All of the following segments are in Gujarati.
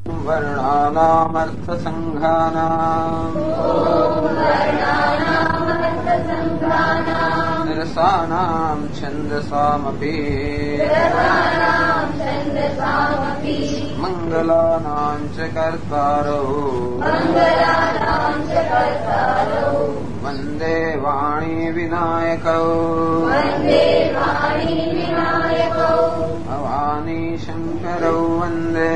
वर्णानामर्थसङ्घानाम् रसानाम् छन्दसामपि मङ्गलानाम् च कर्तारौ वन्दे वाणी विनायकौ भवानी शङ्करौ वन्दे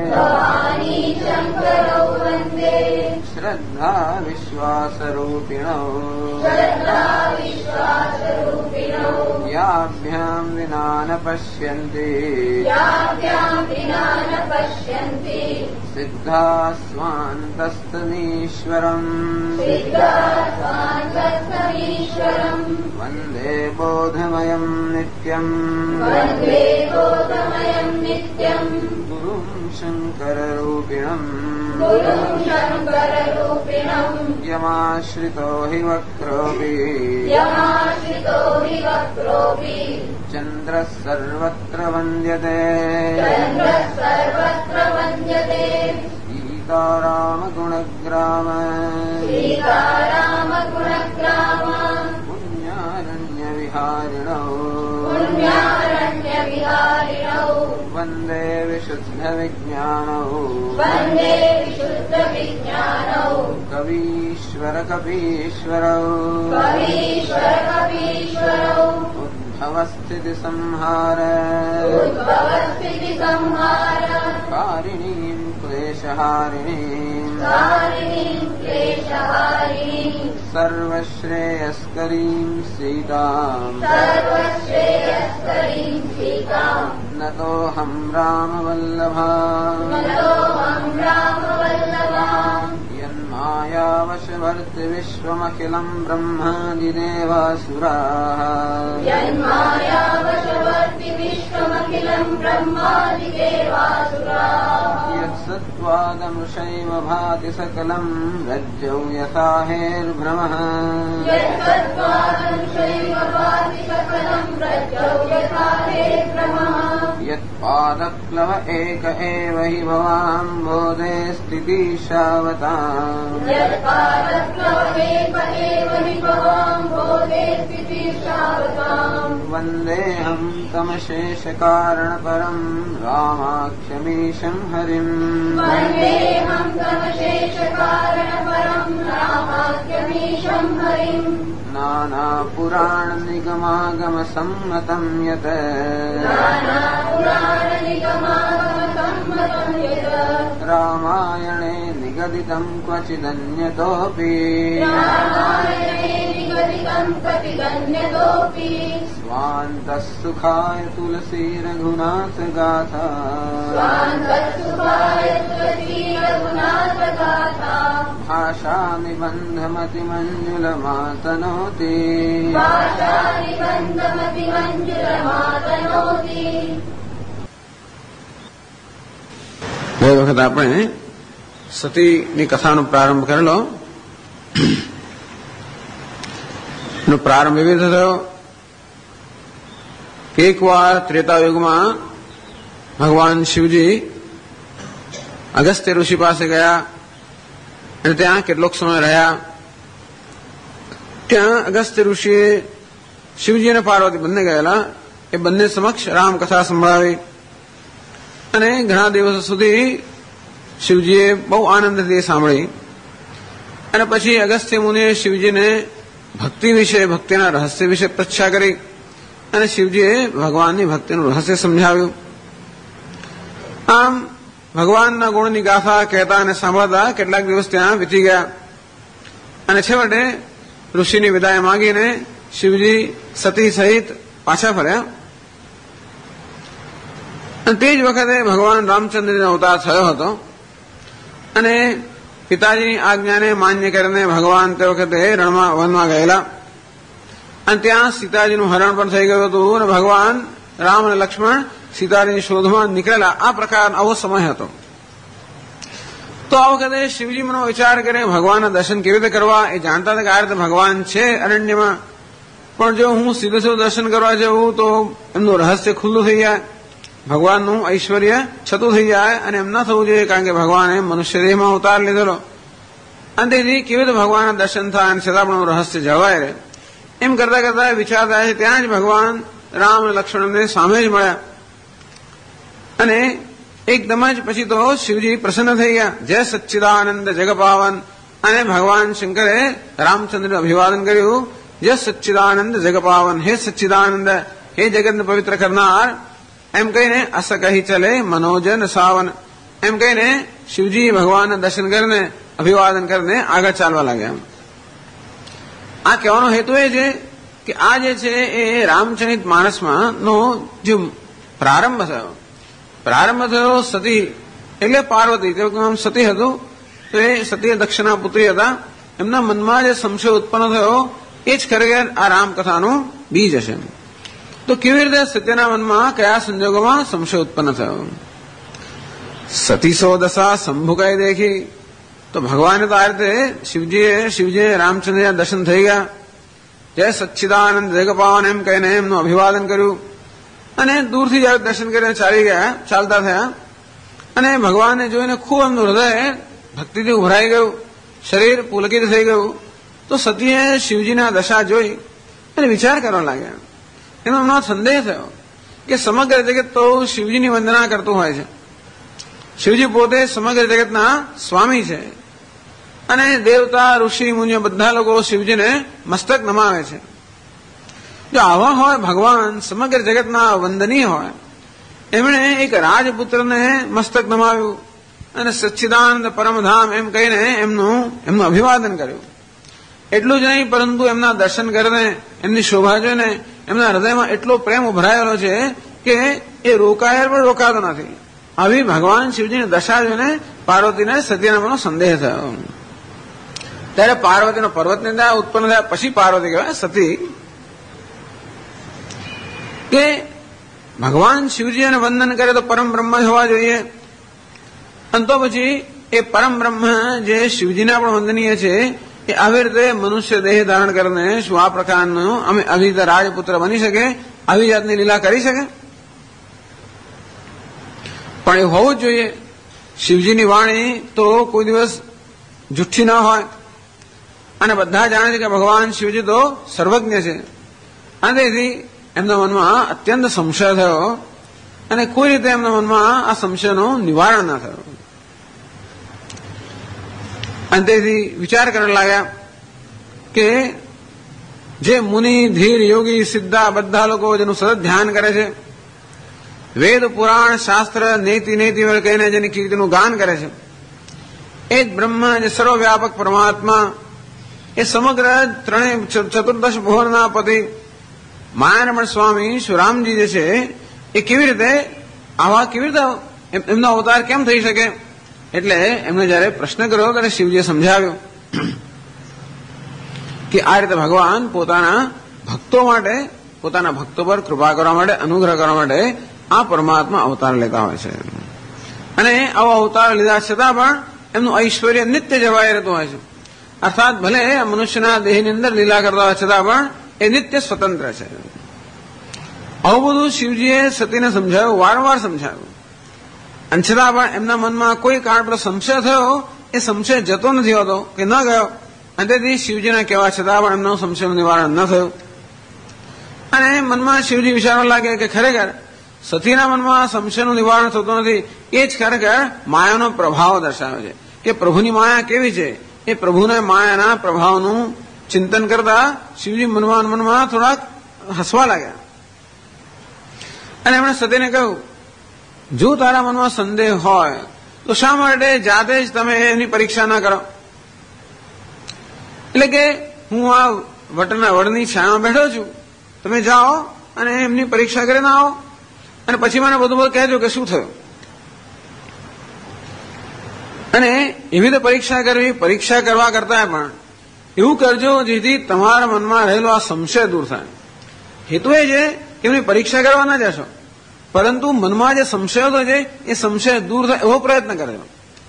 श्रद्धा विश्वासरूपिणौ याभ्याम् विना न पश्यन्ति सिद्धा स्वान्तस्तमीश्वरम् वन्दे बोधमयम् नित्यम् गुरुम् शङ्कररूपिणम् यमाश्रितो हि वक्रोऽपि चन्द्रः सर्वत्र वन्द्यते सीतारामगुणग्राम पुण्यारण्यविहारिणौ वन्दे विशुद्धविज्ञानौ कवीश्वरकपीश्वरौ उद्भवस्थितिसंहार कारिणीम् क्लेशहारिणीम् सर्वश्रेयस्करीम् सीताम् नतोऽहम् रामवल्लभा यन्मायावशवर्ति विश्वमखिलम् ब्रह्मादिदेवासुराः यत्सत्त्वादमृषैव भाति सकलम् रज्जौ यथा हेर्भ्रमः यत्पादप्लव एक एव हि भवाम्भोधे स्थितिशावताम् वन्देऽहम् तमशेषकारणपरम् रामाख्यमीशम् हरिम् नानापुराणनिगमागमसम्मतम् यत् रामायणे निगदितम् क्वचिदन्यतोऽपि स्वान्तः सुखाय तुलसी रघुनाथ गाथा भाषा निबन्धमतिमञ्जुलमातनोति બે વખત આપણે સતીની કથાનો પ્રારંભ કરેલો. એનો પ્રારંભ એવી રીતે થયો કે એકવાર ત્રેતાયુગમાં ભગવાન શિવજી અગસ્ત્ય ઋષિ પાસે ગયા અને ત્યાં કેટલોક સમય રહ્યા. ત્યાં અગસ્ત્ય ઋષિએ શિવજી અને પાર્વતી બંને ગયેલા. એ બંને સમક્ષ રામકથા સંભળાવી અને ઘણા દિવસો સુધી શિવજીએ બહુ આનંદથી સાંભળી. અને પછી અગસ્ત્ય મુનિએ શિવજીને ભક્તિ વિશે, ભક્તિના રહસ્ય વિશે પરીક્ષા કરી અને શિવજીએ ભગવાનની ભક્તિનું રહસ્ય સમજાવ્યું. આમ ભગવાનના ગુણની ગાથા કહેતા અને સાંભળતા કેટલાક દિવસ ત્યાં વીતી ગયા અને છેવટે ઋષિની વિદાય માંગીને શિવજી સતી સહિત પાછા ફર્યા. અને તે જ વખતે ભગવાન રામચંદ્રનો અવતાર થયો હતો અને પિતાજીની આજ્ઞાને માન્ય કરીને ભગવાન તે વખતે રણમાં વનમાં ગયેલા અને ત્યાં સીતાજીનું હરણ પણ થઈ ગયું હતું અને ભગવાન રામ અને લક્ષ્મણ સીતાજીની શોધમાં નીકળેલા. આ પ્રકાર આવો સમય હતો. તો આ વખતે શિવજી મનો વિચાર કરે ભગવાનના દર્શન કેવી રીતે કરવા. એ જાણતા હતા કે આ રીતે ભગવાન છે અરણ્યમાં, પણ જો હું સીધે સીધું દર્શન કરવા જઉં તો એમનું રહસ્ય ખુલ્લું થઈ જાય. ભગવાનનું ઐશ્વર્ય છતું થઈ જાય અને એમ ન થવું જોઈએ, કારણ કે ભગવાને મનુષ્ય દેહમાં અવતાર લીધેલો. અંતેથી કેવી રીતે ભગવાનના દર્શન થાય અને છતાં પણ રહસ્ય જળવાય રહે, એમ કરતા કરતા વિચાર થાય છે. ત્યાં જ ભગવાન રામ અને લક્ષ્મણને સામે જ મળ્યા અને એકદમ જ પછી તો શિવજી પ્રસન્ન થઈ ગયા. જય સચ્ચિદાનંદ જગપાવન. અને ભગવાન શંકરે રામચંદ્રને અભિવાદન કર્યું. જય સચ્ચિદાનંદ જગપાવન, હે સચ્ચિદાનંદ, હે જગતને પવિત્ર કરનાર, એમ કહીને અસ કહી ચલે મનોજન સાવન, એમ કહીને શિવજી ભગવાનના દર્શન કરીને અભિવાદન કરીને આગળ ચાલવા લાગ્યા. આ કહેવાનો હેતુ એ છે કે આ જે છે એ રામચરિત માનસમાં નો જે પ્રારંભ થયો સતી એટલે પાર્વતી, તેનું નામ સતી હતું. તો એ સતી દક્ષના પુત્રી હતા. એમના મનમાં જે સંશય ઉત્પન્ન થયો એ જ ખરેખર આ રામકથાનું બીજ હશે. તો કેવી રીતે સત્યના મનમાં કયા સંજોગોમાં સંશય ઉત્પન્ન થયો? સતીસો દશા શંભુ કઈ દેખી. તો ભગવાને તો આ રીતે શિવજીએ રામચંદ્ર દર્શન થઈ ગયા. જય સચ્ચિદાનંદ જગપાવન એમ કહીને એમનું અભિવાદન કર્યું અને દૂરથી જયારે દર્શન કરીને ચાલતા થયા અને ભગવાનને જોઈને ખૂબ એમનું હૃદય ભક્તિથી ઉભરાઈ ગયું, શરીર પુલકિત થઈ ગયું. તો સતીએ શિવજીના દશા જોઈ અને વિચાર કરવા લાગ્યા. એનો એમનો સંદેહ થયો કે સમગ્ર જગત તો શિવજીની વંદના કરતું હોય છે. શિવજી પોતે સમગ્ર જગતના સ્વામી છે અને દેવતા ઋષિ મુનિઓ બધા લોકો શિવજીને મસ્તક નમાવે છે. જો આવા હોય ભગવાન સમગ્ર જગતના વંદનીય હોય, એમણે એક રાજપુત્રને મસ્તક નમાવ્યું અને સચ્ચિદાનંદ પરમધામ એમ કહીને એમનું અભિવાદન કર્યું. એટલું જ નહીં, પરંતુ એમના દર્શન કરીને એમની શોભા જોઈને એમના હૃદયમાં એટલો પ્રેમ ઉભરાયેલો છે કે એ રોકાયા પણ રોકાતો નથી. આવી ભગવાન શિવજીની દશા જોઈને પાર્વતીને સત્યનામનો સંદેહ થયો. ત્યારે પાર્વતીનો પર્વતની અંદર ઉત્પન્ન થયા. પછી પાર્વતી કહેવાય સતી. કે ભગવાન શિવજીને વંદન કરે તો પરમ બ્રહ્મ જ હોવા જોઈએ. અને તો પછી એ પરમ બ્રહ્મ જે શિવજીના પણ વંદનીય છે, એ આવી રીતે મનુષ્ય દેહ ધારણ કરીને શું આ પ્રકારનું આવી રીતે રાજપુત્ર બની શકે, આવી જાતની લીલા કરી શકે? પણ એ હોવું જ જોઈએ. શિવજીની વાણી તો કોઈ દિવસ જુઠ્ઠી ન હોય અને બધા જાણે છે કે ભગવાન શિવજી તો સર્વજ્ઞ છે. અને તેથી એમના મનમાં અત્યંત સંશય થયો અને કોઈ રીતે એમના મનમાં આ સંશયનું નિવારણ ના થયું. અને તેથી વિચાર કરવા લાગ્યા કે જે મુનિ ધીર યોગી સિદ્ધા બધા લોકો જેનું સતત ધ્યાન કરે છે, વેદ પુરાણ શાસ્ત્ર નેતિ કહીને જેની કીર્તિનું ગાન કરે છે, એ જ બ્રહ્મ જે સર્વવ્યાપક પરમાત્મા, એ સમગ્ર ચતુર્દશ ભુવનના પતિ માયારમણ સ્વામી શ્રીરામજી જે છે એ કેવી રીતે એમનો અવતાર કેમ થઈ શકે? એટલે એમને જયારે પ્રશ્ન કર્યો ત્યારે શિવજીએ સમજાવ્યું કે આ રીતે ભગવાન પોતાના ભક્તો પર કૃપા કરવા માટે, અનુગ્રહ કરવા માટે આ પરમાત્મા અવતાર લેતા હોય છે. અને આવો અવતાર લીધા છતાં પણ એમનું ઐશ્વર્ય નિત્ય જળવાઈ રહેતું હોય છે. અર્થાત ભલે મનુષ્યના દેહની અંદર લીલા કરતા હોય છતાં પણ એ નિત્ય સ્વતંત્ર છે. આવું બધું શિવજીએ સતીને સમજાવ્યું, વારંવાર સમજાવ્યું. અને છતાં પણ એમના મનમાં કોઈ કારણ પર સંશય થયો, એ સંશય જતો નથી હોતો કે ન ગયો. અને તેથી શિવજીના કહેવા છતાં પણ એમનું સંશયનું નિવારણ ન થયું. અને મનમાં શિવજી વિચારવા લાગે કે ખરેખર સતીના મનમાં સંશયનું નિવારણ થતું નથી. એ જ ખરેખર માયાનો પ્રભાવ દર્શાવે છે કે પ્રભુની માયા કેવી છે. એ પ્રભુના માયાના પ્રભાવનું ચિંતન કરતા શિવજી મનમાં થોડાક હસવા લાગ્યા. અને એમણે સતીને કહ્યું, જો તારા મનમાં સંદેહ હોય તો શા માટે જાતે જ તમે એની પરીક્ષા ના કરો? એટલે કે હું આ વડની છાયામાં બેઠો છું, તમે જાઓ અને એમની પરીક્ષા કરીને આવો અને પછી મને બધું કહેજો કે શું થયું. અને એવી રીતે પરીક્ષા કરવા કરતા પણ એવું કરજો જેથી તમારા મનમાં રહેલો આ સંશય દૂર થાય. હેતુ એ છે કે એમની પરીક્ષા કરવા ના જશો, પરંતુ મનમાં જે સંશયો તો છે એ સંશય દૂર થાય એવો પ્રયત્ન કરજો.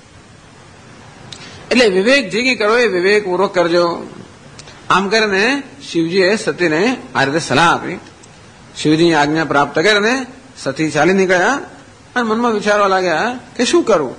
એટલે વિવેક જે કરો એ વિવેકપૂર્વક કરજો. આમ કરીને શિવજીએ સતીને આ રીતે સલાહ આપી. શિવજીની આજ્ઞા પ્રાપ્ત કરીને સતી ચાલી નીકળ્યા અને મનમાં વિચારવા લાગ્યા કે શું કરવું.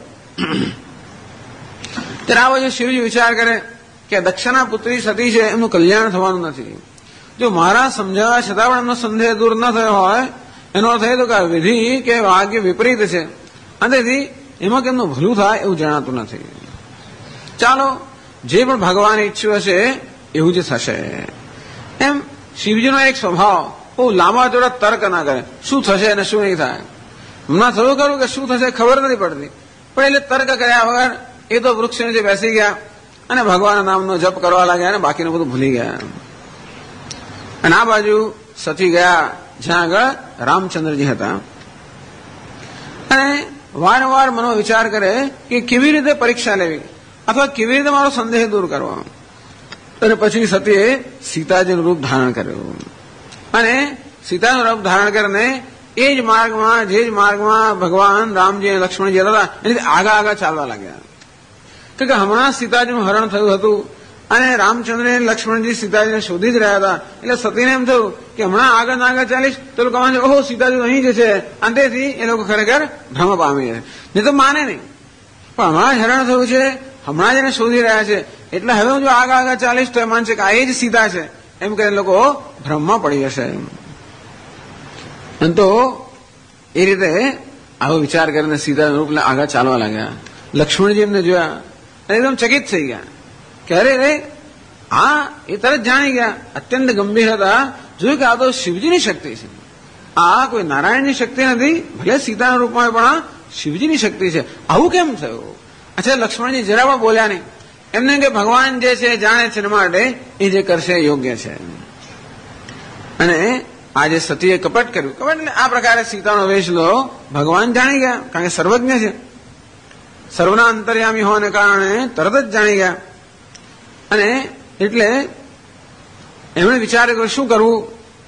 ત્યારે આ બાજુ શિવજી વિચાર કરે કે દક્ષના પુત્રી સતી છે, એમનું કલ્યાણ થવાનું નથી. જો મારા સમજાવવા છતાં પણ એમનો સંદેહ દૂર ન થયો હોય, એનો અર્થ એ તો કે વિધિ કે ભાગ્ય વિપરીત છે, અને તેથી એમાં કેમનું ભલું થાય એવું જણાતું નથી. ચાલો જે પણ ભગવાન ઈચ્છ્યું હશે એવું જ થશે. એમ શિવજીનો એક સ્વભાવ બહુ લાંબા ચોડા તર્ક ના કરે, શું થશે અને શું નહીં થાય. હમણાં થયું કરું કે શું થશે ખબર નથી પડતી, પણ એટલે તર્ક કર્યા વગર એ તો વૃક્ષ નીચે બેસી ગયા અને ભગવાનના નામનો જપ કરવા લાગ્યા અને બાકીનું બધું ભૂલી ગયા. અને આ બાજુ સતી ગયા જ્યાં આગળ રામચંદ્રજી હતા, અને વારંવાર મનો વિચાર કરે કે કેવી રીતે પરીક્ષા લેવી અથવા કેવી રીતે મારો સંદેહ દૂર કરવો. અને પછી સતીએ સીતાજીનું રૂપ ધારણ કર્યું, અને સીતાનું રૂપ ધારણ કરીને એ જ માર્ગમાં જે જ માર્ગમાં ભગવાન રામજી અને લક્ષ્મણજી હતા એની આગા આગા ચાલવા લાગ્યા. કે હમણાં સીતાજીનું હરણ થયું હતું અને રામચંદ્ર અને લક્ષ્મણજી સીતાજીને શોધી જ રહ્યા હતા. એટલે સતીને એમ થયું કે હમણાં આગળ આગળ ચાલીશ તો લોકો કહે ઓહો સીતાજી અહીં જ છે, અને તેથી એ લોકો ખરેખર ભ્રમ પામી છે. નહીં તો માને નહીં, પણ હમણાં જ હરણ થયું છે, હમણાં જ એને શોધી રહ્યા છે, એટલે હવે હું જો આગળ આગળ ચાલીશ તો એ માનશે કે આ એ જ સીતા છે, એમ કરીને લોકો ભ્રમમાં પડી જશે. અને તો એ રીતે આવો વિચાર કરીને સીતાનું રૂપ આગળ ચાલવા લાગ્યા. લક્ષ્મણજી એમને જોયા અને એકદમ ચકિત થઈ ગયા કે અરે રે આ એ તરત જાણી ગયા, અત્યંત ગંભીર હતા. જોયું કે આ તો શિવજીની શક્તિ છે, આ કોઈ નારાયણની શક્તિ નથી, ભલે સીતાના રૂપમાં પણ આ શિવજીની શક્તિ છે. આવું કેમ થયું? અચ્છા, લક્ષ્મણજી જરા પણ બોલ્યા નહીં. એમને કે ભગવાન જે છે જાણે છે માટે એ જે કરશે યોગ્ય છે. અને આજે સતીએ કપટ કર્યું. કપટ એટલે આ પ્રકારે સીતાનો વેશ લો, ભગવાન જાણી ગયા, કારણ કે સર્વજ્ઞ છે, સર્વના અંતર્યામી હોવાને કારણે તરત જ જાણી ગયા. અને એટલે એમણે વિચાર કર્યો શું કરવું.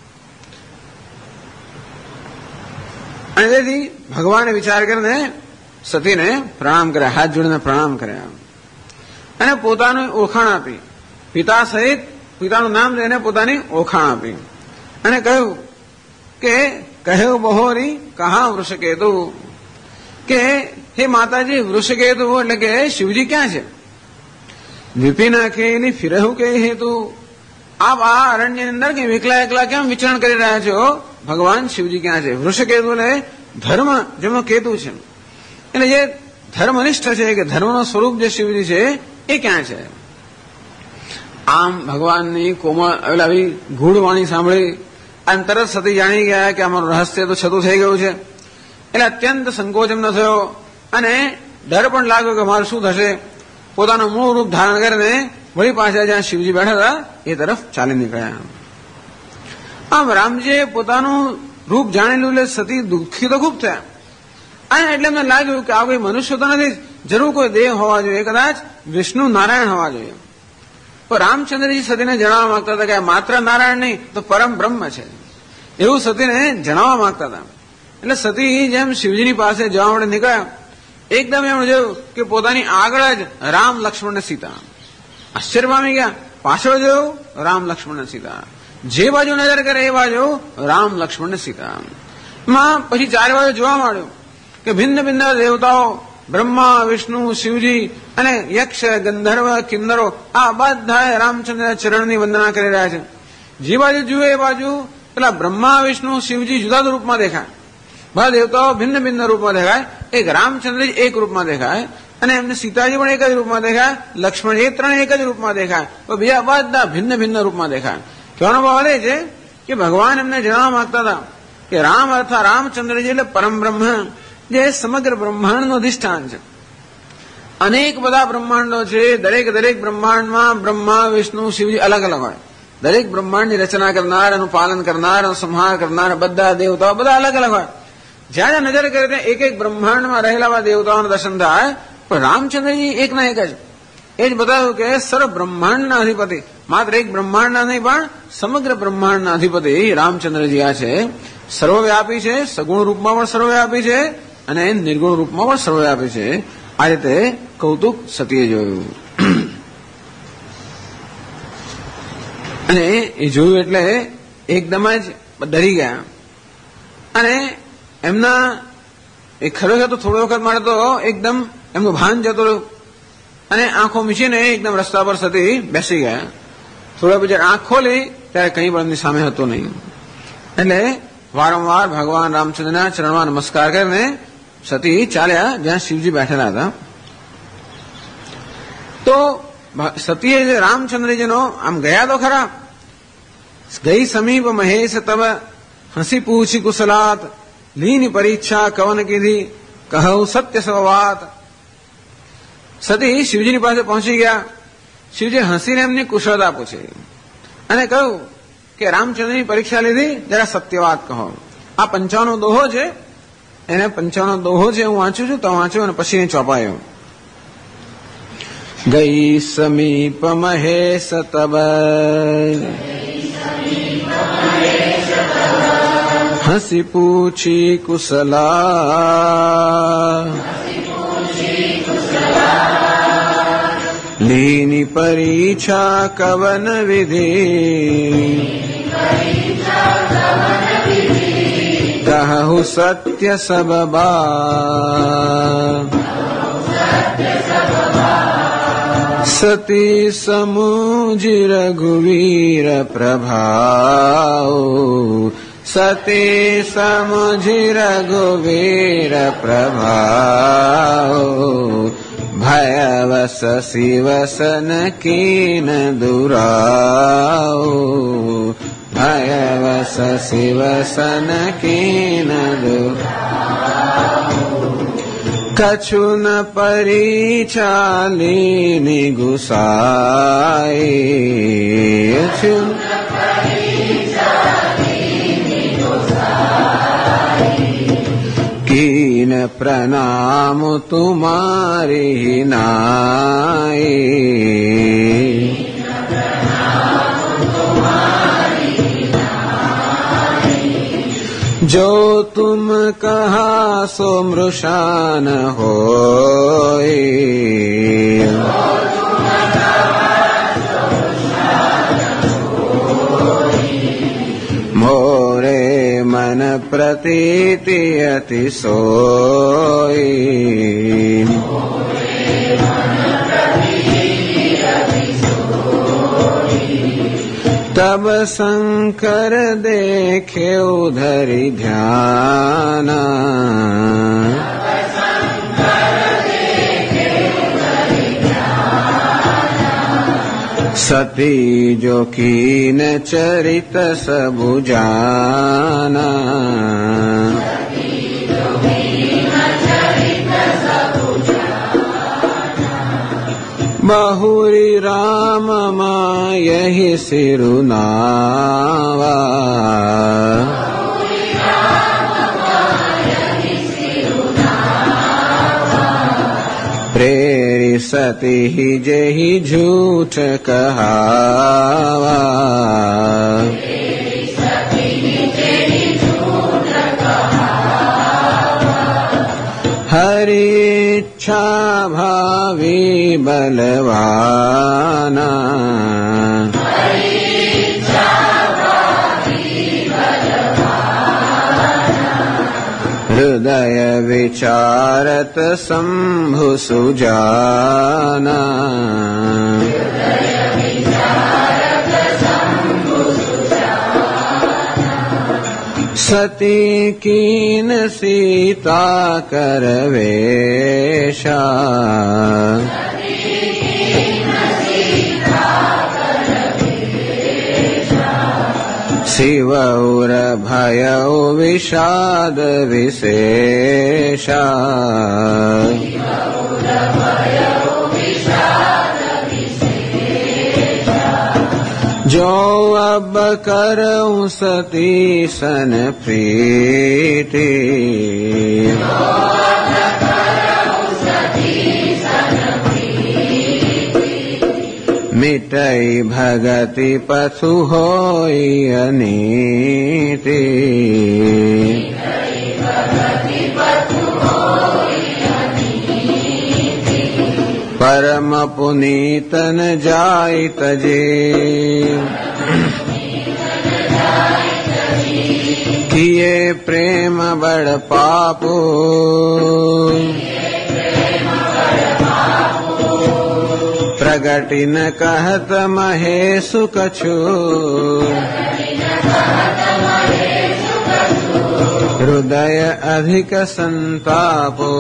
અને તેથી ભગવાને વિચાર કરીને સતીને પ્રણામ કર્યા, હાથ જોડીને પ્રણામ કર્યા અને પોતાની ઓળખાણ આપી. પિતા સહિત પિતાનું નામ લઈને પોતાની ઓળખાણ આપી અને કહ્યું કે કહ્યું બહોરી કહા વૃષકેતુ, કે હે માતાજી વૃષકેતુ એટલે કે શિવજી ક્યાં છે? વિપિન ખેલી ફિરહુ કે હેતુ, આપ આ અરણ્યની અંદર કે એકલા એકલા કેમ વિચરણ કરી રહ્યા છો? ભગવાન શિવજી ક્યાં છે? વૃષકેતુ એટલે ધર્મ જેમનો કેતુ છે, એટલે જે ધર્મનિષ્ઠ છે કે ધર્મનું સ્વરૂપ જે શિવજી છે એ ક્યાં છે? આમ ભગવાનની કોમળ આવી ગૂઢવાણી સાંભળી અને તરત સતી જાણી ગયા કે અમારું રહસ્ય તો છતું થઈ ગયું છે. એટલે અત્યંત સંકોચ એમનો થયો અને ડર પણ લાગ્યો કે મારું શું થશે. પોતાનું મૂળ રૂપ ધારણ કરીને વળી પાછા જ્યાં શિવજી બેઠા હતા એ તરફ ચાલી નીકળ્યા. આમ રામજીએ પોતાનું રૂપ જાણેલું એટલે સતી દુઃખી તો ખૂબ થયા. અને એટલે એમને લાગ્યું કે આ કોઈ મનુષ્ય તો નથી, જરૂર કોઈ દેવ હોવા જોઈએ, કદાચ વિષ્ણુ નારાયણ હોવા જોઈએ. તો રામચંદ્રજી સતીને જણાવવા માંગતા હતા કે આ માત્ર નારાયણ નહીં તો પરમ બ્રહ્મ છે, એવું સતીને જણાવવા માંગતા હતા. એટલે સતી જેમ શિવજીની પાસે જવા માટે નીકળ્યા, એકદમ એમણે જોયું કે પોતાની આગળ જ રામ લક્ષ્મણ ને સીતા. આશ્ચર્ય પામી ગયા. પાછળ જોયું રામ લક્ષ્મણ ને સીતા, જે બાજુ નજર કરે એ બાજુ રામ લક્ષ્મણ ને સીતા. માં પછી ચારે બાજુ જોવા માંડ્યું કે ભિન્ન ભિન્ન દેવતાઓ બ્રહ્મા વિષ્ણુ શિવજી અને યક્ષ ગંધર્વ કિન્નરો આ બધા રામચંદ્ર ચરણની વંદના કરી રહ્યા છે. જે બાજુ જુએ એ બાજુ પેલા બ્રહ્મા વિષ્ણુ શિવજી જુદા રૂપમાં દેખાય, બધા દેવતાઓ ભિન્ન ભિન્ન રૂપમાં દેખાય, એક રામચંદ્રજી એક રૂપમાં દેખાય અને એમને સીતાજી પણ એક જ રૂપમાં દેખાય, લક્ષ્મણ એ ત્રણ એક જ રૂપમાં દેખાય, તો બીજા બધા ભિન્ન ભિન્ન રૂપમાં દેખાય. કહેવાનો ભાવ એ છે કે ભગવાન એમને જણાવવા માંગતા હતા કે રામ અર્થાત રામચંદ્રજી એટલે પરમ બ્રહ્મ, જે સમગ્ર બ્રહ્માંડનું અધિષ્ઠાન છે. અનેક બધા બ્રહ્માંડો છે, દરેક દરેક બ્રહ્માંડમાં બ્રહ્મા વિષ્ણુ શિવજી અલગ અલગ હોય. દરેક બ્રહ્માંડની રચના કરનાર, એનું પાલન કરનાર, એનો સંહાર કરનાર બધા દેવતાઓ બધા અલગ અલગ હોય. જ્યાં નજર કરે ત્યાં એક એક બ્રહ્માંડમાં રહેલા દેવતાઓના દર્શન થાય, પણ રામચંદ્રજી એકના એક જ. એ જ બતાવ્યું કે સર્વ બ્રહ્માંડના અધિપતિ, માત્ર એક બ્રહ્માંડના નહીં પણ સમગ્ર બ્રહ્માંડના અધિપતિ રામચંદ્રજી આ છે. સર્વવ્યાપી છે, સગુણ રૂપમાં પણ સર્વવ્યાપી છે અને નિર્ગુણ રૂપમાં પણ સર્વવ્યાપી છે. આ રીતે કૌતુક સતીએ જોયું. અને એ જોયું એટલે એકદમ જ ડરી ગયા અને એમના એ ખરેખર તો થોડો વખત માટે તો એકદમ એમનું ભાન જતું રહ્યું અને આંખો મીચીને એકદમ રસ્તા પર સતી બેસી ગયા. થોડા પછી આંખ ખોલી ત્યારે કંઈ પણ એમની સામે હતું નહીં. એટલે વારંવાર ભગવાન રામચંદ્રના ચરણમાં નમસ્કાર કરીને સતી ચાલ્યા જ્યાં શિવજી બેઠેલા હતા. તો સતીએ રામચંદ્રજીનો આમ ગયા તો ખરા. ગઈ સમીપ મહેશ તબ હસી પૂછી કુશલાત લીની પરીક્ષા કવન કીધી કહું સત્ય સવ વાત. સતી શિવજીની પાસે પહોંચી ગયા. શિવજી હસીને એમની કુશળતા પૂછી અને કહ્યું કે રામચંદ્રની પરીક્ષા લીધી, જરા સત્ય વાત કહો. આ 55 દોહો છે, એને 55 દોહો છે, હું વાંચું છું તો વાંચ્યો અને પછી ચોપાયો. ગઈ સમીપ મહેશ તબ હસી પૂછી કુશલા લીની પરીક્ષા કવન વિધિ કહું સત્ય સબબા. સતી સમુજી રઘુવીર પ્રભાવ સતી સમુજી રઘુવીર પ્રભાવ ભયવસ શિવસન કીન દુરાવ ભયવસ શિવસન કીન દુરાવ કछु ન પરિચાલિની ગુસાઈ કીન પ્રણામ તુમારી નાઈ जो तुम कहा सो मृषान होय मोरे मन प्रतीति अति सोय तब शंकर देखे उधरी ध्याना सती जो कीन चरित सबु जाना बहुरी राम माँ यही सिरुनावा प्रेरी सती ही जही झूठ कहावा हरि इच्छा भावी बलवाना हृदय विचारत शंभु सुजाना सती कीन सीता करवेशा शिव और भय विषाद विशेषा जो अब करूं सती सन प्रीति मिटई भगति पथु होई अनीति परम पुनीतन जाय तजे किए प्रेम बड़ पापो प्रगति न कहत महेशु कछु हृदय अधिक संतापो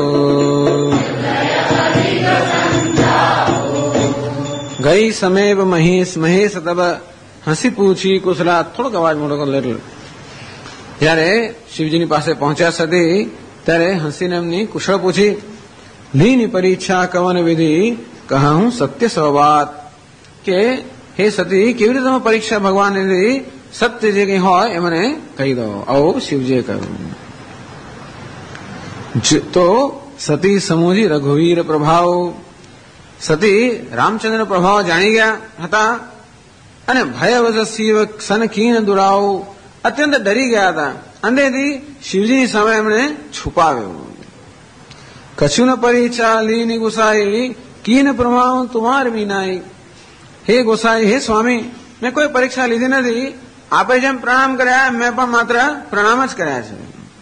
गई समेव महेश महेश तब हसी पूछी कुशला થોડોક અવાજ મોટો કરી લે જ્યારે શિવજીની પાસે પહોંચ્યા સતી ત્યારે હસીને એમની કુશળ પૂછી લીની પરીક્ષા કવન વિધિ કહું સત્ય સૌવાત કે હે સતી કેવી રીતે તમે પરીક્ષા ભગવાન લીધી સત્ય જે કંઈ હોય એ મને કહી દો આવું શિવજીએ કહ્યું તો સતી સમૂજી રઘુવીર પ્રભાવ સતી રામચંદ્ર પ્રભાવ જાણી ગયા હતા અને ભયવશ શિવ સનકીન દુરાવ અત્યંત ડરી ગયા હતા અંધેથી શિવજીની સામે એમણે છુપાવ્યો કછુન પરીક્ષા લીની ગુસાઈ કીન પ્રમાણ તુમાર મીનાઈ હે ગોસાઈ હે સ્વામી મેં કોઈ પરીક્ષા લીધી નથી આપે જેમ પ્રણામ કર્યા મેં પણ માત્ર પ્રણામ જ કર્યા છે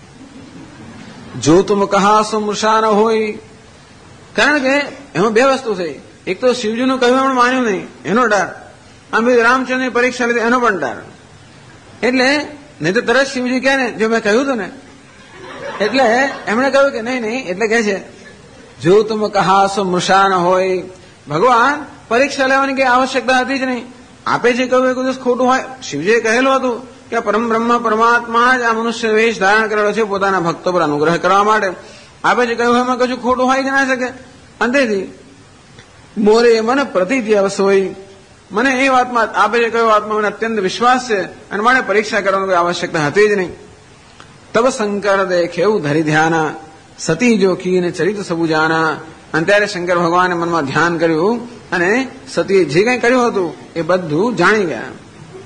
જો તુમ કહાસો મૃષા ન હોય કારણ કે એમાં બે વસ્તુ થઈ એક તો શિવજીનું કહ્યું એમણે માન્યું નહીં એનો ડર આમ રામચંદ્રની પરીક્ષા લીધી એનો પણ ડર એટલે નહીં તો તરત શિવજી કહે ને જો મેં કહ્યું હતું ને એટલે એમણે કહ્યું કે નહીં એટલે કહે છે જો તુમ કહાસો મૃષા ન હોય ભગવાન પરીક્ષા લેવાની કઈ આવશ્યકતા હતી જ નહીં આપે જે કહ્યું એ કોઈ ખોટું હોય શિવજીએ કહેલું હતું કે પરમ બ્રહ્મ પરમાત્મા જ આ મનુષ્ય વેશ ધારણ કરેલો છે પોતાના ભક્તો પર અનુગ્રહ કરવા માટે આપે જે કહ્યું એમાં કશું ખોટું હોય જ ના શકે અંતેથી મોરે મને પ્રતિથી અવસોઈ મને એ વાતમાં આપે જે કહ્યું વાતમાં મને અત્યંત વિશ્વાસ છે અને મારે પરીક્ષા કરવાની કોઈ આવશ્યકતા હતી જ નહીં તબ શંકર દેખેવું ધરી ધ્યાના સતી જોખી ને ચરિત સબુ જાના અને ત્યારે શંકર ભગવાને મનમાં ધ્યાન કર્યું અને સતીએ જે કંઈ કર્યું હતું એ બધું જાણી ગયા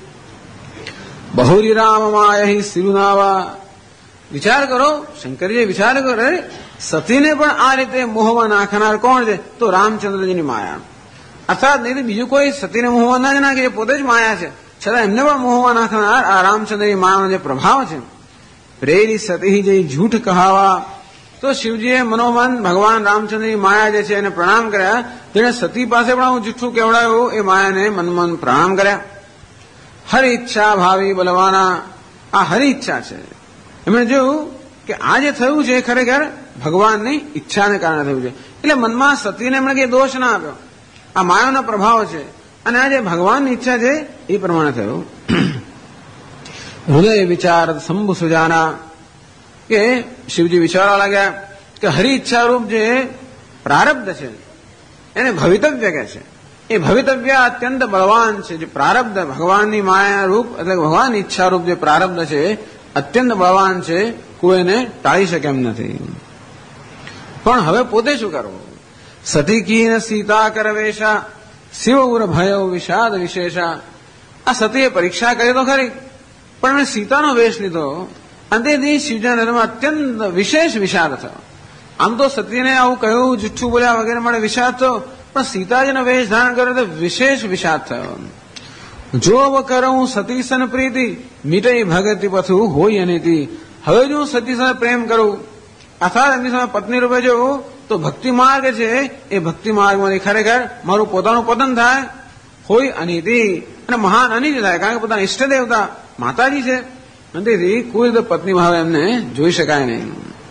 બહુરી રામ માયહી સિરુનાવા વિચાર કરો શંકરજીએ વિચાર કરો સતીને પણ આ રીતે મોહમાં નાખનાર કોણ છે તો રામચંદ્રજીની માયા અર્થાત નહીં બીજું કોઈ સતીને મોહમાં ના જ નાખે એ પોતે જ માયા છે છતાં એમને પણ મોહમાં નાખનાર આ રામચંદ્રની માયાનો જે પ્રભાવ છે પ્રેરી સતી જે જૂઠ કહાવા તો શિવજીએ મનોમન ભગવાન રામચંદ્રની માયા જે છે એને પ્રણામ કર્યા જેને સતી પાસે પણ હું જૂઠું કેવડાયું એ માયાને મનમન પ્રણામ કર્યા હરિ ઈચ્છા ભાવી બલવાના આ હરિ ઈચ્છા છે એમણે જોયું કે આ જે થયું છે એ ખરેખર ભગવાનની ઈચ્છાને કારણે થયું છે એટલે મનમાં સતીને એમણે કઈ દોષ ના આપ્યો આ માયાનો પ્રભાવ છે અને આ જે ભગવાનની ઈચ્છા છે એ પ્રમાણે થયું હૃદય વિચાર શંભુ સુજાના કે શિવજી વિચારવા લાગ્યા કે હરિ ઈચ્છારૂપ જે પ્રારબ્ધ છે એને ભવિતવ્ય કહે છે એ ભવિતવ્ય અત્યંત બળવાન છે જે પ્રારબ્ધ ભગવાનની માયા રૂપ એટલે ભગવાનની ઈચ્છારૂપ જે પ્રારબ્ધ છે અત્યંત બળવાન છે કોઈને ટાળી શકે એમ નથી પણ હવે પોતે શું કરવું સતી કી સીતા કરવેશા શિવ ઉર ભય વિષાદ વિશેષા આ સતીએ પરીક્ષા કરી તો ખરી પણ એમણે સીતાનો વેશ લીધો અંતેથી શિવજીના હૃદયમાં અત્યંત વિશેષ વિષાદ થયો આમ તો સતીને આવું કહ્યું જુઠ્ઠું બોલ્યા વગેરે માટે વિષાદ થયો પણ સીતાજીનો વેશ ધારણ કર્યો તો વિશેષ વિષાદ થયો જો કરું સતી સન પ્રીતિ મીટઈ ભગતિ પથુ હોય અનિતિ હવે જો સતી સાથે પ્રેમ કરું અર્થાત એમની સામે પત્ની રૂપે જોઉં તો ભક્તિ માર્ગ છે એ ભક્તિ માર્ગમાંથી ખરેખર મારું પોતાનું પતન થાય હોય અનિતિ અને મહાન અનિતિ થાય કારણ કે પોતાના ઈષ્ટ દેવતા માતાજી છે તેથી કોઈ રીતે પત્ની ભાવે એમને જોઈ શકાય નહીં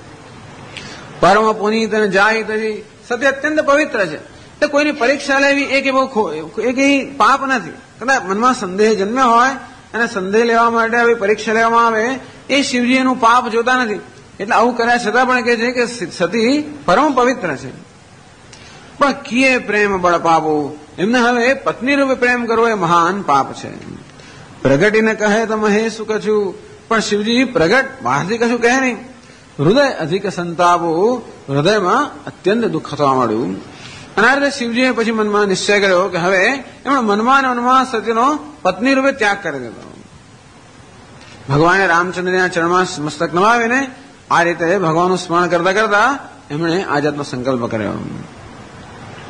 પરમ પુનીત અને જાય તજી સત્ય અત્યંત પવિત્ર છે એટલે કોઈની પરીક્ષા લેવી એ કઈ પાપ નથી કદાચ મનમાં સંદેહ જન્મ્યો હોય અને સંદેહ લેવા માટે આવી પરીક્ષા લેવામાં આવે એ શિવજી એનું પાપ જોતા નથી એટલે આવું કર્યા છતાં પણ કહે છે કે સતી પરમ પવિત્ર છે પણ કીએ પ્રેમ બળ પાપો એમને હવે પત્ની રૂપે પ્રેમ કરવો એ મહાન પાપ છે પ્રગટીને કહે તો મહેશ કછું પણ શિવજી પ્રગટ બહારથી કશું કહે નહીં હૃદય અધિક સંતાપો હૃદયમાં અત્યંત દુઃખ થવા માંડ્યું અને આ રીતે શિવજીએ પછી મનમાં નિશ્ચય કર્યો કે હવે એમણે મનમાં સતીનો પત્ની રૂપે ત્યાગ કરી દીધો ભગવાને રામચંદ્રના ચરણમાં મસ્તક નમાવીને આ રીતે ભગવાનનું સ્મરણ કરતા કરતા એમણે આ જાતનો સંકલ્પ કર્યો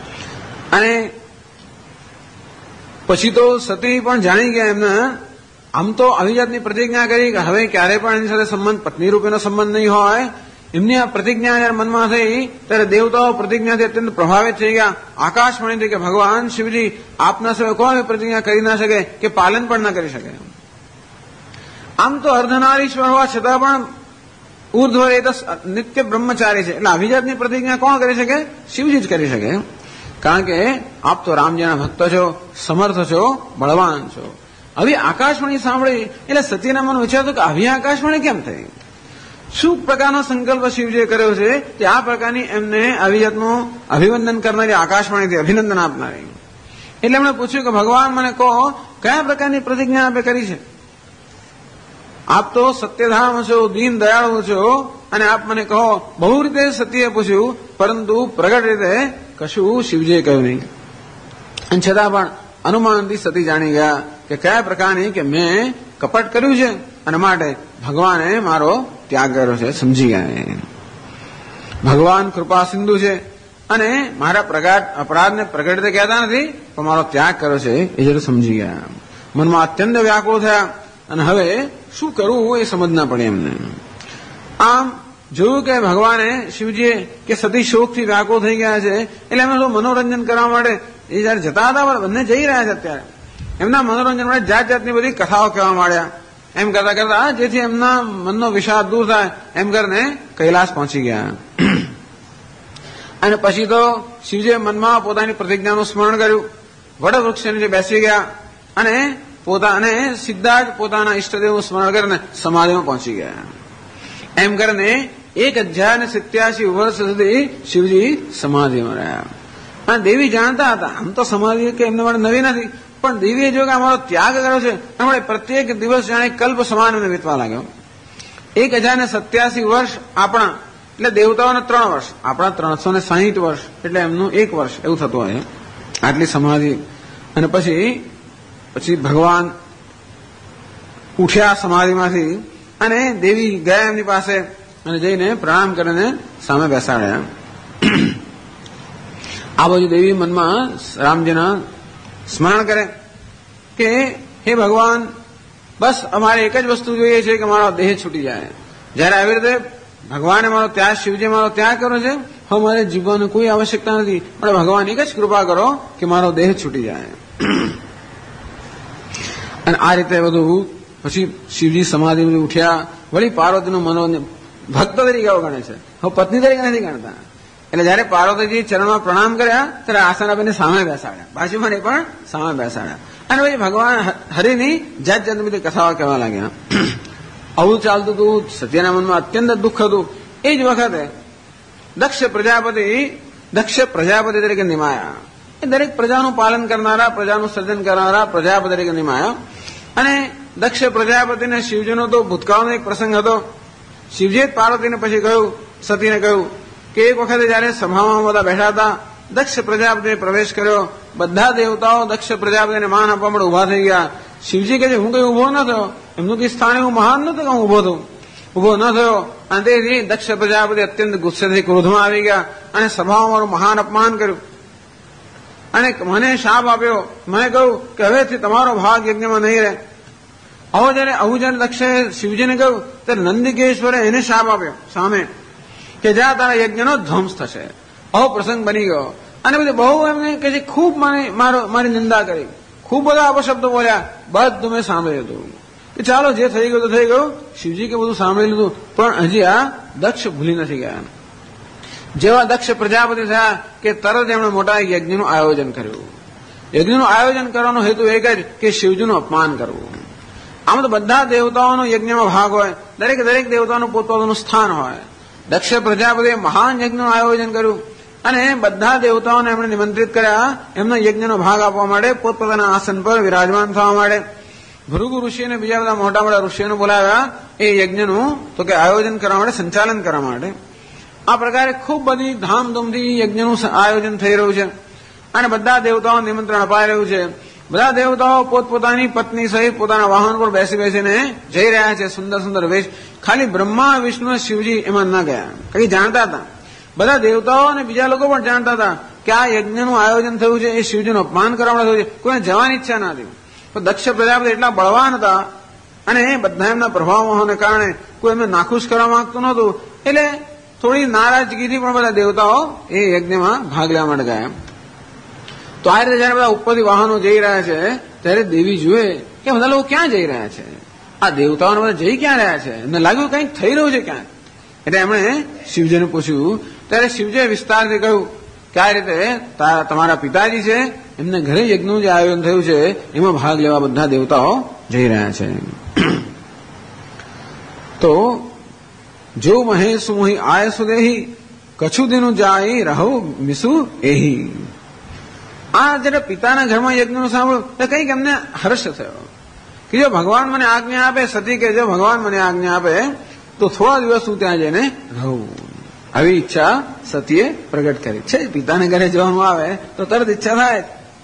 અને પછી તો સતી પણ જાણી ગયા એમને આમ તો આવી જાતની પ્રતિજ્ઞા કરી કે હવે ક્યારે પણ એની સાથે સંબંધ પત્ની રૂપેનો સંબંધ નહીં હોય. એમની આ પ્રતિજ્ઞા જયારે મનમાં થઈ ત્યારે દેવતાઓ પ્રતિજ્ઞાથી અત્યંત પ્રભાવિત થઈ ગયા. આકાશવાણીથી કે ભગવાન શિવજી આપના સિવાય કોઈ પ્રતિજ્ઞા કરી ના શકે કે પાલન પણ ન કરી શકે. આમ તો અર્ધનારીશ્વર હોવા છતાં પણ ઉર્ધ્વ એ નિત્ય બ્રહ્મચારી છે. એટલે આવી જાતની પ્રતિજ્ઞા કોણ કરી શકે? શિવજી જ કરી શકે. કારણ કે આપ તો રામજીના ભક્ત છો, સમર્થ છો, બળવાન છો. આવી આકાશવાણી સાંભળી એટલે સતીના મન વિચારતો કે આવી આકાશવાણી કેમ થઈ? શું પ્રકારનો સંકલ્પ શિવજીએ કર્યો છે કે આ પ્રકારની એમને આવી જાતનું અભિવંદન કરનારી આકાશવાણીથી અભિનંદન આપનારી. એટલે એમણે પૂછ્યું કે ભગવાન મને કહો કયા પ્રકારની પ્રતિજ્ઞા આપે કરી છે? આપ તો સત્યધામ છો, દીન દયાળુ છો, અને આપ મને કહો બહુ રીતે સતીએ પૂછ્યું પરંતુ પ્રગટ રીતે કશું શિવજીએ કહ્યું નહીં. અને છતાં પણ અનુમાનથી સતી જાણી ગયા કે કયા પ્રકારની કે મેં કપટ કર્યું છે અને માટે ભગવાને મારો ત્યાગ કર્યો છે. સમજી ગયા ભગવાન કૃપા સિંધુ છે અને મારા અપરાધને પ્રગટ રીતે કહેતા નથી પણ મારો ત્યાગ કર્યો છે એ જરૂર સમજી ગયા. મનમાં અત્યંત વ્યાકુળ થયા અને હવે શું કરવું એ સમજ ના પડે એમને. આમ જોયું કે ભગવાને શિવજીએ કે સતી શોકથી વ્યાકુળ થઈ ગયા છે એટલે એમને મનોરંજન કરવા માટે એ જયારે જતા હતા પણ બંને જઈ રહ્યા છે અત્યારે એમના મનોરંજન માટે જાત જાતની બધી કથાઓ કહેવા માંડ્યા. એમ કરતા કરતા જેથી એમના મનનો વિષાદ દૂર થાય એમ કરીને કૈલાસ પહોંચી ગયા. અને પછી તો શિવજીએ મનમાં પોતાની પ્રતિજ્ઞાનું સ્મરણ કર્યું. વડવૃક્ષ નીચે બેસી ગયા અને પોતાને સીધા જ પોતાના ઈષ્ટદેવનું સ્મરણ કરીને સમાધિમાં પહોંચી ગયા. એમ કરીને 1087 વર્ષ સુધી શિવજી સમાધિમાં રહ્યા. અને દેવી જાણતા હતા આમ તો સમાધિ કે એમને માટે નવી નથી પણ દેવીએ જો કે અમારો ત્યાગ કર્યો છે અમારે પ્રત્યેક દિવસ જાણે કલ્પ સમાન એમને વીતવા લાગ્યો. 1087 વર્ષ આપણા એટલે દેવતાઓને 3 વર્ષ, આપણા 360 વર્ષ એટલે એમનું 1 વર્ષ એવું થતું હોય આટલી સમાધિ. અને પછી ભગવાન ઉઠ્યા સમાધિમાંથી અને દેવી ગયા એમની પાસે અને જઈને પ્રણામ કરીને સામે બેસાડ્યા. આ બાજુ દેવી મનમાં રામજીના સ્મરણ કરે કે હે ભગવાન બસ અમારે એક જ વસ્તુ જોઈએ છે કે મારો દેહ છૂટી જાય. જયારે આવી રીતે ભગવાને મારો ત્યાગ શિવજી મારો ત્યાગ કર્યો છે હવે મારે જીવવાની કોઈ આવશ્યકતા નથી પણ ભગવાન એક જ કૃપા કરો કે મારો દેહ છૂટી જાય. અને આ રીતે બધું પછી શિવજી સમાધિ ઉઠ્યા. વળી પાર્વતીનું મનોરંજન ભક્ત તરીકે ગણે છે હવે પત્ની તરીકે નથી ગણતા. એટલે જયારે પાર્વતીજી ચરણમાં પ્રણામ કર્યા ત્યારે આસન આપીને સામે બેસાડ્યા, બાજુમાં પણ સામે બેસાડ્યા. અને પછી ભગવાન હરિની જાત જાતની બધી કથાઓ કહેવા લાગ્યા. આવું ચાલતું હતું. સત્યના મનમાં અત્યંત દુઃખ હતું. એ જ વખતે દક્ષ પ્રજાપતિ તરીકે નિમાયા. એ દરેક પ્રજાનું પાલન કરનારા, પ્રજાનું સર્જન કરનારા પ્રજાપતિ તરીકે નિમાયા. અને દક્ષ પ્રજાપતિને શિવજીનો તો ભૂતકાળનો એક પ્રસંગ હતો. શિવજીએ પાર્વતીને પછી કહ્યું, સતીને કહ્યું કે એક વખતે જયારે સભામાં બધા બેઠા હતા દક્ષ પ્રજાપતિએ પ્રવેશ કર્યો. બધા દેવતાઓ દક્ષ પ્રજાપતિને માન આપવા માટે ઉભા થઈ ગયા. શિવજી કહે છે હું કઈ ઉભો ન થયો, એમનું કઈ સ્થાન એવું મહાન નતું કે હું ઉભો ન થયો. અને તેથી દક્ષ પ્રજાપતિ અત્યંત ગુસ્સેથી ક્રોધમાં આવી ગયા અને સભામાં મારું મહાન અપમાન કર્યું અને મને શાપ આપ્યો. મને કહ્યું કે હવેથી તમારો ભાગ યજ્ઞમાં નહીં રહે. આવું જયારે દક્ષે શિવજીને કહ્યું ત્યારે નંદિકેશ્વરે એને શાપ આપ્યો સામે કે જ્યાં તારા યજ્ઞનો ધ્વંસ થશે. આવો પ્રસંગ બની ગયો. અને બધું બહુ એમને કે છે ખૂબ મારી નિંદા કરી, ખૂબ બધા અપશબ્દો બોલ્યા. બધું મેં સાંભળ્યું હતું કે ચાલો જે થઈ ગયું તો થઈ ગયું. શિવજી કે બધું સાંભળી લીધું પણ હજી આ દક્ષ ભૂલી નથી ગયા. જેવા દક્ષ પ્રજાપતિ થયા કે તરત એમણે મોટા યજ્ઞનું આયોજન કર્યું. યજ્ઞનું આયોજન કરવાનો હેતુ એક જ કે શિવજીનું અપમાન કરવું. આમ તો બધા દેવતાઓનો યજ્ઞમાં ભાગ હોય, દરેક દેવતાનું પોતપોતાનું સ્થાન હોય. દક્ષ પ્રજાપતિએ મહાન યજ્ઞનું આયોજન કર્યું અને બધા દેવતાઓને એમણે નિમંત્રિત કર્યા એમના યજ્ઞનો ભાગ આપવા માટે, પોતપોતાના આસન પર વિરાજમાન થવા માટે. ભૃગુ ઋષિ અને બીજા બધા મોટા ઋષિઓને બોલાવ્યા એ યજ્ઞનું તો કે આયોજન કરવા માટે, સંચાલન કરવા માટે. આ પ્રકારે ખૂબ બધી ધામધૂમથી યજ્ઞનું આયોજન થઈ રહ્યું છે અને બધા દેવતાઓને નિમંત્રણ અપાઈ રહ્યું છે. બધા દેવતાઓ પોતપોતાની પત્ની સહિત પોતાના વાહન પર બેસીને જઈ રહ્યા છે. સુંદર સુંદર વેશ. ખાલી બ્રહ્મા, વિષ્ણુ, શિવજી એમાં ન ગયા. કઈ જાણતા હતા બધા દેવતાઓ અને બીજા લોકો પણ જાણતા હતા કે આ યજ્ઞનું આયોજન થયું છે એ શિવજીનું અપમાન કરવા માટે થયું છે. કોઈને જવાની ઈચ્છા ના હતી. તો દક્ષ પ્રજાપતિ એટલા બળવાન હતા અને બધા એમના પ્રભાવોને કારણે કોઈ એમને નાખુશ કરવા માંગતું નહોતું, એટલે થોડી નારાજગીથી પણ બધા દેવતાઓ એ યજ્ઞમાં ભાગ લેવા માટે ગયા. તો આ રીતે જયારે બધા ઉપરથી વાહનો જઈ રહ્યા છે ત્યારે દેવી જુએ કે બધા લોકો ક્યાં જઈ રહ્યા છે, આ દેવતાઓને બધા જઈ ક્યાં રહ્યા છે, એમને લાગ્યું કંઈક થઈ રહ્યું છે ક્યાંક. એટલે એમણે શિવજીને પૂછ્યું, ત્યારે શિવજીએ વિસ્તારથી કહ્યું કે આ રીતે તમારા પિતાજી છે, એમને ઘરે યજ્ઞનું જે આયોજન થયું છે એમાં ભાગ લેવા બધા દેવતાઓ જઈ રહ્યા છે. તો જો મહેશ મોહી આય સુદેહી કછું દિનું જાય રહો મિસુ એહી. આ જયારે પિતાના ઘરમાં યજ્ઞનું સાંભળ્યું તો કંઈક એમને હર્ષ થયો કે જો ભગવાન મને આજ્ઞા આપે, સતી કે જો ભગવાન મને આજ્ઞા આપે તો થોડા દિવસ હું ત્યાં જઈને રહું. આવી ઈચ્છા સતીએ પ્રગટ કરી છે. પિતાને ઘરે જવાનું આવે તો તરત ઈચ્છા થાય.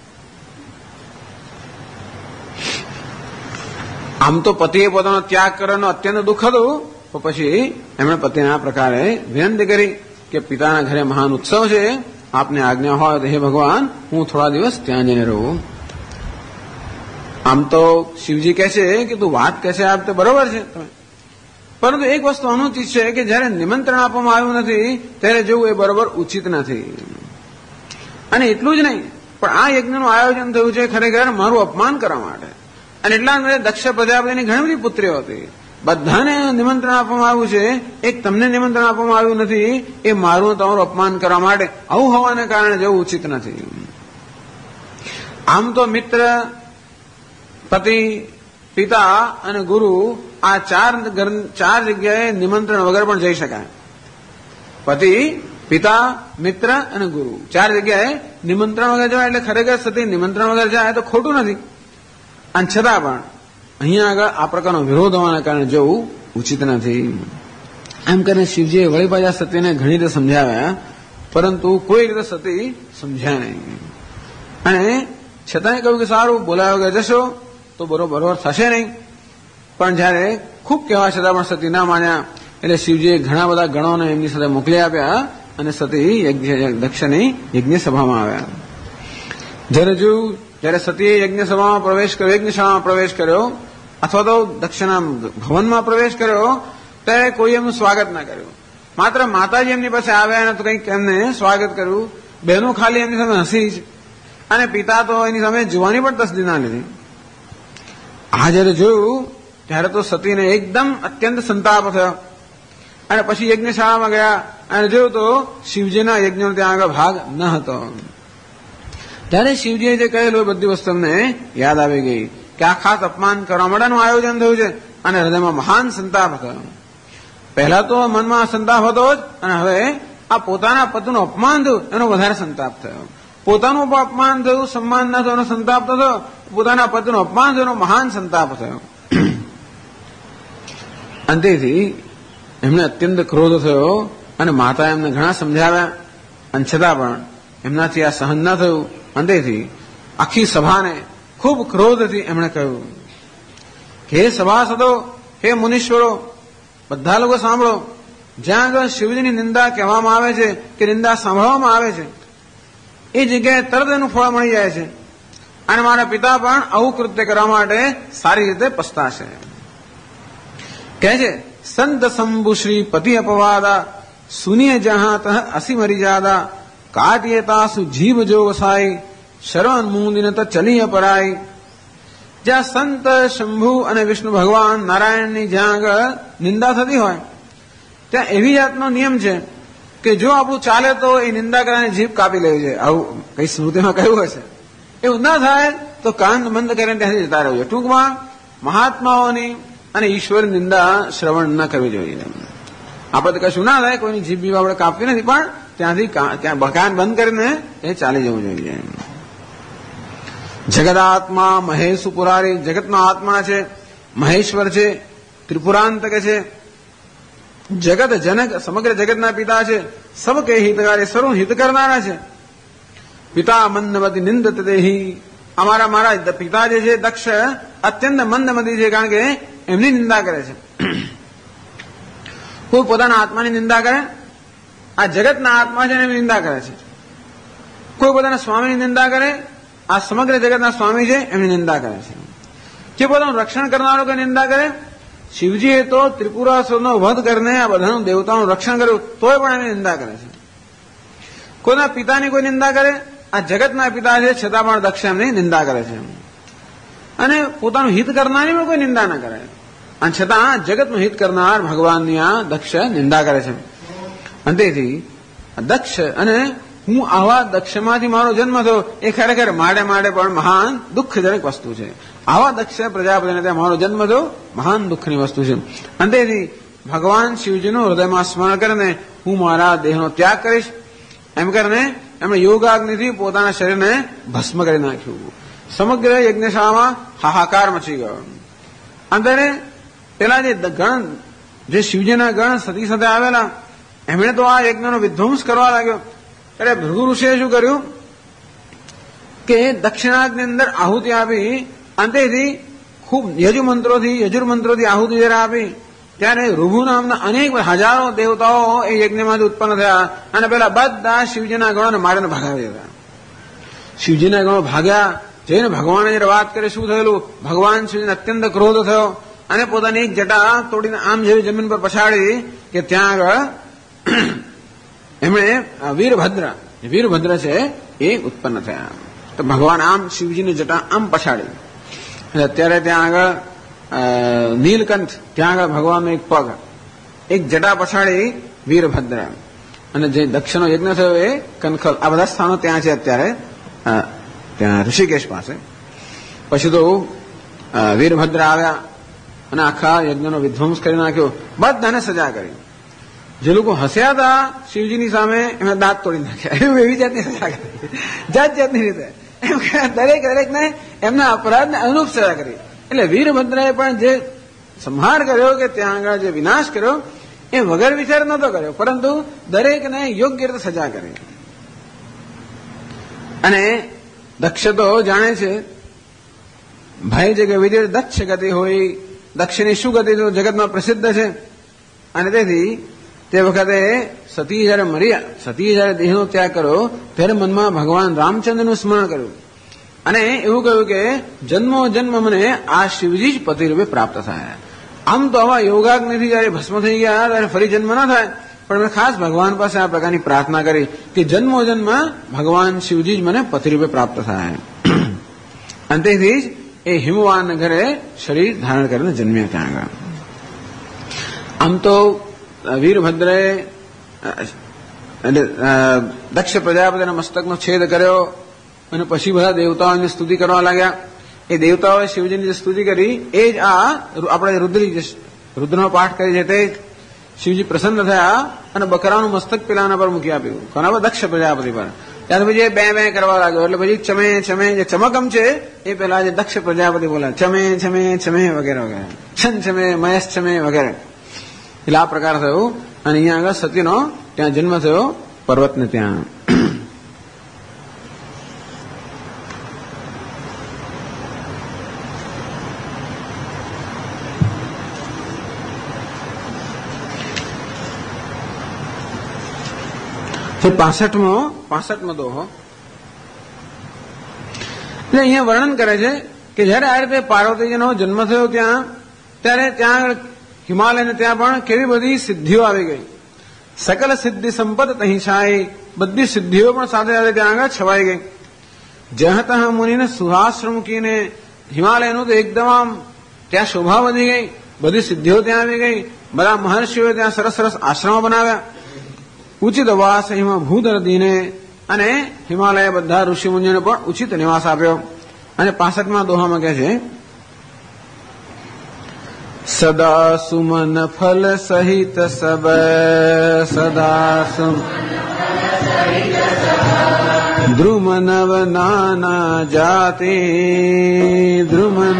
આમ તો પતિએ પોતાનો ત્યાગ કરવાનો અત્યંત દુઃખ હતું, તો પછી એમણે પતિને આ પ્રકારે વિનંતી કરી કે પિતાના ઘરે મહાન ઉત્સવ છે, આપને આજ્ઞા હોય તો હે ભગવાન હું થોડા દિવસ ત્યાં જઈને રહું. આમ તો શિવજી કહે છે કે તું વાત કહે છે આ તો બરોબર છે, પરંતુ એક વસ્તુ અનુચિત છે કે જયારે નિમંત્રણ આપવામાં આવ્યું નથી ત્યારે જવું એ બરોબર ઉચિત નથી. અને એટલું જ નહીં, પણ આ યજ્ઞનું આયોજન થયું છે ખરેખર મારું અપમાન કરવા માટે. અને એટલા માટે દક્ષ પ્રજાપતિની ઘણી બધી પુત્રીઓ હતી, બધાને નિમંત્રણ આપવામાં આવ્યું છે, એક તમને નિમંત્રણ આપવામાં આવ્યું નથી, એ મારું તમારું અપમાન કરવા માટે. આવું હોવાને કારણે જવું ઉચિત નથી. આમ તો મિત્ર, પતિ, પિતા અને ગુરુ આ ચાર જગ્યાએ નિમંત્રણ વગર પણ જઈ શકાય. પતિ, પિતા, મિત્ર અને ગુરુ ચાર જગ્યાએ નિમંત્રણ વગર જવાય. એટલે ખરેખર સતી નિમંત્રણ વગર જાય તો ખોટું નથી. અને છતાં પણ અહીંયા આગળ આ પ્રકારનો વિરોધ હોવાના કારણે જવું ઉચિત નથી. એમ કરીને શિવજીએ વળી પાછા સતીને ઘણી રીતે સમજાવ્યા, પરંતુ કોઈ રીતે સતી સમજ્યા નહીં. અને છતાંય કહ્યું કે સારું, બોલાવ્યા વગર જશો તો બરોબર થશે નહીં. પણ જયારે ખૂબ કહેવા છતાં પણ સતી ના માન્યા, એટલે શિવજીએ ઘણા બધા ગણોને એમની સાથે મોકલી આપ્યા અને સતી દક્ષની યજ્ઞ સભામાં આવ્યા. જયારે સતીએ યજ્ઞશાળામાં પ્રવેશ કર્યો અથવા તો દક્ષના ભવનમાં પ્રવેશ કર્યો ત્યારે કોઈ એમનું સ્વાગત ના કર્યું. માત્ર માતાજી એમની પાસે આવ્યા અને કંઈક એમને સ્વાગત કર્યું. બહેનો ખાલી એમની સામે હસી જ, અને પિતા તો એની સામે જોવાની પણ તસદી ના લીધી. આ જયારે જોયું ત્યારે તો સતીને એકદમ અત્યંત સંતાપ થયો. અને પછી યજ્ઞશાળામાં ગયા અને જોયું તો શિવજીના યજ્ઞનો ત્યાં આગળ ભાગ ન હતો. ત્યારે શિવજીએ જે કહેલું એ બધી વસ્તુ અમને યાદ આવી ગઈ કે આ ખાસ અપમાન કરવા માટેનું આયોજન થયું છે. અને હૃદયમાં મહાન સંતાપ થયો. પહેલા તો મનમાં સંતાપ હતો જ, અને હવે આ પોતાના પતિનું અપમાન થયું એનો વધારે સંતાપ થયો. પોતાનું પણ અપમાન થયું, સન્માન ન થયો એનો સંતાપ થયો, પોતાના પતિનું અપમાન થયું એનો મહાન સંતાપ થયો. અંતેથી એમને અત્યંત ક્રોધ થયો અને માતા એમને ઘણા સમજાવ્યા, અને છતાં પણ એમનાથી આ સહન ન થયું. અંતેથી આખી સભાને ખૂબ ક્રોધથી એમણે કહ્યું કે હે સભાસદો, હે મુનીશ્વરો, બધા લોકો સાંભળો. જ્યાં આગળ શિવજીની નિંદા કહેવામાં આવે છે કે નિંદા સાંભળવામાં આવે છે એ જગ્યાએ તરત એનું ફળ મળી જાય છે. અને મારા પિતા પણ આવું કૃત્ય કરવા માટે સારી રીતે પસ્તાશે. કહે છે સંત શંભુ શ્રી પતિ અપવાદા સુનિય જહાં તહ અસી મરી જાદા કાટ્યેતાસુ જીવ જો વસાઈ શરવણ મુંદિન તો ચલી અપરાઈ. જ્યાં સંત શંભુ અને વિષ્ણુ ભગવાન નારાયણની જ્યાં આગળ નિંદા થતી હોય ત્યાં એવી જાતનો નિયમ છે કે જો આપણું ચાલે તો એ નિંદા કરવાની જીભ કાપી લેવી છે. આવું કઈ સ્મૃતિમાં કહ્યું હશે. એવું ના થાય તો કાન બંધ કરીને ત્યાંથી જતા રહેવું છે. ટૂંકમાં મહાત્માઓની અને ઈશ્વર નિંદા શ્રવણ ન કરવી જોઈએ. આપણે તો કશું ના થાય, કોઈની જીભ બીબ આપણે કાપવી નથી, પણ ત્યાંથી કાન બંધ કરીને એ ચાલી જવું જોઈએ. જગદાત્મા મહેશ પુરારી, જગતનો આત્મા છે, મહેશ્વર છે, ત્રિપુરાંતક છે, જગત જનક, સમગ્ર જગતના પિતા છે, સબ કે હિતકારી, સર્વ હિત કરનારા છે. પિતા મંદમતી નિંદત દેહી, મારા પિતા જે છે દક્ષ અત્યંત મંદમતી છે, કારણ કે એમની નિંદા કરે છે. કોઈ પોતાના આત્માની નિંદા કરે, આ જગતના આત્મા છે એની નિંદા કરે છે. કોઈ પોતાના સ્વામીની નિંદા કરે, આ સમગ્ર જગતના સ્વામી છે એમની નિંદા કરે છે. જે પોતાનું રક્ષણ કરનારો કોઈ નિંદા કરે? શિવજીએ તો ત્રિપુરાસુરનો વધ કરીને આ બધાનું દેવતાઓનું રક્ષણ કર્યું, તોય પણ એની નિંદા કરે છે. કોઈના પિતાની કોઈ નિંદા કરે? આ જગતના પિતા છે છતાં પણ દક્ષ એમની નિંદા કરે છે. અને પોતાનું હિત કરનારની પણ કોઈ નિંદા ન કરે, અને છતાં જગતનું હિત કરનાર ભગવાનની આ દક્ષ નિંદા કરે છે. અને તેથી દક્ષ, અને હું આવા દક્ષમાંથી મારો જન્મ થયો એ ખરેખર માડે પણ મહાન દુઃખજનક વસ્તુ છે. આવા દક્ષ પ્રજાપતિને ત્યાં મારો જન્મ થયો મહાન દુઃખની વસ્તુ છે. અને તેથી ભગવાન શિવજીનું હૃદયમાં સ્મરણ કરીને હું મારા દેહનો ત્યાગ કરીશ એમ કરીને એમણે યોગાગ્નિથી પોતાના શરીરને ભસ્મ કરી નાખ્યું. સમગ્ર યજ્ઞશાળામાં હાહાકાર મચી ગયો. અંતરે પેલા જે શિવજીના ગણ સતી સાથે આવેલા એમણે તો આ યજ્ઞનો વિધ્વંસ કરવા લાગ્યો. ત્યારે ભૃગુ ઋષિએ શું કર્યું કે દક્ષિણાગ્નિ અંદર આહુતિ આપી, અંતેથી ખૂબ યજુર્મંત્રોથી આહુતિ જરા આપી, ત્યારે ઋભુ નામના અનેક હજારો દેવતાઓ એ યજ્ઞમાંથી ઉત્પન્ન થયા અને પેલા બધા શિવજીના ગણોને મારીને ભગાવી દીધા. શિવજીના ગણો ભાગ્યા. જઈને ભગવાને જયારે વાત કરી શું થયેલું, ભગવાન શિવજીને અત્યંત ક્રોધ થયો અને પોતાની એક જટા તોડીને આમ જેવી જમીન પર પછાડી કે ત્યાં આગળ એમણે વીરભદ્ર છે એ ઉત્પન્ન થયા. તો ભગવાન આમ શિવજીની જટા આમ પછાડી, અત્યારે ત્યાં આગળ નીલકંઠ, ત્યાં આગળ ભગવાનનો એક પગ, એક જટા પછાડી વીરભદ્ર, અને જે દક્ષનો યજ્ઞ થયો એ કનખલ. આ બધા સ્થાનો ત્યાં છે અત્યારે ત્યાં ઋષિકેશ પાસે. પછી તો વીરભદ્ર આવ્યા અને આખા યજ્ઞનો વિધ્વંસ કરી નાખ્યો, બધાને સજા કરી. જે લોકો હસ્યા હતા શિવજીની સામે એમણે દાંત તોડી નાખ્યા, એવી જાતની સજા કરી, જાતની રીતે એમ દરેકને એમના અપરાધને અનુરૂપ સજા કરી. એટલે વીરભદ્રએ પણ જે સંહાર કર્યો કે ત્યાં આગળ જે વિનાશ કર્યો એ વગર વિચાર નહોતો કર્યો, પરંતુ દરેકને યોગ્ય રીતે સજા કરી. અને દક્ષ તો જાણે છે ભાઈ જે વિધિ દક્ષ ગતિ હોય, દક્ષની શું ગતિ તો જગતમાં પ્રસિદ્ધ છે. અને તેથી તે વખતે સતી જયારે દેહનો ત્યાગ કર્યો ત્યારે મનમાં ભગવાન રામચંદ્રનું સ્મરણ કર્યું અને એવું કહ્યું કે જન્મો જન્મ મને આ શિવજી જ પતિ રૂપે પ્રાપ્ત થાય. આમ તો આવા યોગાગ્નિથી જયારે ભસ્મ થઈ ગયા ત્યારે ફરી જન્મ ન થાય, પણ મેં ખાસ ભગવાન પાસે આ પ્રકારની પ્રાર્થના કરી કે જન્મો જન્મ ભગવાન શિવજી જ મને પતિ રૂપે પ્રાપ્ત થાય. અંતેથી જ એ હિમવાન ઘરે શરીર ધારણ કરીને જન્મ્યા ત્યાં આગળ. આમ તો વીરભદ્રએ દક્ષ પ્રજાપતિના મસ્તકનો છેદ કર્યો અને પછી બધા દેવતાઓની સ્તુતિ કરવા લાગ્યા. એ દેવતાઓએ શિવજીની જે સ્તુતિ કરી એ જ આ આપણે રુદ્રનો પાઠ કરી છે તે શિવજી પ્રસન્ન થયા અને બકરાનું મસ્તક પેલાના પર મૂકી આપ્યું, કોના પર? દક્ષ પ્રજાપતિ પર. ત્યાર પછી બે કરવા લાગ્યો, એટલે પછી ચમે જે ચમકમ છે એ પેલા જે દક્ષ પ્રજાપતિ બોલ્યા ચમે વગેરે વગેરે, છન ચમે મહેશ ચમે વગેરે. એટલે આ પ્રકાર થયો. અને અહીંયા આગળ સતીનો ત્યાં જન્મ થયો પર્વતને ત્યાં. પાસઠમો દોહો. એટલે અહીંયા વર્ણન કરે છે કે જયારે આ રીતે પાર્વતીજીનો જન્મ થયો ત્યારે ત્યાં હિમાલયને ત્યાં પણ કેવી બધી સિદ્ધિઓ આવી ગઈ. સકલ સિદ્ધિ સંપદ તહીં છાઈ, બધી સિદ્ધિઓ પણ સાથે સાથે ત્યાં આગળ છવાઈ ગઈ. જહત મુનિને સુહાશ્રમ કીને, હિમાલયનું તો એકદમ આમ ત્યાં શોભા વધી ગઈ, બધી સિદ્ધિઓ ત્યાં આવી ગઈ. બધા મહર્ષિઓએ ત્યાં સરસ સરસ આશ્રમો બનાવ્યા. ઉચિત વાસ એમાં ભૂધર દીને, અને હિમાલય બધા ઋષિ મુનિઓને પણ ઉચિત નિવાસ આપ્યો. અને 65મા દોહામાં કહે છે સદા સુમન ફલ સહિત સબ, સદા દ્રુમ નવ નાના જાતિ, દ્રુમન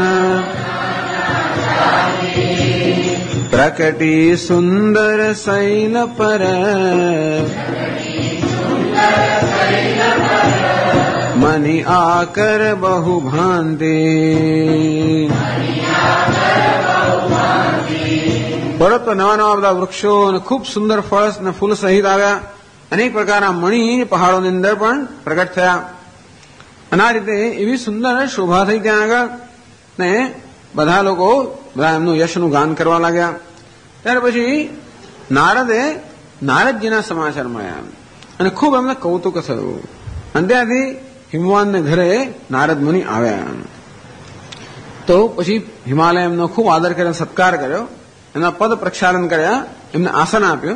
પ્રકટી સુંદર શૈલ પર, મની આકર બહુ ભાંતિ. પર્વત પર નવા બધા વૃક્ષો અને ખૂબ સુંદર ફળ અને ફૂલ સહિત આવ્યા. અનેક પ્રકારના મણી પહાડોની અંદર પણ પ્રગટ થયા. અને આ રીતે એવી સુંદર શોભા થઈ ત્યાં આગળ. ને બધા લોકો બધા એમનું યશનું ગાન કરવા લાગ્યા. ત્યાર પછી નારદે નારદજીના સમાચાર મળ્યા અને ખૂબ એમને કૌતુક થયું. અને ત્યાંથી હિમવાનને ઘરે નારદ મુનિ આવ્યા. તો પછી હિમાલય એમનો ખૂબ આદર કરીને સત્કાર કર્યો, એમના પદ પ્રક્ષાલન કર્યા, એમને આસન આપ્યું.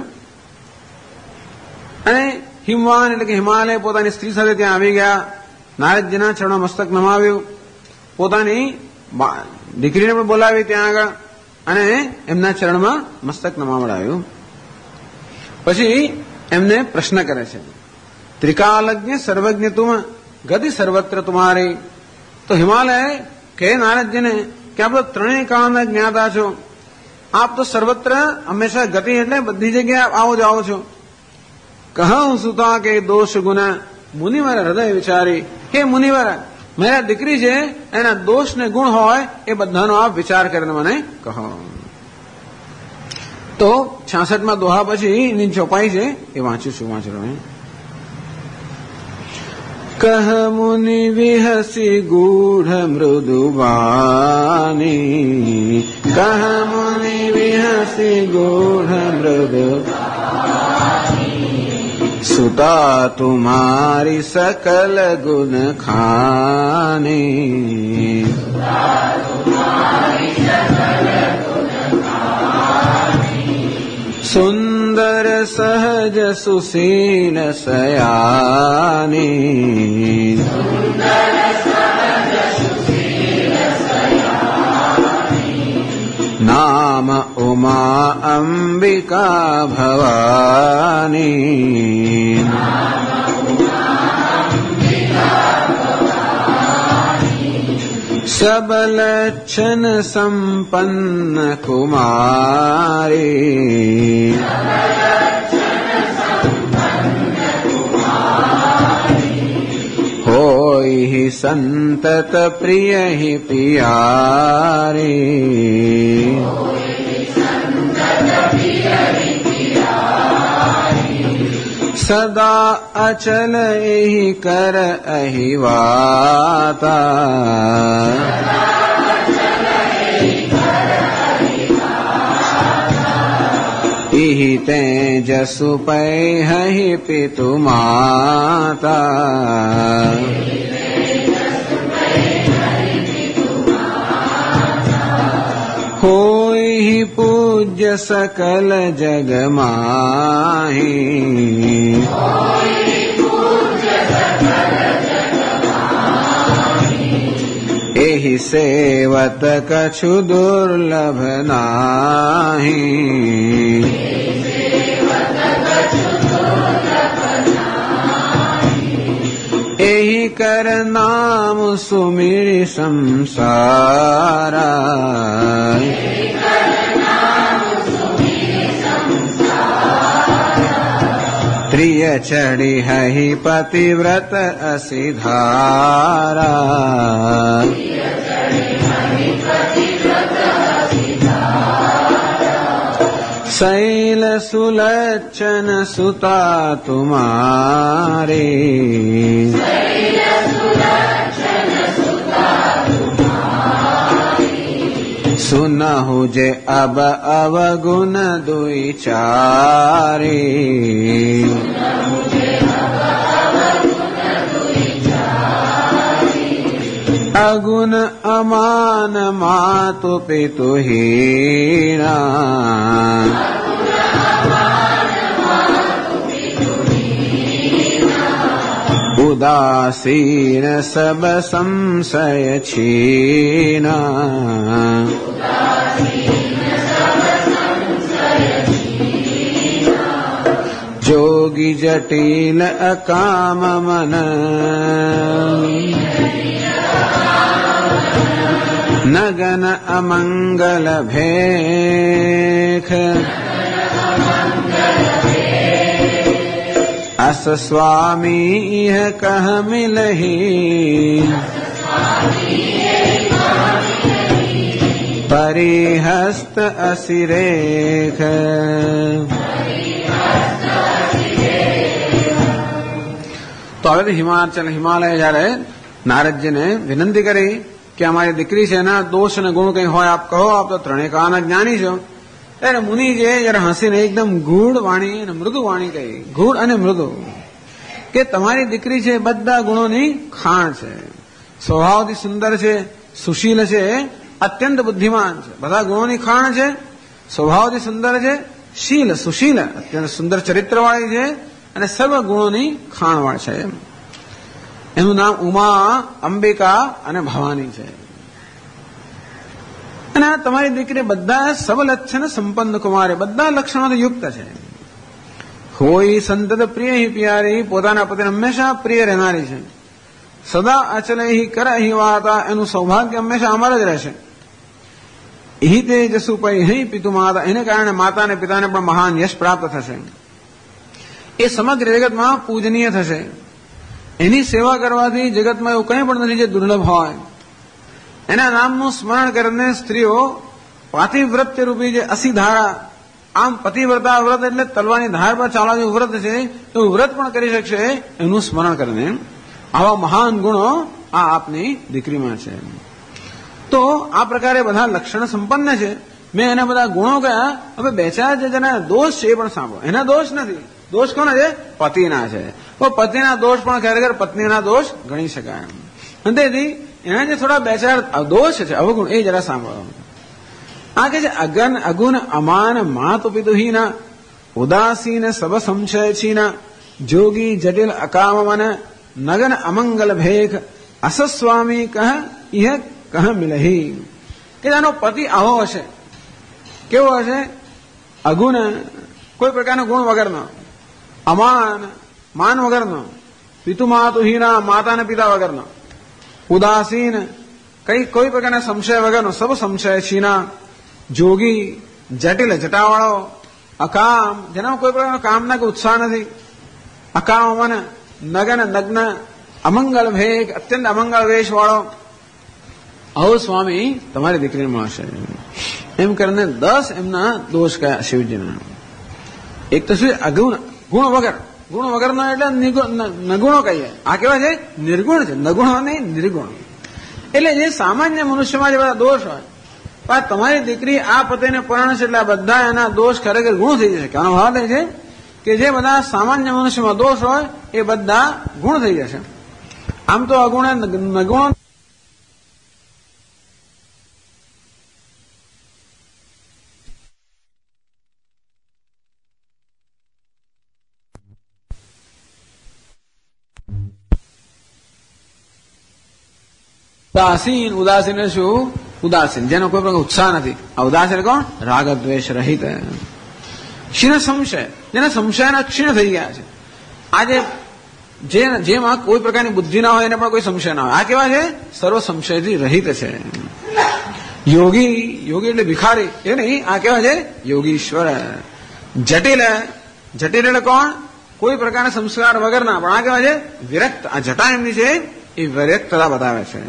અને હિમવાન એટલે કે હિમાલય પોતાની સ્ત્રી સાથે ત્યાં આવી ગયા. નારદજીના ચરણો મસ્તક નમાવ્યું, પોતાની દીકરીને પણ બોલાવી ત્યાં આગળ અને એમના ચરણમાં મસ્તક નમાવડાવ્યું. પછી એમને પ્રશ્ન કરે છે, ત્રિકાલજ્ઞ સર્વજ્ઞ તુમ ગતિ સર્વત્ર તુમારી. તો હિમાલય કહે નારદજીને કે આપ તો ત્રણેય કાળના જ્ઞાતા છો, આપ તો સર્વત્ર હંમેશા ગતિ એટલે બધી જગ્યાએ આવો જાઓ છો. કહું સુતા કે દોષ ગુના મુનિવર હૃદય વિચારી. હે મુનિવર, મારા દીકરી છે એના દોષ ને ગુણ હોય એ બધાનો આપ વિચાર કરીને મને કહો. તો 66માં દોહા પછી એની ચોપાઈ છે એ વાંચું છું. કહ મુનિ વિહસી ગૂઢ મૃદુબાની, કહ મુનિ વિહસી ગૂઢ મૃદુ સુતા તુમારી સકલ ગુણ ખાની. સુંદર સહજ સુશીલ સયાની, નામ ઉમા અંબિકા ભવાની. सबलक्षण संपन्न कुमारी, होई ही संतत प्रिय ही प्यारी. सदा अचल एहि कर अहिवाता, इहि तेजसु पैहि पितु माता. होई ही पूज्य सकल जग माही, एहि सेवत कछु दुर्लभ नाही. एहि कर नाम सुमिरि संसारा, प्रिय चढ़ी हहि पतिव्रत असिधारा. शैल सुलक्षण सुता तुम्हारी, सुनहु जे अब अवगुण दुई चारी. अगुण अमान मातु पितु हीना, उदासीन सब संशय छीना. जोगी जटिल अकाम मन, नगन अमंगल भेख. अस स्वामी यह कह मिलही, परिहस्त असिरेख. તો હવે હિમાલય જયારે નારદજીને વિનંતી કરી કે અમારી દીકરી છે એના દોષ અને ગુણ કંઈ હોય આપ કહો, આપ તો ત્રણેય કાળના જ્ઞાની છો. ત્યારે મુનિજીએ જરા હસીને એકદમ ગૂઢ વાણી અને મૃદુ વાણી કહી, ગૂઢ અને મૃદુ, કે તમારી દીકરી છે બધા ગુણોની ખાણ છે, સ્વભાવથી સુંદર છે, સુશીલ છે, અત્યંત બુદ્ધિમાન છે, બધા ગુણોની ખાણ છે, સ્વભાવથી સુંદર છે, શીલ સુશીલ અત્યંત સુંદર ચરિત્રવાળી છે અને સર્વ ગુણોની ખાણવાળ છે. એનું નામ ઉમા, અંબિકા અને ભવાની છે. અને તમારી દીકરી બધા સબલક્ષણ સંપન્ન કુમારે, બધા લક્ષણોથી યુક્ત છે. હોય સંતત પ્રિય હિ પિયારી, પોતાના પતિને હંમેશા પ્રિય રહેનારી છે. સદા અચલ હિ કર હિ વાતા, એનું સૌભાગ્ય હંમેશા અમર જ રહેશે. હિ તે જસુ પૈ હૈ પિતુ માતા, એને કારણે માતા અને પિતાને પણ મહાન યશ પ્રાપ્ત થશે. એ સમગ્ર જગતમાં પૂજનીય થશે. એની સેવા કરવાથી જગતમાં એવું કંઈ પણ નથી જે દુર્લભ હોય. એના નામનું સ્મરણ કરીને સ્ત્રીઓ પાતિવ્રત્ય રૂપી જે 80 ધારા, આમ પતિવ્રતા વ્રત એટલે તલવાની ધાર પર ચાલવા જેવું વ્રત છે, એવું વ્રત પણ કરી શકશે એનું સ્મરણ કરીને. આવા મહાન ગુણો આ આપની દીકરીમાં છે. તો આ પ્રકારે બધા લક્ષણ સંપન્ન છે. મેં એના બધા ગુણો કયા, હવે બે ચાર જેના દોષ છે એ પણ સાંભળો. એના દોષ નથી, દોષ કોના છે? પતિના છે. તો પતિના દોષ પણ ખરેખર પત્નીના દોષ ગણી શકાય. અને તેથી એના જે થોડા બે ચાર દોષ છે, અવગુણ, એ જરા સાંભળો. આ કે છે અગન અગુણ અમાન માતુ પિતુહીના, ઉદાસીન સબ સંશય છીના, જોગી જટિલ અકામન, નગન અમંગલ ભેખ, અસસ્વામી કહ ઇહ કહ મિલહી. કે આનો પતિ આવો હશે, કેવો હશે? અગુણ, કોઈ પ્રકારનો ગુણ વગરનો, અમાન, માન વગરનો, પિતુ માતુહીના, માતા અને પિતા વગરનો, ઉદાસીન, કોઈ પ્રકારના સંશય વગરનો, સબ સંશય છીના, જોગી, જટિલ જટાવાળો, અકામ, જેનામાં કોઈ પ્રકારનો કામના કે ઉત્સાહ નથી, અકામન, નગન નગ્ન, અમંગલ ભેગ, અત્યંત અમંગળ વેશ વાળો, આવો સ્વામી તમારી દીકરીને મળશે. એમ કરીને 10 એમના દોષ કયા શિવજીના. એક તો શું? અગુણ, ગુણ વગર, ગુણ વગરનો એટલે નગુણો કહીએ. આ કેવા છે? નિર્ગુણ છે. નગુણો નહીં, નિર્ગુણ. એટલે જે સામાન્ય મનુષ્યમાં જે બધા દોષ હોય, પણ તમારી દીકરી આ પતિને પરણશે એટલે આ બધા એના દોષ ખરેખર ગુણ થઈ જશે. આનો ભાવ એ છે કે જે બધા સામાન્ય મનુષ્યમાં દોષ હોય એ બધા ગુણ થઈ જશે. આમ તો અગુણ નગુણ ઉદાસીન, ઉદાસીન શું? ઉદાસીન, જેનો કોઈ પ્રકાર ઉત્સાહ નથી. આ ઉદાસીન કોણ? રાગ દ્વેષ રહિત. ક્ષીણ સંશય, જેના સંશયના ક્ષીણ થઈ ગયા છે. આજે જેમાં કોઈ પ્રકારની બુદ્ધિ ના હોય એને પણ કોઈ સંશય ના હોય. આ કેવા છે? સર્વ સંશયથી રહિત છે. યોગી, યોગી એટલે ભિખારી એ નહીં, આ કેવા છે? યોગીશ્વર. જટિલ, જટિલ એટલે કોણ? કોઈ પ્રકારના સંસ્કાર વગરના, પણ આ કેવા છે? વિરક્ત. આ જટા એમની છે એ વિરક્તતા બતાવે છે.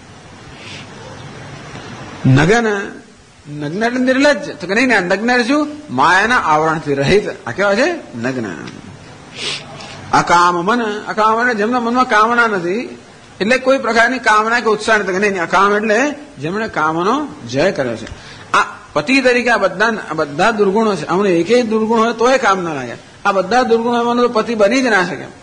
નગન, નગ્ન એટલે નિર્લજ્જ, તો કે નહીં, નગ્ન શું? માયાના આવરણથી રહિત. આ કેવા છે? નગ્ન. અકામ મન, અકામ એટલે જેમના મનમાં કામના નથી, એટલે કોઈ પ્રકારની કામના કે ઉત્સાહ નથી. નહીં, અકામ એટલે જેમણે કામનો જય કર્યો છે. આ પતિ તરીકે આ બધા દુર્ગુણો છે. અમને એક દુર્ગુણ હોય તોય કામ ના લાગે. આ બધા દુર્ગુણો તો પતિ બની જ ના શકે.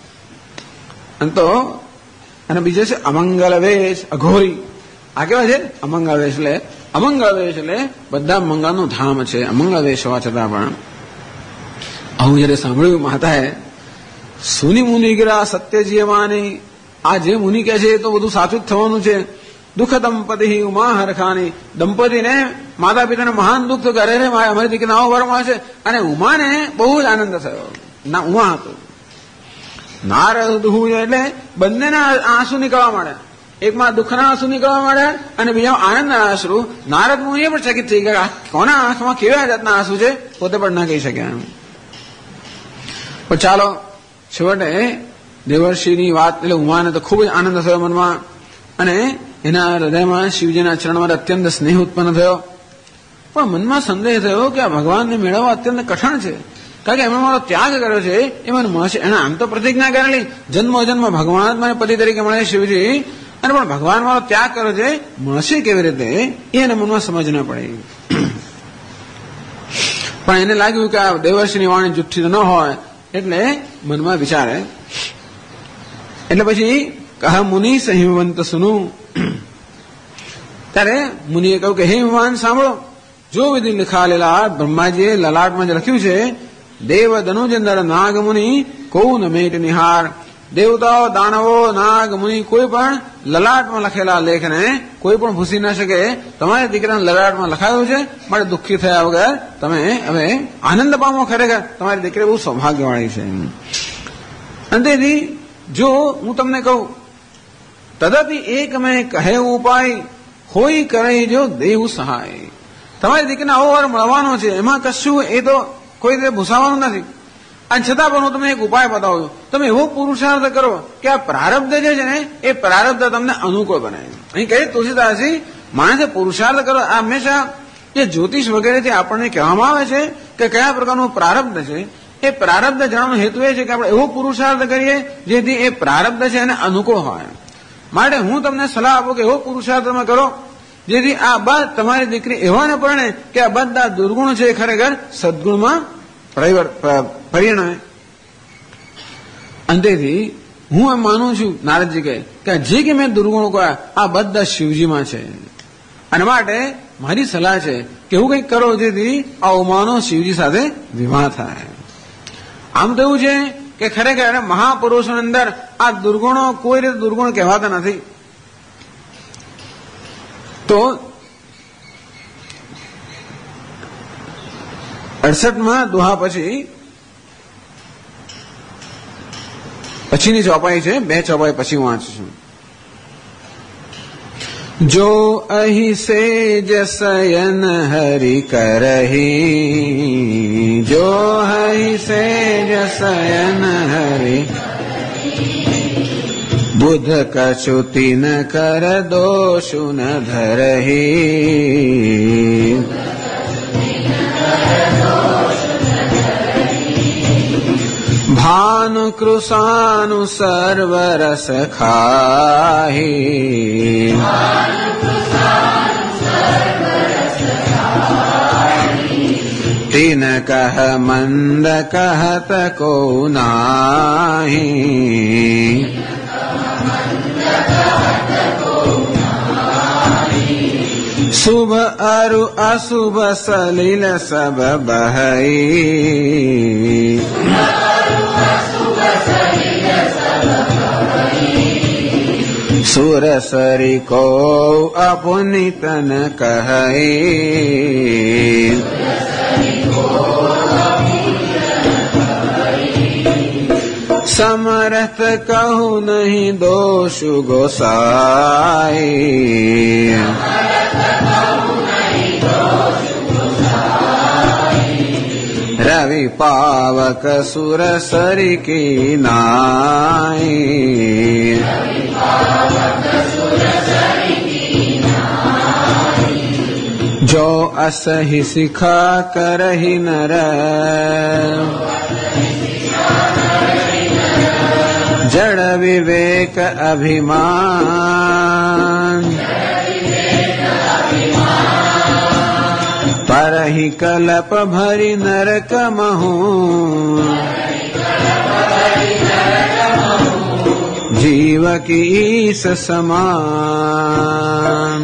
અને બીજો છે અમંગલ વેશ, અઘોરી. આ કેવા છે? અમંગળ વેશ. એટલે અમંગળ વેશ એટલે બધા મંગળનું ધામ છે. અમંગળ વેશ હોવા છતાં પણ આવું જયારે સાંભળ્યું માતાએ, સુની મુનિ ગિરા સત્ય જીવવાની, આ જે મુનિ કહે છે એ તો બધું સાચું જ થવાનું છે. દુઃખ દંપતિ ઉમા હરખાની, દંપતીને માતા પિતાને મહાન દુઃખ તો કરે રે, અમારી દીકરીને આવો વર મળશે. અને ઉમાને બહુ જ આનંદ થયો. ના, ઉમા હતું. નારદ એટલે બંનેના આંસુ નીકળવા માંડ્યા. એકમાં દુઃખના આંસુ નીકળવા માંડ્યા અને બીજામાં આનંદના આંસુ. નારદ મુનિ પણ ચકિત થઈ ગયા, કોના આંખમાં કેવા જાતના આંસુ છે, પોતે પણ ના કહી શક્યા. પણ ચાલો, છેવટે દેવર્ષિની વાત એટલે ઉમાને તો ખૂબ જ આનંદ થયો મનમાં, અને એના હૃદયમાં શિવજીના ચરણમાં અત્યંત સ્નેહ ઉત્પન્ન થયો. પણ મનમાં સંદેહ થયો કે આ ભગવાનને મેળવવા અત્યંત કઠણ છે, કારણ કે એમણે મારો ત્યાગ કર્યો છે એ મને મળશે. એણે આમ તો પ્રતિજ્ઞા કરેલી, જન્મ ભગવાન જ મને પતિ તરીકે મળે શિવજી, અને પણ ભગવાન વાળો ત્યાગ કર્યો છે મળશે કેવી રીતે એને મનમાં સમજ ન પડે. પણ એને લાગ્યું કે આ દેવર્ષિની વાણી જુઠ્ઠી ન હોય એટલે મનમાં વિચારે. એટલે પછી કહ મુનિ હિમવંત સુનું. ત્યારે મુનિએ કહ્યું કે હે હિમવાન સાંભળો, જો વિધિ લખાલેલા બ્રહ્માજીએ લલાટમાં જે લખ્યું છે દેવ ધનુજેન્દ્ર નાગ મુનિ કૌ ન મેટ નિહાર. દેવતાઓ, દાનવો, નાગ મુનિ કોઈ પણ લલાટમાં લખેલા લેખને કોઈ પણ ભૂસી ન શકે. તમારા દીકરાના લલાટમાં લખાયું છે માટે દુઃખી થયા વગર તમે હવે આનંદ પામો. ખરેખર તમારી દીકરી બહુ સૌભાગ્યવાળી છે. અંતેથી જો હું તમને કહું તદપી એક મેં કહે ઉપાય હોય કરે જો દેવ સહાય. તમારી દીકરીને આવો વાર મળવાનો છે, એમાં કશું એ તો કોઈ રીતે ભૂસાવાનું નથી. અને છતાં પણ હું તમને એક ઉપાય બતાવું છું. તમે એવો પુરુષાર્થ કરો કે આ પ્રારબ્ધ જે છે ને એ પ્રારબ્ધ તમને અનુકૂળ બને. અહીં કહે તુલસીદાસજી માણસે પુરુષાર્થ કરો. આ હંમેશા જે જ્યોતિષ વગેરેથી આપણને કહેવામાં આવે છે કે કયા પ્રકારનું પ્રારબ્ધ છે, એ પ્રારબ્ધ જાણવાનો હેતુ એ છે કે આપણે એવો પુરુષાર્થ કરીએ જેથી એ પ્રારબ્ધ છે એને અનુકૂળ હોય. માટે હું તમને સલાહ આપું કે એવો પુરુષાર્થ તમે કરો જેથી આ બાદ તમારી દીકરી એવા ને પરણે કે આ બધા દુર્ગુણ છે એ ખરેખર સદગુણમાં પરિણમે. અંતેથી હું એમ માનું છું નારદજી કહે કે જે કે મેં દુર્ગુણો કહ્યા આ બધા શિવજીમાં છે. અને માટે મારી સલાહ છે કે એવું કંઈક કરો જેથી આ ઉમાનો શિવજી સાથે વિવાહ થાય. આમ તો એવું છે કે ખરેખર મહાપુરુષોની અંદર આ દુર્ગુણો કોઈ રીતે દુર્ગુણ કહેવાતા નથી. તો 68માં દોહા પછીની ચોપાઈ છે, 2 ચોપાઈ પછી વાંચું છું. જો અહી સેજ શયન હરિ કરહી, જો અહી સેજ શયન હરિ બુધ કચુતિ ન કર દોષુ ન ધરહી. ભાનુ કૃષાનુ સર્વરસ ખાહી, તિન કહ મંદ કહત કો નાહી. શુભ અરુ અશુભ સલિલ સબ બહઈ. સુર સરી કો અપુનિતન કહી. સમરથ કહું નહીં દોષુ ગોસાઈ. રવિ પાવક સુર સરી કી નાઈ. જો અસહિ શિખા કરહી નર, જડ વિવેક અભિમાન. પરહિ કલપ ભરી નરક મહું, જીવ કી ઈસ સમાન.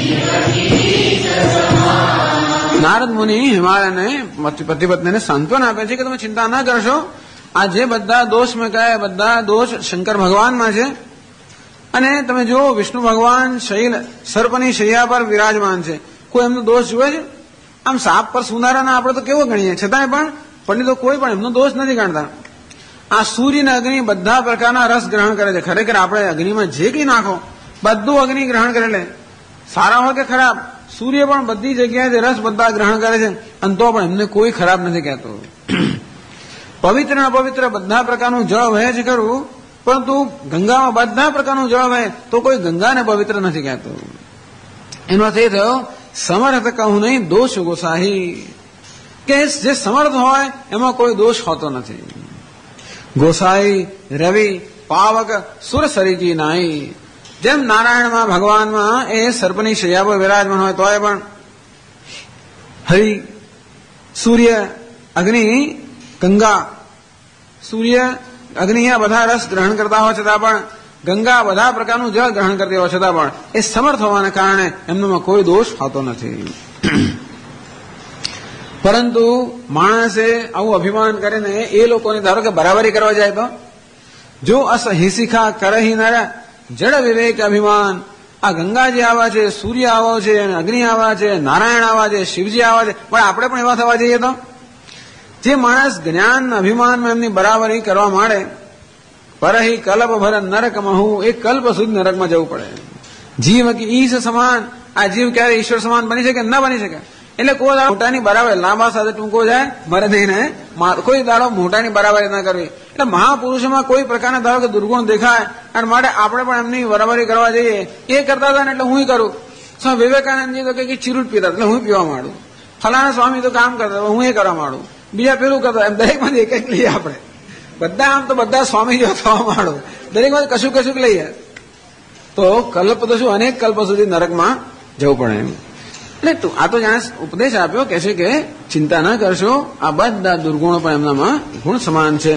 નારદ મુનિ હિમાલયને પતિ પત્નીને સાંત્વન આપે છે કે તમે ચિંતા ના કરશો. આ જે બધા દોષ મેં કહ્યા બધા દોષ શંકર ભગવાનમાં છે. અને તમે જુઓ વિષ્ણુ ભગવાન સર્પની શૈયા પર વિરાજમાન છે. કોઈ એમનો દોષ જુએ છે? આમ સાપ પર સુનારાના આપણે તો કેવો ગણીએ, છતાંય પણ પંડિતો કોઈ પણ એમનો દોષ નથી ગણતા. આ સૂર્ય અને અગ્નિ બધા પ્રકારના રસ ગ્રહણ કરે છે. ખરેખર આપણે અગ્નિમાં જે કંઈ નાખો બધું અગ્નિ ગ્રહણ કરે લે, સારા હોય કે ખરાબ. સૂર્ય પણ બધી જગ્યાએ રસ બધા ગ્રહણ કરે છે અને તો પણ એમને કોઈ ખરાબ નથી કહેતો. પવિત્ર અને અપવિત્ર બધા પ્રકારનું જળ વહે છે ખરું, પરંતુ ગંગામાં બધા પ્રકારનું જળ વહે તો કોઈ ગંગાને પવિત્ર નથી કહેતો. એનો અર્થ એ થયો સમર્થ કહું નહીં દોષ ગોસાહી, કે જે સમર્થ હોય એમાં કોઈ દોષ હોતો નથી. ગોસાઈ રવિ પાવક સુર સરીજી નાઈ, જેમ નારાયણમાં ભગવાનમાં એ સર્પની શૈયા પર વિરાજમાન હોય તોય પણ હરિ, સૂર્ય, અગ્નિ, ગંગા, સૂર્ય, અગ્નિ આ બધા રસ ગ્રહણ કરતા હોવા છતાં પણ ગંગા બધા પ્રકારનું જળ ગ્રહણ કરતી હોવા છતાં પણ એ સમર્થ હોવાને કારણે એમનામાં કોઈ દોષ આવતો નથી. પરંતુ માણસે આવું અભિમાન કરીને એ લોકોને ધારો કે બરાબરી કરવા જાય તો જો અસહિશિખા કરહી નર જડ વિવેક અભિમાન, આ ગંગાજી આવા છે, સૂર્ય આવો છે, અગ્નિ આવા છે, નારાયણ આવા છે, શિવજી આવા છે, પણ આપણે પણ એવા થવા જઈએ તો જે માણસ જ્ઞાન અભિમાનમાં એમની બરાબરી કરવા માંડે પરહી કલ્પ ભર નરક મહુ, એ કલ્પ સુધી નરકમાં જવું પડે. જીવ કે ઈશ સમાન, આ જીવ ક્યારે ઈશ્વર સમાન બની શકે? ન બની શકે. એટલે કોઈ દાડો મોટાની બરાબર, લાંબા સાથે ટૂંકો જાય મરે દઈને કોઈ દાડો મોટાની બરાબરી ના કરવી. એટલે મહાપુરુષોમાં કોઈ પ્રકારના ધારો કે દુર્ગુણ દેખાય અને માટે આપણે પણ એમની બરાબરી કરવા જઈએ. એ કરતા હતા ને એટલે હું કરું. સ્વામી વિવેકાનંદજી તો કે ચીરૂટ પીતા એટલે હું પીવા માંડું. ફલાણા સ્વામી તો કામ કરતા હું એ કરવા માંડું. બીજા પેલું કરતા, એમ દરેકમાંથી એક એક લઈએ આપણે. બધા આમ તો બધા સ્વામી જેવા થવા માંડો. દરેકમાંથી કશું કશું લઈએ તો કલ્પ તો શું અનેક કલ્પ સુધી નરકમાં જવું પડે એમ. એટલે આ તો જાણે ઉપદેશ આપ્યો કે છે કે ચિંતા ના કરશો, આ બધા દુર્ગુણો પણ એમનામાં ગુણ સમાન છે.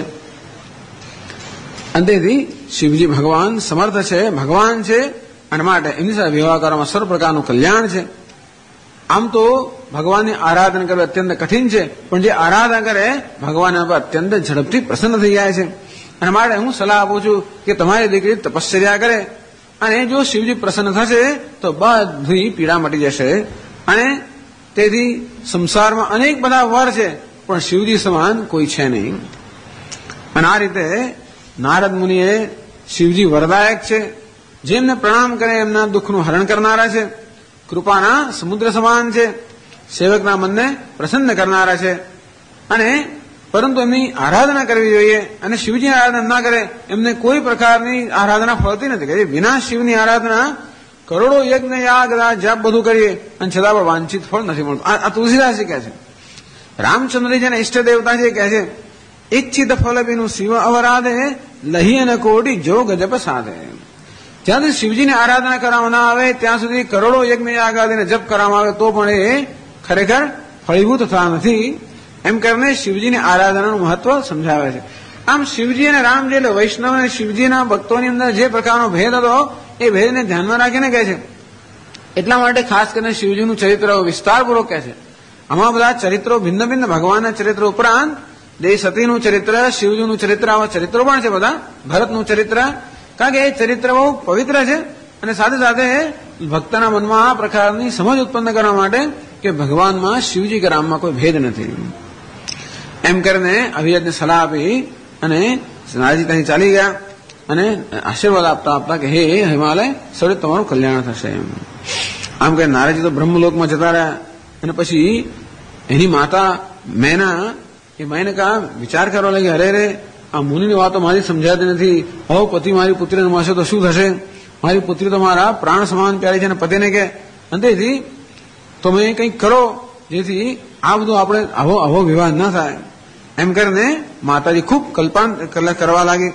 અંતેથી શિવજી ભગવાન સમર્થ છે, ભગવાન છે, અને માટે એમની સાથે વ્યવહાર કરવામાં સર્વ પ્રકારનું કલ્યાણ છે. આમ તો ભગવાનની આરાધના કરવી અત્યંત કઠિન છે, પણ જે આરાધના કરે ભગવાન અત્યંત ઝડપથી પ્રસન્ન થઈ જાય છે. અને માટે હું સલાહ આપું છું કે તમારી દીકરી તપશ્ચર્યા કરે, અને જો શિવજી પ્રસન્ન થશે તો બધી પીડા મટી જશે. અને તેથી સંસારમાં અનેક બધા વર છે, પણ શિવજી સમાન કોઈ છે નહીં. અને આ રીતે નારદ મુનિએ શિવજી વરદાયક છે, જેમને પ્રણામ કરે એમના દુઃખનું હરણ કરનારા છે, કૃપાના સમુદ્ર સમાન છે, સેવકના મનને પ્રસન્ન કરનારા છે. અને પરંતુ એમની આરાધના કરવી જોઈએ. અને શિવજીની આરાધના ના કરે એમને કોઈ પ્રકારની આરાધના ફળતી નથી. વિના શિવની આરાધના કરોડો યજ્ઞ યાગ જાપ બધું કરીએ અને છતાં પણ વાંછિત ફળ નથી મળતું. આ તુલસીદાસજી કહે છે. રામચંદ્રજી જેના ઈષ્ટ દેવતા છે કહે છે, ઈચ્છિત ફલ બીનું શિવ અવરાધે લહી અને કોટી જોગ જપ સાધે. જ્યાં સુધી શિવજીની આરાધના કરવામાં ના આવે ત્યાં સુધી કરોડો યજ્ઞ યાગ આદિને જપ કરવામાં આવે તો પણ એ ખરેખર ફળીભૂત થતા નથી. એમ કરીને શિવજીની આરાધનાનું મહત્વ સમજાવે છે. આમ શિવજી અને રામજી એટલે વૈષ્ણવ અને શિવજીના ભક્તોની અંદર જે પ્રકારનો ભેદ હતો એ ભેદને ધ્યાનમાં રાખીને કહે છે. એટલા માટે ખાસ કરીને શિવજીનું ચરિત્ર વિસ્તારપૂર્વક કહે છે. આમાં બધા ચરિત્રો ભિન્ન ભિન્ન ભગવાનના ચરિત્રો ઉપરાંત દેશતીનું ચરિત્ર, શિવજીનું ચરિત્ર, આવા ચરિત્રો પણ છે બધા. ભરતનું ચરિત્ર, કારણ કે એ ચરિત્ર બહુ પવિત્ર છે અને સાથે સાથે ભક્તના મનમાં આ પ્રકારની સમજ ઉત્પન્ન કરવા માટે કે ભગવાનમાં શિવજી કે રામમાં કોઈ ભેદ નથી. એમ કરીને અભિયજને સલાહ આપી અને નારદજી ત્યાંથી ચાલી ગયા અને આશીર્વાદ આપતા આપતા કે હે હિમાલય સૌથી તમારું કલ્યાણ થશે. એમ આમ કે નારદજી તો બ્રહ્મલોકમાં જતા રહ્યા. અને પછી એની માતા મેનકા વિચાર કરવા લાગી, અરે રે આ મુનિની વાતો મારી સમજાતી નથી. હવે પતિ મારી પુત્રીને મળશે તો શું થશે? મારી પુત્રી તો મારા પ્રાણ સમાન પ્યારી છે. અને પતિને કે અંતેથી તમે કંઈક કરો જેથી આ બધું આપણે આવો વિવાહ ના થાય. એમ કરીને માતાજી ખૂબ કલ્પના કરવા લાગી.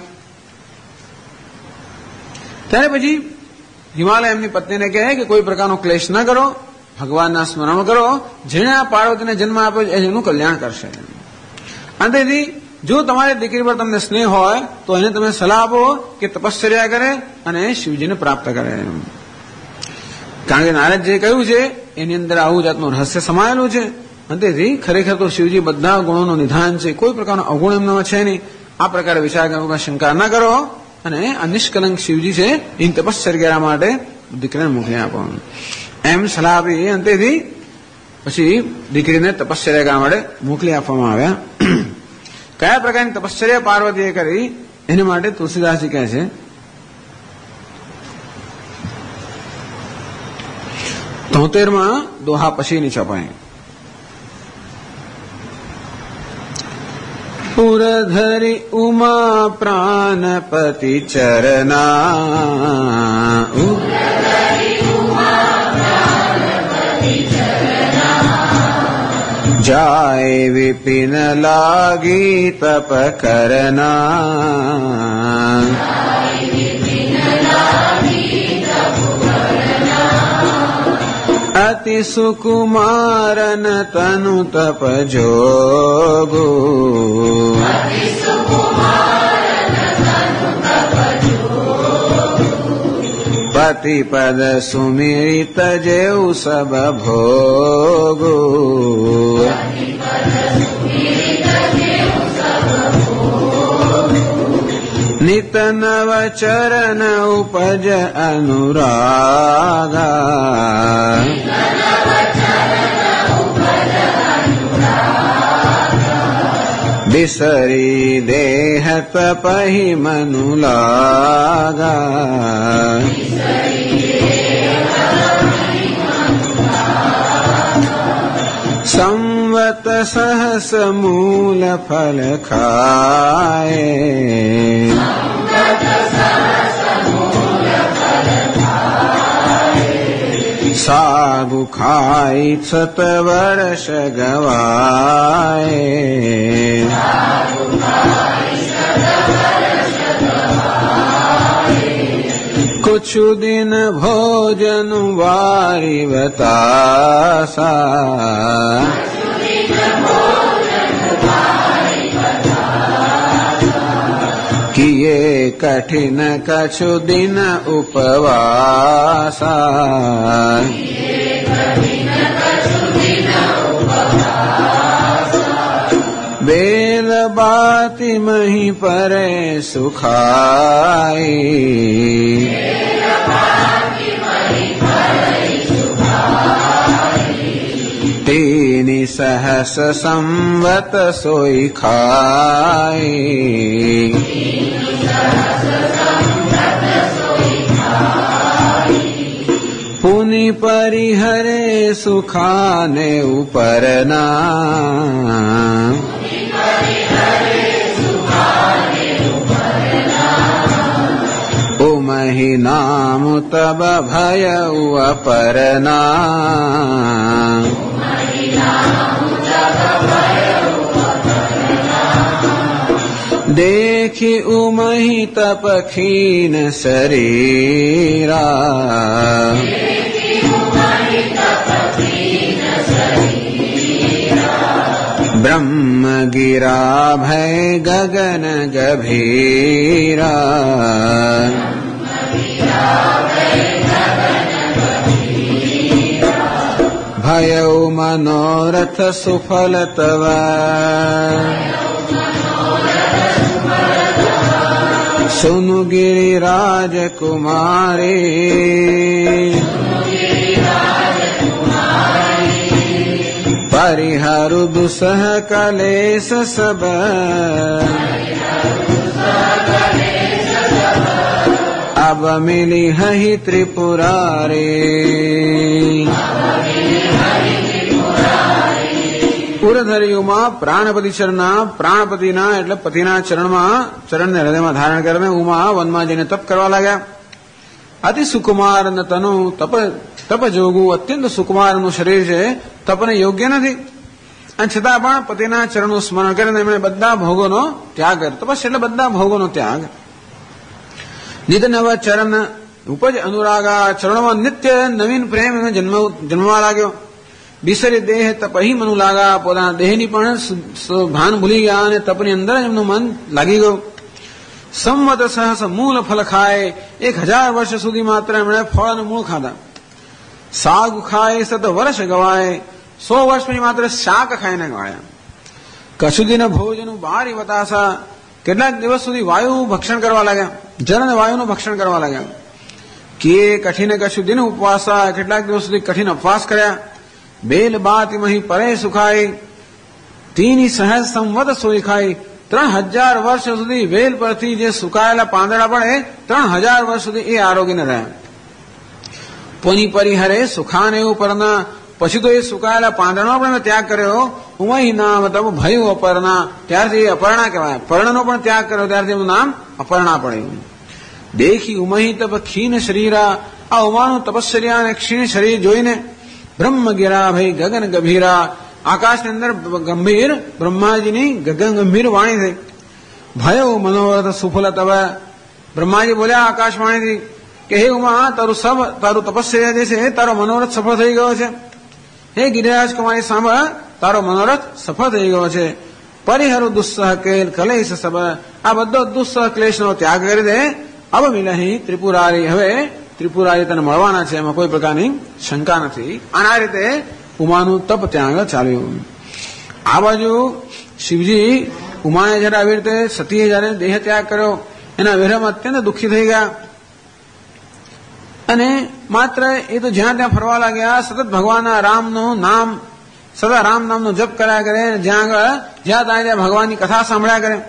ત્યારે પછી હિમાલય એમની પત્નીને કહે કે કોઈ પ્રકારનો ક્લેશ ન કરો, ભગવાનના સ્મરણ કરો, જેણે આ પાર્વતીને જન્મ આપ્યો એનું કલ્યાણ કરશે. અંતેથી જો તમારી દીકરી પર તમને સ્નેહ હોય તો એને તમે સલાહ આપો કે તપશ્ચર્યા કરે અને શિવજીને પ્રાપ્ત કરે. કારણ કે નારદજીએ કહ્યું છે એની અંદર આવું જાતનું રહસ્ય સમાયેલું છે. અંતેથી ખરેખર તો શિવજી બધા ગુણોનું નિધાન છે, કોઈ પ્રકારનો અવગુણ એમનામાં છે નહીં. આ પ્રકારે વિચાર કરવા શંકા ન કરો અને આ નિષ્કલંક શિવજી છે એની તપશ્ચર્યા માટે દીકરીને મોકલી આપો. એમ સલાહ આપી અંતેથી પછી દીકરીને તપશ્ચર્યા કરવા માટે મોકલી આપવામાં આવ્યા. કયા પ્રકારની તપશ્ચર્યા પાર્વતીએ કરી એની માટે તુલસીદાસજી કહે છે, 73માં દોહા પછીની છપાઈ. પુરધરી ઉમા પ્રાણપતિ ચરણા, જાય વિપિન લાગી તપ કરના, अति सुकुमारन तनु तप जोगु पति पद सुमिरित जेउ सब भोगु नित नव चरण उपज अनुरागा बिसरी देह तपहि मनु लागा संवत सहस मूल फल खाए सागु खाई सत वर्ष गवाए कुछ दिन भोजन वारी बतासा किए कठिन कछु दिन उपवासा बेल बाति मही परे सुखाई तीनि सहस संवत सोई खाई पुनि परिहरे सुखाने उपरना उमहि नाम तब भयउ अपरना देखि उमहि तप खीन शरीरा ब्रह्म गिरा भय गगन गभीरा भयउ मनोरथ सुफल तव सुनु गिरिराज कुमारी परिहरु दुसह कलेश सब अब मिली हहि त्रिपुरारी ઉરધર્યુમાં પ્રાણપતિ ચરણના પ્રાણપતિના એટલે પતિના ચરણને હૃદયમાં ધારણ કરીને ઉમા વનમાં જઈને તપ કરવા લાગ્યા. અતિ સુકુમાર તનુ તપ જોગું અત્યંત સુકુમારનું શરીર છે, તપને યોગ્ય નથી અને છતાં પણ પતિના ચરણનું સ્મરણ કરીને એમણે બધા ભોગોનો ત્યાગ કર્યો. તપસ્યા એટલે બધા ભોગોનો ત્યાગ. નિત નવ ચરણ ઉપજ અનુરાગા ચરણોમાં નિત્ય નવીન પ્રેમ એને જન્મવા લાગ્યો. બિસરી દેહ તપહી મનુ લાગા પોતાના દેહની પણ ભાન ભૂલી ગયા અને તપની અંદર એમનું મન લાગી ગયું. સંવત સહસ મૂળ ફલ ખાય 1000 વર્ષ સુધી માત્ર એમણે ફળ અને મૂળ ખાધા. શાક ખાય સત વર્ષ ગવાય 100 વર્ષ પછી માત્ર શાક ખાઈને ગવાયા. કશુદિન ભોજન બારી વતાસા કેટલાક દિવસ સુધી વાયુ ભક્ષણ કરવા લાગ્યા, જળ અને વાયુનું ભક્ષણ કરવા લાગ્યા. કે કઠિન કશુદિન ઉપવાસા કેટલાક દિવસ સુધી કઠિન ઉપવાસ કર્યા. બેલ બાત મહી પરે સુખાઈ તીની સહજ સંવત સોઈ ખાઈ 3000 વર્ષ સુધી વેલ પરથી જે સુકાયેલા પાંદડા પડે 3000 વર્ષ સુધી એ આરોગ્યને રહ્યા. પુની પરિહરે સુખાને ઉપરના પછી તો એ સુકાયેલા પાંદડાનો પણ ત્યાગ કર્યો. ઉમહી નામ તબ ભયું અપર્ણા ત્યારથી અપર્ણા કહેવાય. પર્ણનો પણ ત્યાગ કર્યો ત્યારથી એનું નામ અપર્ણા પડ્યું. દેખી ઉમહી તપ ખીન શરીરા આ ઉમાનું તપશ્ચર્યા અને ક્ષીણ શરીર જોઈને બ્રહ્મ ગિરા ભાઈ ગગન ગંભીરા આકાશની અંદર ગંભીર બ્રહ્માજીની ગગન ગંભીર વાણી થઈ. ભયો મનોરથ સુફલ તવ બ્રહ્માજી બોલ્યા આકાશવાણીથી કે હે ઉમા, તારું તપસ્યા જે છે તારો મનોરથ સફળ થઈ ગયો છે. હે ગિરિરાજ કુમારી સાંભળ, તારો મનોરથ સફળ થઈ ગયો છે. પરિહરો દુસ્સહ કેલ કલેશ સબ, આ બધો દુસ્સહ ક્લેશનો ત્યાગ કરી દે. અબ મિલહી ત્રિપુરારી, હવે ત્રિપુરારી તને મળવાના છે, એમાં કોઈ પ્રકારની શંકા નથી. અને આ રીતે ઉમાનું તપ ત્યાં આગળ ચાલ્યું. આ બાજુ શિવજી ઉમાએ જયારે આવી રીતે સતીએ જયારે દેહ ત્યાગ કર્યો, એના વિરહમાં અત્યંત દુઃખી થઈ ગયા. અને માત્ર એ તો જ્યાં ત્યાં ફરવા લાગ્યા, સતત ભગવાનના રામનું નામ, સદા રામ નામનો જપ કર્યા કરે, જ્યાં ત્યાં ભગવાનની કથા સાંભળ્યા કરે.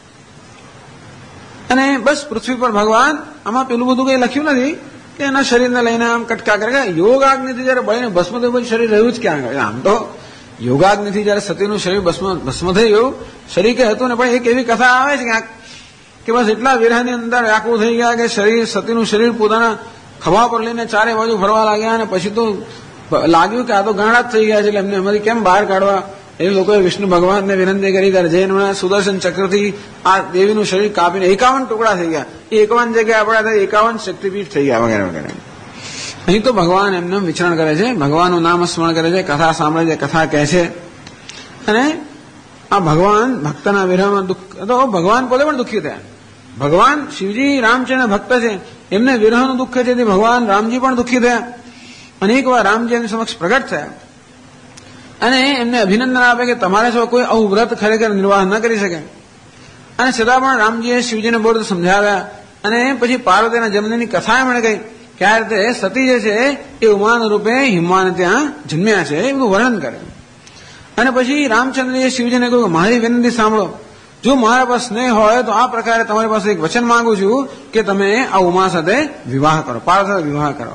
અને બસ પૃથ્વી પર ભગવાન, આમાં પેલું બધું કઈ લખ્યું નથી કે એના શરીરને લઈને આમ કટકા કરે. યોગાગ્નિથી જયારે બળીને ભસ્મ થયું, શરીર રહ્યું જ ક્યાં આગળ. આમ તો યોગાગ્નિથી જયારે સતીનું શરીર ભસ્મ થઈ ગયું, શરીર કે હતું ને, પણ એક એવી કથા આવે છે ક્યાંક કે બસ એટલા વિરહની અંદર વ્યાકુળ થઈ ગયા કે સતીનું શરીર પોતાના ખભા પર લઈને ચારે બાજુ ફરવા લાગ્યા. અને પછી તો લાગ્યું કે આ તો ગાંડા જ થઈ ગયા છે, એટલે એમને એમાંથી કેમ બહાર કાઢવા. એ લોકોએ વિષ્ણુ ભગવાનને વિનંતી કરી, ત્યારે જૈન સુદર્શન ચક્રથી આ દેવીનું શરીર કાપીને 51 ટુકડા થઈ ગયા. એ 51 જગ્યાએ આપણા 51 શક્તિપીઠ થઈ ગયા વગેરે વગેરે. અહીં તો ભગવાન એમને વિચરણ કરે છે, ભગવાનનું નામ સ્મરણ કરે છે, કથા સાંભળે છે, કથા કહે છે. અને આ ભગવાન ભક્તના વિરહમાં દુઃખ, તો ભગવાન પોતે પણ દુઃખી થયા. ભગવાન શિવજી રામચંદ્ર ભક્ત છે, એમને વિરહનું દુઃખ છે, તેથી ભગવાન રામજી પણ દુઃખી થયા. અનેક વાર રામજી એમની સમક્ષ પ્રગટ થયા અને એમને અભિનંદન આપે કે તમારે જો કોઈ આવું વ્રત ખરેખર નિર્વાહ ન કરી શકે. અને છતાં પણ રામજીએ શિવજીને બહુ બધું સમજાવ્યા. અને પછી પાર્વતીના જન્મની કથા એમણે કહી કે આ રીતે સતી જે છે એ ઉમાન રૂપે હિમવાને ત્યાં જન્મ્યા છે, એ બધું વર્ણન કરે. અને પછી રામચંદ્રજીએ શિવજીને કહ્યું, મારી વિનંતી સાંભળો, જો મારા પાસે સ્નેહ હોય તો આ પ્રકારે તમારી પાસે એક વચન માંગુ છું કે તમે આ ઉમા સાથે વિવાહ કરો, પાર્વતી સાથે વિવાહ કરો.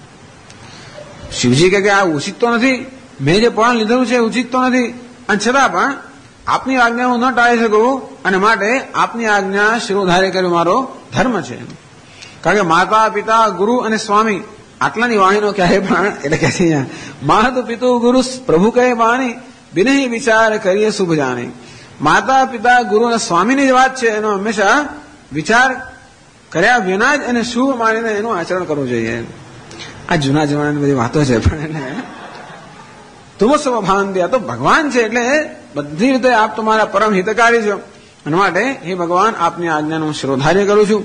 શિવજી કે આ ઉચિત તો નથી, મેં જે પણ લીધેલું છે ઉચિત તો નથી, અને છતાં પણ આપની આજ્ઞા હું ન ટાળી શકું, અને માટે આપની આજ્ઞા શિરોધાર્ય કર્યો મારો ધર્મ છે. કારણ કે માતા પિતા ગુરુ અને સ્વામી આટલાની વાણીનો ક્યારેય પણ, એટલે કે છે માત પિતુ ગુરુ પ્રભુ કહે વાણી, બિનહી વિચાર કરીએ શુભ જાણે. માતા પિતા ગુરુ અને સ્વામીની જ વાત છે, એનો હંમેશા વિચાર કર્યા વિના જ એને શુભ માનીને એનું આચરણ કરવું જોઈએ. આ જૂના જમાનાની બધી વાતો છે, પણ એને તુમ સવ ભાન દે, તો ભગવાન છે એટલે બધી રીતે આપ તમારા પરમ હિતકારી છો, અને માટે હે ભગવાન આપની આજ્ઞાનું શિરોધાર્ય કરું છું.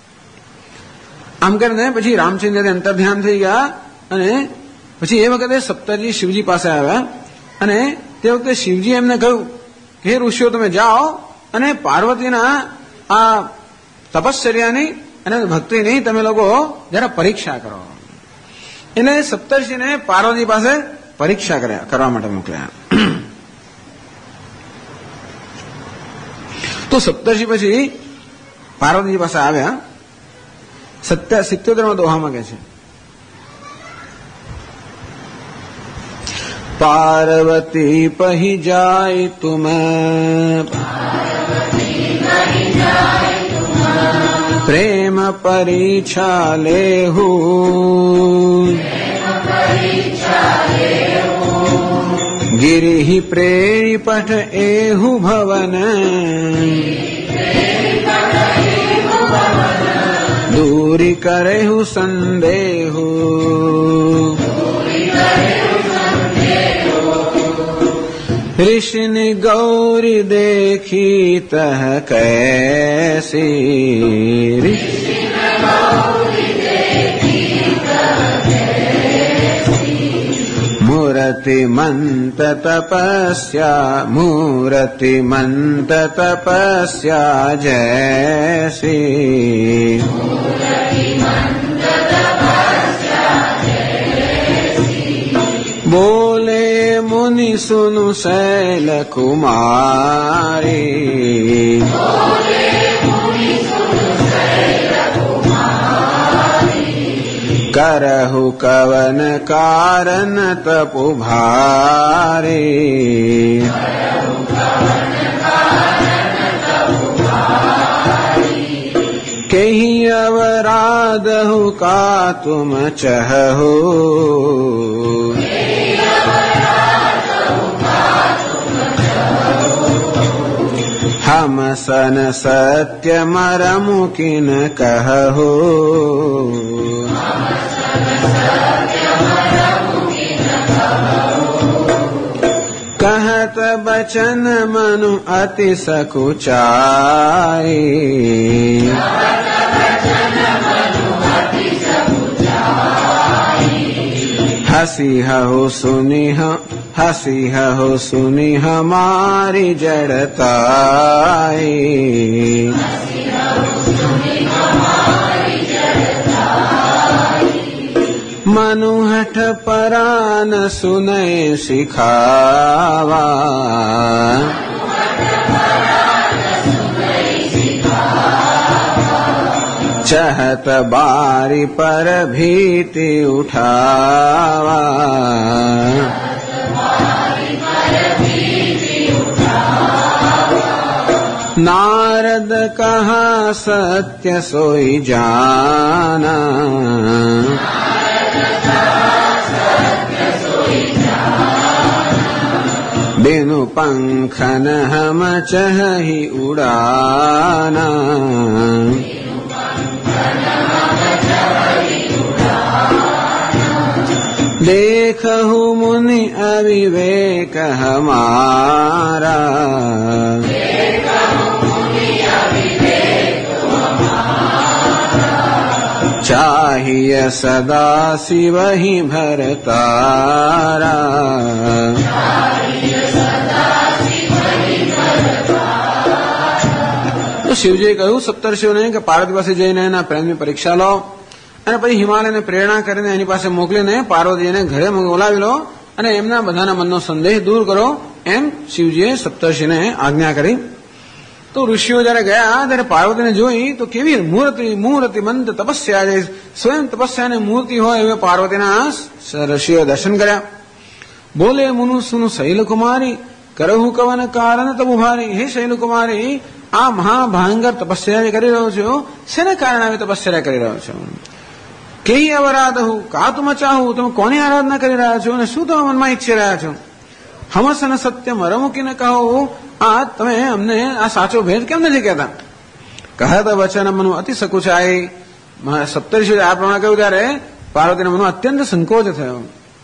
આમ કરીને પછી રામચંદ્ર અંતર ધ્યાન થઈ ગયા. અને પછી એ વખતે સપ્તર્ષિ શિવજી પાસે આવ્યા. અને તે વખતે શિવજી એમને કહ્યું કે હે ઋષિઓ, તમે જાઓ અને પાર્વતીના આ તપશ્ચર્યાની અને ભક્તિની તમે લોકો જરા પરીક્ષા કરો. એટલે સપ્તર્ષિને પાર્વતી પાસે પરીક્ષા કરવા માટે મોકલ્યા. તો સપ્તર્ષિ પછી પાર્વતીજી પાસે આવ્યા. 77માં દોહામાં કહે છે, પાર્વતી પહી જાય તુમ, પ્રેમ પરીક્ષા લેહુ, गिरिहि प्रेणी पठ एहु भवन, दूरी करेहु संदेहु, ऋषिनि गौरी देखी तह कैसी, मूर्तिमन्त तपस्या जैसी, बोले मुनि सुनु शैल कुमारी, करहु कवन कारण तपु भारी, कहीं अवराधहु का तुम चहु, हम सन सत्य मरमु किन कहु, वचन मनु अति सकुचाई, हसी हो सुनी हमारी जड़ताई। मनु हठ परान सुनय सिखावा, चहत बारी पर भीति उठावा। नारद कहा सत्य सोई जाना, बिनु पंखन हम चहि उड़ाना। देखहु मुनि अविवेक हमारा, चाहिए सदा शिव ही भरतारा। तो शिवजीए કહ્યું સપ્તર્ષિઓને કે પાર્વતી પાસે જઈને એના પ્રેમની પરીક્ષા લો અને પછી હિમાલયને પ્રેરણા કરીને એની પાસે મોકલીને પાર્વતીને ઘરે બોલાવી લો અને એમના બધાના મનનો સંદેહ દૂર કરો, એમ શિવજીએ સપ્તર્ષિને આજ્ઞા કરી. તો ઋષિઓ જયારે ગયા ત્યારે પાર્વતીને જોઈ તો કેવી મૂર્તિમંત તપસ્યા છે, સ્વયં તપસ્યાની મૂર્તિ હોય એવી પાર્વતીના ઋષિઓ દર્શન કર્યા. બોલે મુનુ સુનુ શૈલકુમારી, કરહુ કવન કારણ તબુ ભારી. હે શૈલકુમારી, આ મહાભયંકર તપસ્યા કરી રહ્યો છો, શેને કારણે આવી તપસ્યા કરી રહ્યો છો? કેહી અવરાધહુ, કા તુમ ચાહુ, તમે કોની આરાધના કરી રહ્યા છો અને શું તમે મનમાં ઈચ્છી રહ્યા છો? હમસન સત્યમ રમુકીને કહો, આ તમે અમને આ સાચો ભેદ કેમ નથી કહેતા? કહત વચન મનુ અતિ સકુચાઈ. સપ્તર્ષિએ આ પ્રમાણે કહ્યું ત્યારે પાર્વતીના મનમાં અત્યંત સંકોચ થયો.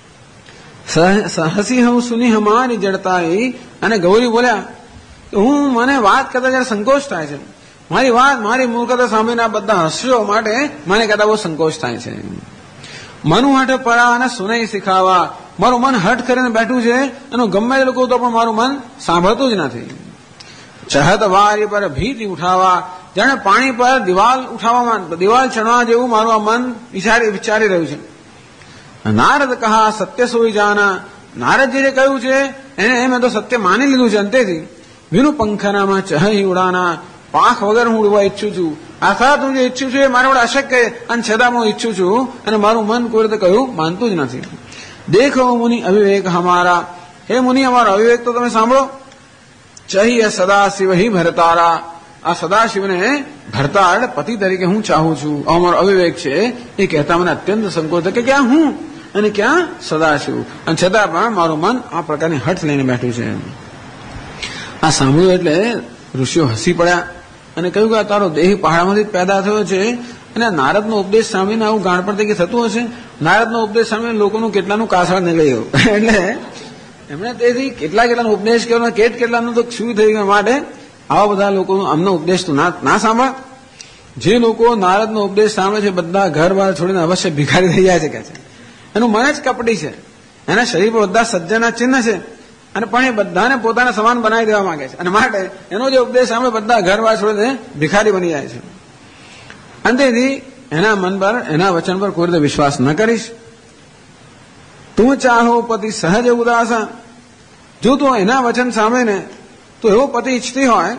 હસી હું સુની હમારી જડતાઈ. અને ગૌરી બોલ્યા, હું મને વાત કરતા જયારે સંકોચ થાય છે, મારી વાત મારી મૂર્ખતા સામેના બધા હસ્યો માટે મને કહેતા બહુ સંકોચ થાય છે. મનુ હઠ પરા અને સુનઈ શીખાવા. મારું મન હઠ કરીને બેઠું છે એનું ગમે તે લોકો તો પણ મારું મન સાંભળતું જ નથી. ચહત વારી પર ભીતિ ઉઠાવા. જાણે પાણી પર દિવાલ ચડવા જેવું મારું આ મન વિચારી રહ્યું છે. નારદ કહા સત્ય સોઈ જાના. નારદજીએ કહ્યું છે એને મેં તો સત્ય માની લીધું છે અંતેથી. વિનુ પંખનામાં ચહી ઉડાના. પાંખ વગર હું ઉડવા ઈચ્છું છું. અર્થાત હું જે ઈચ્છું છું એ મારા વડે અશક્ય અને છતાં હું ઈચ્છું છું અને મારું મન કોઈ રીતે કહ્યું માનતું જ નથી. દેખો મુનિ અવિવેક હમારા. હે મુનિ, અમારો અવિવેક તો તમે સાંભળો. ચહીએ સદાશિવ હિ ભરતારા. આ સદાશિવને ભરતાર પતિ તરીકે હું ચાહું છું. અમારો અવિવેક છે એ કહેતા મને અત્યંત સંકોચ કે ક્યાં હું અને ક્યાં સદાશિવ, અને છતાં પણ મારું મન આ પ્રકારની હઠ લઈને બેઠું છે. આ સાંભળ્યું એટલે ઋષિઓ હસી પડ્યા અને કહ્યું કે તારો દેહ પહાડમાંથી પેદા થયો છે અને નારદનો ઉપદેશ સાંભળીને આવું ગાણપણ તરીકે થતું હશે. નારદનો ઉપદેશ સાંભળીને લોકોનું કેટલાનું કાસળ નીકળી ગયું. એટલે એમણે તેથી કેટલાનો ઉપદેશ કર્યો, કેટલાનું તો શું થઈ ગયું. માટે આવા બધા લોકોનો અમનો ઉપદેશ તો ના સાંભળ. જે લોકો નારદનો ઉપદેશ સાંભળે છે બધા ઘર બહાર છોડીને અવશ્ય ભિખારી થઈ જાય છે કે છે. એનું મન જ કપટી છે. એના શરીર પર બધા સજ્જનના ચિહ્ન છે અને પણ એ બધાને પોતાના સમાન બનાવી દેવા માંગે છે અને માટે એનો જે ઉપદેશ સાંભળે બધા ઘર બહાર છોડીને ભિખારી બની જાય છે. અંતેથી એના મન પર એના વચન પર કોઈ રીતે વિશ્વાસ ન કરીશ. તું ચાહો પતિ સહજ ઉદાસા. જો તું એના વચન સાંભળીને તો એવો પતિ ઈચ્છતી હોય,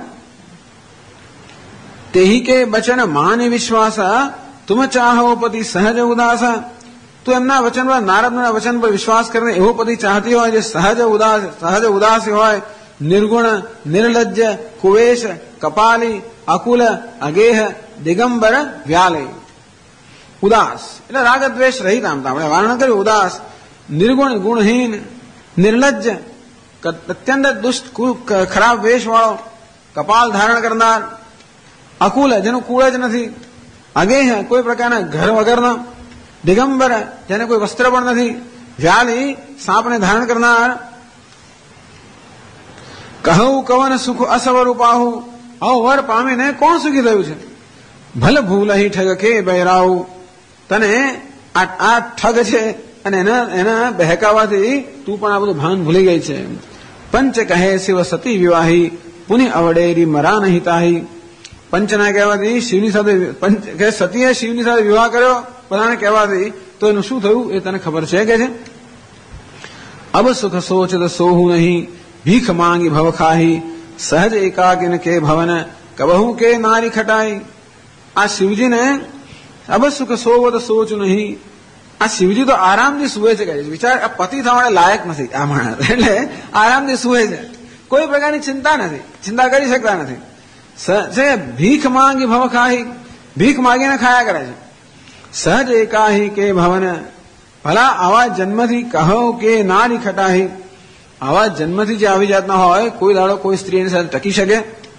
તેહી કે વચન માની વિશ્વાસા તુમ ચાહો પતિ સહજ ઉદાસા. તું એમના વચન પર, નારદના વચન પર વિશ્વાસ કરીને એવો પતિ ચાહતી હોય જે સહજ ઉદાસી હોય, નિર્ગુણ, નિર્લજ્જ, કુવેશ, કપાલી, અકુલ, અગેહ, દિગંબર, વ્યાલય. ઉદાસ એટલે રાગદ્વેષ રહિત. આમ તો આપણે વર્ણન કર્યું. ઉદાસ, નિર્ગુણ, ગુણહીન, નિર્લજ્જ, અત્યંત દુષ્ટ ખરાબ વેશ વાળો, કપાલ ધારણ કરનાર, અકુલ જેનું કુળ જ નથી, અગેહ કોઈ પ્રકારના ઘર વગરનો, દિગંબર જેને કોઈ વસ્ત્ર પણ નથી, વ્યાલી સાપને ધારણ કરનાર, કહું કવન સુખ અસવર પાહુ, આવો વર પામીને કોણ સુખી થયું છે? ભલે ભૂલ અહીં ઠગ કે બહેરાવ, તને આ ઠગ છે અને એના બહેકાવાથી તું પણ આ બધું ભાન ભૂલી ગઈ છે. પંચ કહે શિવ સતી વિવાહી, પુનિ અવડેરી મરા નહીં તાહી. પંચના કહેવાથી શિવની સાથે કે સતીએ શિવની સાથે વિવાહ કર્યો બધાને કહેવાથી તો એનું શું થયું એ તને ખબર છે કે છે? અબ સુખ સોચ સોહું નહીં, ભીખ માંગી ભવ ખાહી, સહજ એકાકિન કે ભવન કબહુ કે નારી ખટાઈ. આ શિવજીને અબ સુખ સોવ તો સોચ નહીં, આ શિવજી તો આરામથી સુવે છે. વિચાર, આ પતિ થવાને લાયક નથી આ માણસ, એટલે આરામથી સુવે છે, કોઈ પ્રકારની ચિંતા નથી, ચિંતા કરી શકતા નથી. ભીખ માંગી ભવ ખાહી, ભીખ માંગીને ખાયા કરે છે. સહજ એકાહી કે ભવન, ભલા આવા જન્મથી કહો કે નારી ખટાહી, આવા જન્મથી જે આવી જાતના હોય કોઈ દાડો કોઈ સ્ત્રી એની સાથે ટકી શકે?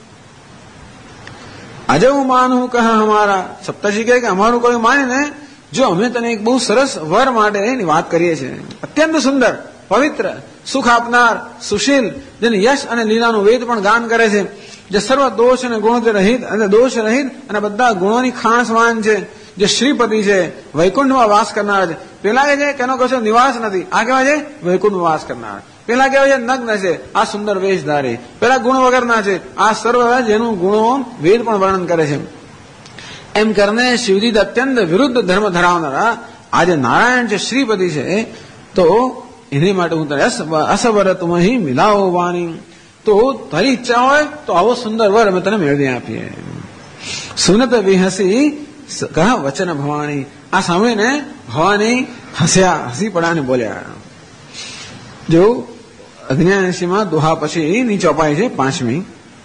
આજે હું માનું કહ હમારા, સપ્તર્ષિ કહે કે અમારું કોઈ માનીને જો અમે તને એક બહુ સરસ વર માટે એની વાત કરીએ છીએ, અત્યંત સુંદર, પવિત્ર, સુખ આપનાર, સુશીલ, જેને યશ અને લીલાનું વેદ પણ ગાન કરે છે, જે સર્વ દોષ અને ગુણોથી રહિત અને દોષ રહિત અને બધા ગુણોની ખાણસવાન છે, જે શ્રીપતિ છે, વૈકુંઠમાં વાસ કરનાર છે. પેલા કે છે કે એનો કશો નિવાસ નથી, આ કહેવાય છે વૈકુંઠમાં વાસ કરનાર. પેલા કહેવાય છે નગ્ન છે, આ સુંદર વેશધારી. પેલા ગુણ વગરના છે, આ સર્વ જેનું ગુણો વેદ પણ વર્ણન કરે છે. એમ કરીને શિવજી અત્યંત વિરુદ્ધ ધર્મ ધરાવનારા આજે નારાયણ છે, શ્રીપતિ છે, તો એની માટે હું તને અસવર તુમ અહીં મિલાવો વાણી, તો તારી ઈચ્છા હોય તો આવો સુંદર વર અમે તને મેળવી આપીએ. સુનત વિહસી કહ વચન ભવાની, આ સાંભળીને ભવાની હસ્યા, હસી પડાને બોલ્યા. જો 79 દોહા પછી ની ચોપાઈ છે 5મી.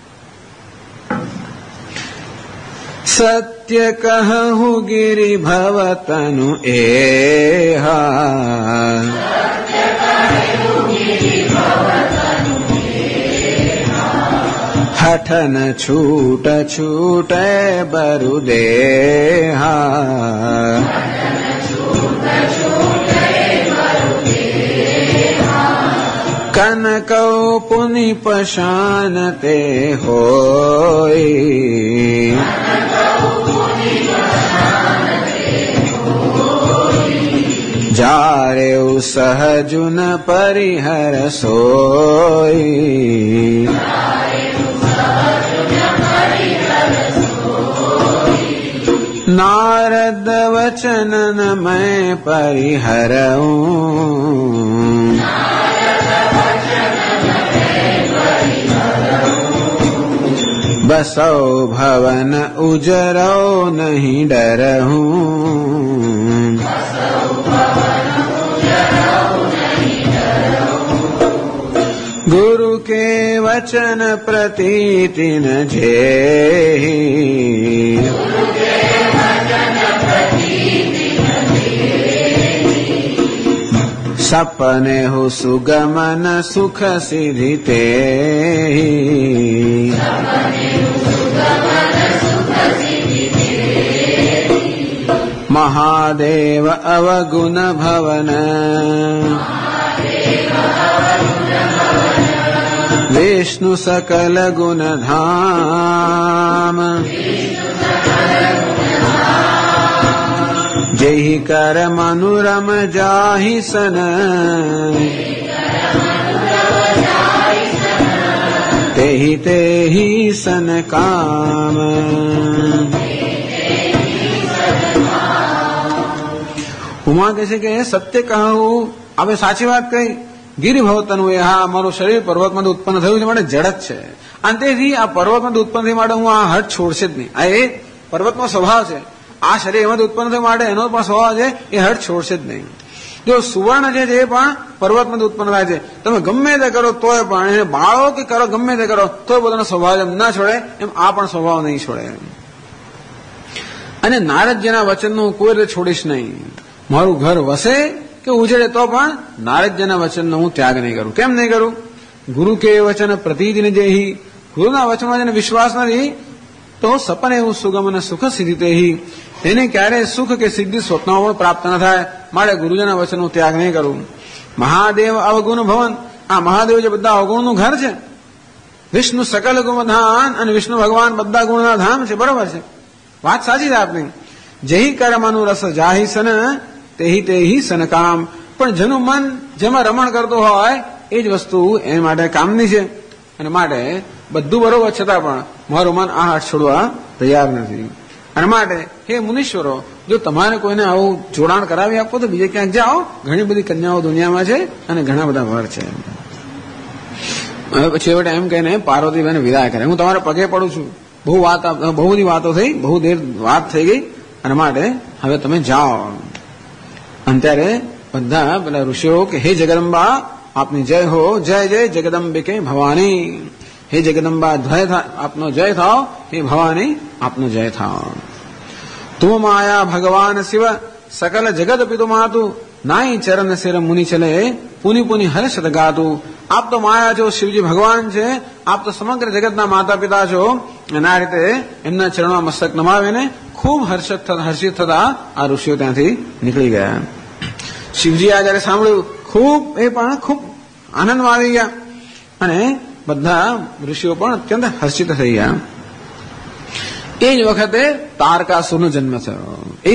સત્ય કહું ગિરિ ભવતનુ એહા, હઠન છૂટ છૂટે બરુ દેહા, કનકૌ પુનિ પશાન તે હોય, જારે સહજુન પરિહર સોઈ, નારદ વચન મેં પરિહરઉં, બસૌ ભવન ઉજરો નહીં ડરહું, ગુરુ કે વચન પ્રતીતિન જેહી, સપને હો સુગમન સુખ સિદ્ધિ તેહી, મહાદેવ અવગુણ ભવન, વિષ્ણુ સકલ ગુણ ધામ, જેહી કર મનુરમ જાહી સન, તેહી તેહી સન કામ. ઉમા કહે છે કે સત્ય કહું, આપણે સાચી વાત કહી. ગિરિ ભવતનું એ, હા મારું શરીર પર્વતમાંથી ઉત્પન્ન થયું છે માટે જડત છે, અંતેથી આ પર્વતમાંથી ઉત્પન્ન થવા માટે હું આ હઠ છોડશે જ નહીં. આ એ પર્વતનો સ્વભાવ છે, આ શરીર એમાંથી ઉત્પન્ન થવા માટે એનો પણ સ્વભાવ છે, એ હઠ છોડશે જ નહીં. જો સુવર્ણ છે એ પણ પર્વતમાંથી ઉત્પન્ન થાય છે, તમે ગમે તે કરો તોય પણ, એને બાળો કે કરો ગમે તે કરો તોય પોતાનો સ્વભાવ એમ ના છોડે, એમ આ પણ સ્વભાવ નહીં છોડે. અને નારદજીના વચનનું કોઈ રીતે છોડીશ નહીં. મારું ઘર વસે કે ઉજળે તો પણ નારદજીના વચનનો હું ત્યાગ નહીં કરું. કેમ નહીં કરું? ગુરુ કે વચન પ્રતિદિન જેહી, ગુરુના વચનમાં જેને વિશ્વાસ નથી તો સપને એવું સુગમ અને સુખ સિદ્ધિ તેહી, એને ક્યારેય સુખ કે સિદ્ધિ સ્વપ્નમાં પણ પ્રાપ્ત ન થાય. મારે ગુરુજીના વચનનો ત્યાગ નહીં કરું. મહાદેવ અવગુણ ભવન, આ મહાદેવ જે બધા અવગુણનું ઘર છે વિષ્ણુ સકલ ગુણધાન અને વિષ્ણુ ભગવાન બધા ગુણના ધામ છે. બરોબર છે, વાત સાચી છે આપની. જહી કર્મનું રસ જાહી સન તેહી સન કામ. પણ જેનું મન જેમાં રમણ કરતું હોય એ જ વસ્તુ એના માટે કામની છે. અને માટે બધું બરોબર છતાં પણ મારું મન આ હાથ છોડવા તૈયાર નથી. અને માટે હે મુનીશ્વરો, જો તમારે કોઈને આવું જોડાણ કરાવી આપો તો બીજે ક્યાંક જાઓ. ઘણી બધી કન્યાઓ દુનિયામાં છે અને ઘણા બધા વર છે. હવે પછી છેવટે એમ કહીને પાર્વતીબેન વિદાય કરે. હું તમારા પગે પડું છું. બહુ બધી વાતો થઈ, બહુ દેર વાત થઈ ગઈ. અને માટે હવે તમે જાઓ. અને ત્યારે બધા પેલા ઋષિઓ કે હે જગદંબા આપની જય હો, જય જય જગદંબિકે ભવાની. હે જગદંબા આપનો જય થાઓ, હે ભવાની આપનો જય થાઓ. તુમ માયા ભગવાન શિવ સકલ જગત પિતુ માતુ નાઈ ચરણ શિર મુનિ ચલે પુની પુની હર્ષદ ગાતું. આપ તો માયા છો, શિવજી ભગવાન છે. આપ તો સમગ્ર જગતના માતા પિતા છો. અને આ રીતે એમના ચરણમાં મસ્તક નમાવીને ખૂબ હર્ષિત થતા આ ઋષિઓ ત્યાંથી નીકળી ગયા. શિવજી આ જયારે સાંભળ્યું ખૂબ આનંદમાં આવી ગયા. અને બધા ઋષિઓ પણ અત્યંત હર્ષિત થઈ ગયા. એ જ વખતે તારકાસુરનો જન્મ થયો.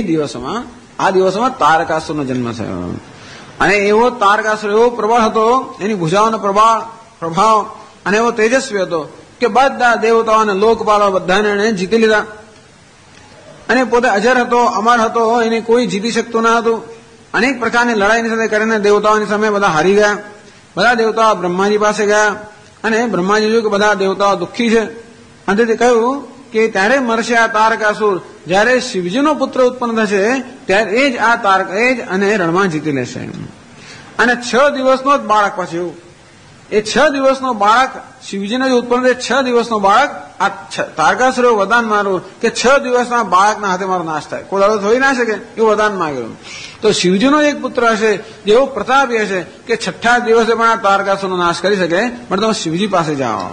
આ દિવસોમાં તારકાસુરનો જન્મ થયો. અને એવો તારકાસુર એવો પ્રબળ હતો, એની ભુજાઓનો પ્રભાવ અને એવો તેજસ્વી હતો કે બધા દેવતાઓ અને લોકપાલો બધાને એને જીતી લીધા. અને પોતે અજર હતો, અમર હતો, એને કોઈ જીતી શકતું ન હતું. અનેક પ્રકારની લડાઈની સાથે કરીને દેવતાઓની સામે બધા હારી ગયા. બધા દેવતાઓ બ્રહ્માજી પાસે ગયા અને બ્રહ્માજી જોયું કે બધા દેવતાઓ દુઃખી છે. અંતેથી કહ્યું કે ત્યારે મરશે આ તારકાસુર. જયારે શિવજીનો પુત્ર ઉત્પન્ન થશે ત્યારે એ જ અને રણમાં જીતી લેશે. અને 6 દિવસનો જ બાળક પછી એ 6 દિવસનો બાળક શિવજીને જે ઉત્પન્ન થશે, 6 દિવસનો બાળક આ તારકાસુરે વરદાન માર્યું કે 6 દિવસના બાળકના હાથે મારો નાશ થાય. કોઈ દાડો થઈ ના શકે એવું વરદાન માંગ્યું. તો શિવજીનો એક પુત્ર હશે જેવો પ્રતાપી હશે કે 6ઠ્ઠા દિવસે પણ આ તારકાસુરનો નાશ કરી શકે. પણ તમે શિવજી પાસે જાઓ.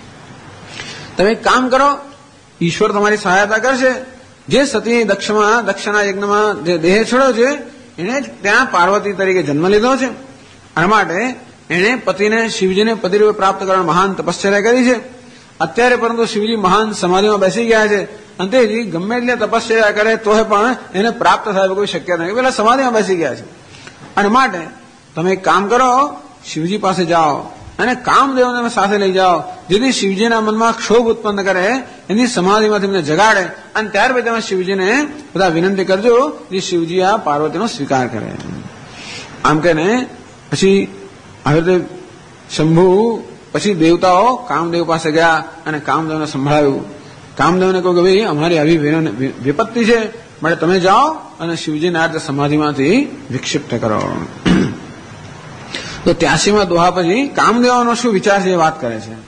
તમે એક કામ કરો, ઈશ્વર તમારી સહાયતા કરશે. જે સતી દક્ષના યજ્ઞમાં જે દેહ છોડ્યો છે એને જ ત્યાં પાર્વતી તરીકે જન્મ લીધો છે. અને માટે એણે શિવજીને પતિરૂપે પ્રાપ્ત કરવાની મહાન તપશ્ચર્યા કરી છે. અત્યારે પરંતુ શિવજી મહાન સમાધિમાં બેસી ગયા છે. અંતેજી ગમે એટલે તપશ્ચર્યા કરે તો પણ એને પ્રાપ્ત થાય કોઈ શક્યતા નથી. પેલા સમાધિમાં બેસી ગયા છે. અને માટે તમે એક કામ કરો, શિવજી પાસે જાઓ અને કામદેવને સાથે લઈ જાઓ, જેથી શિવજીના મનમાં ક્ષોભ ઉત્પન્ન કરે, એની સમાધિમાંથી એમને જગાડે. અને ત્યાર પછી તમે શિવજીને બધા વિનંતી કરજો જે શિવજી આ પાર્વતીનો સ્વીકાર કરે. આમ કહીને પછી હવે શંભુ પછી દેવતાઓ કામદેવ પાસે ગયા અને કામદેવને સંભળાવ્યું. કામદેવને કહ્યું કે ભાઈ અમારી આવી વિપત્તિ છે, માટે તમે જાઓ અને શિવજીને આ રીતે સમાધિમાંથી વિક્ષિપ્ત કરો. તો 83માં દોહા પછી કામદેવનો શું વિચાર છે એ વાત કરે છે.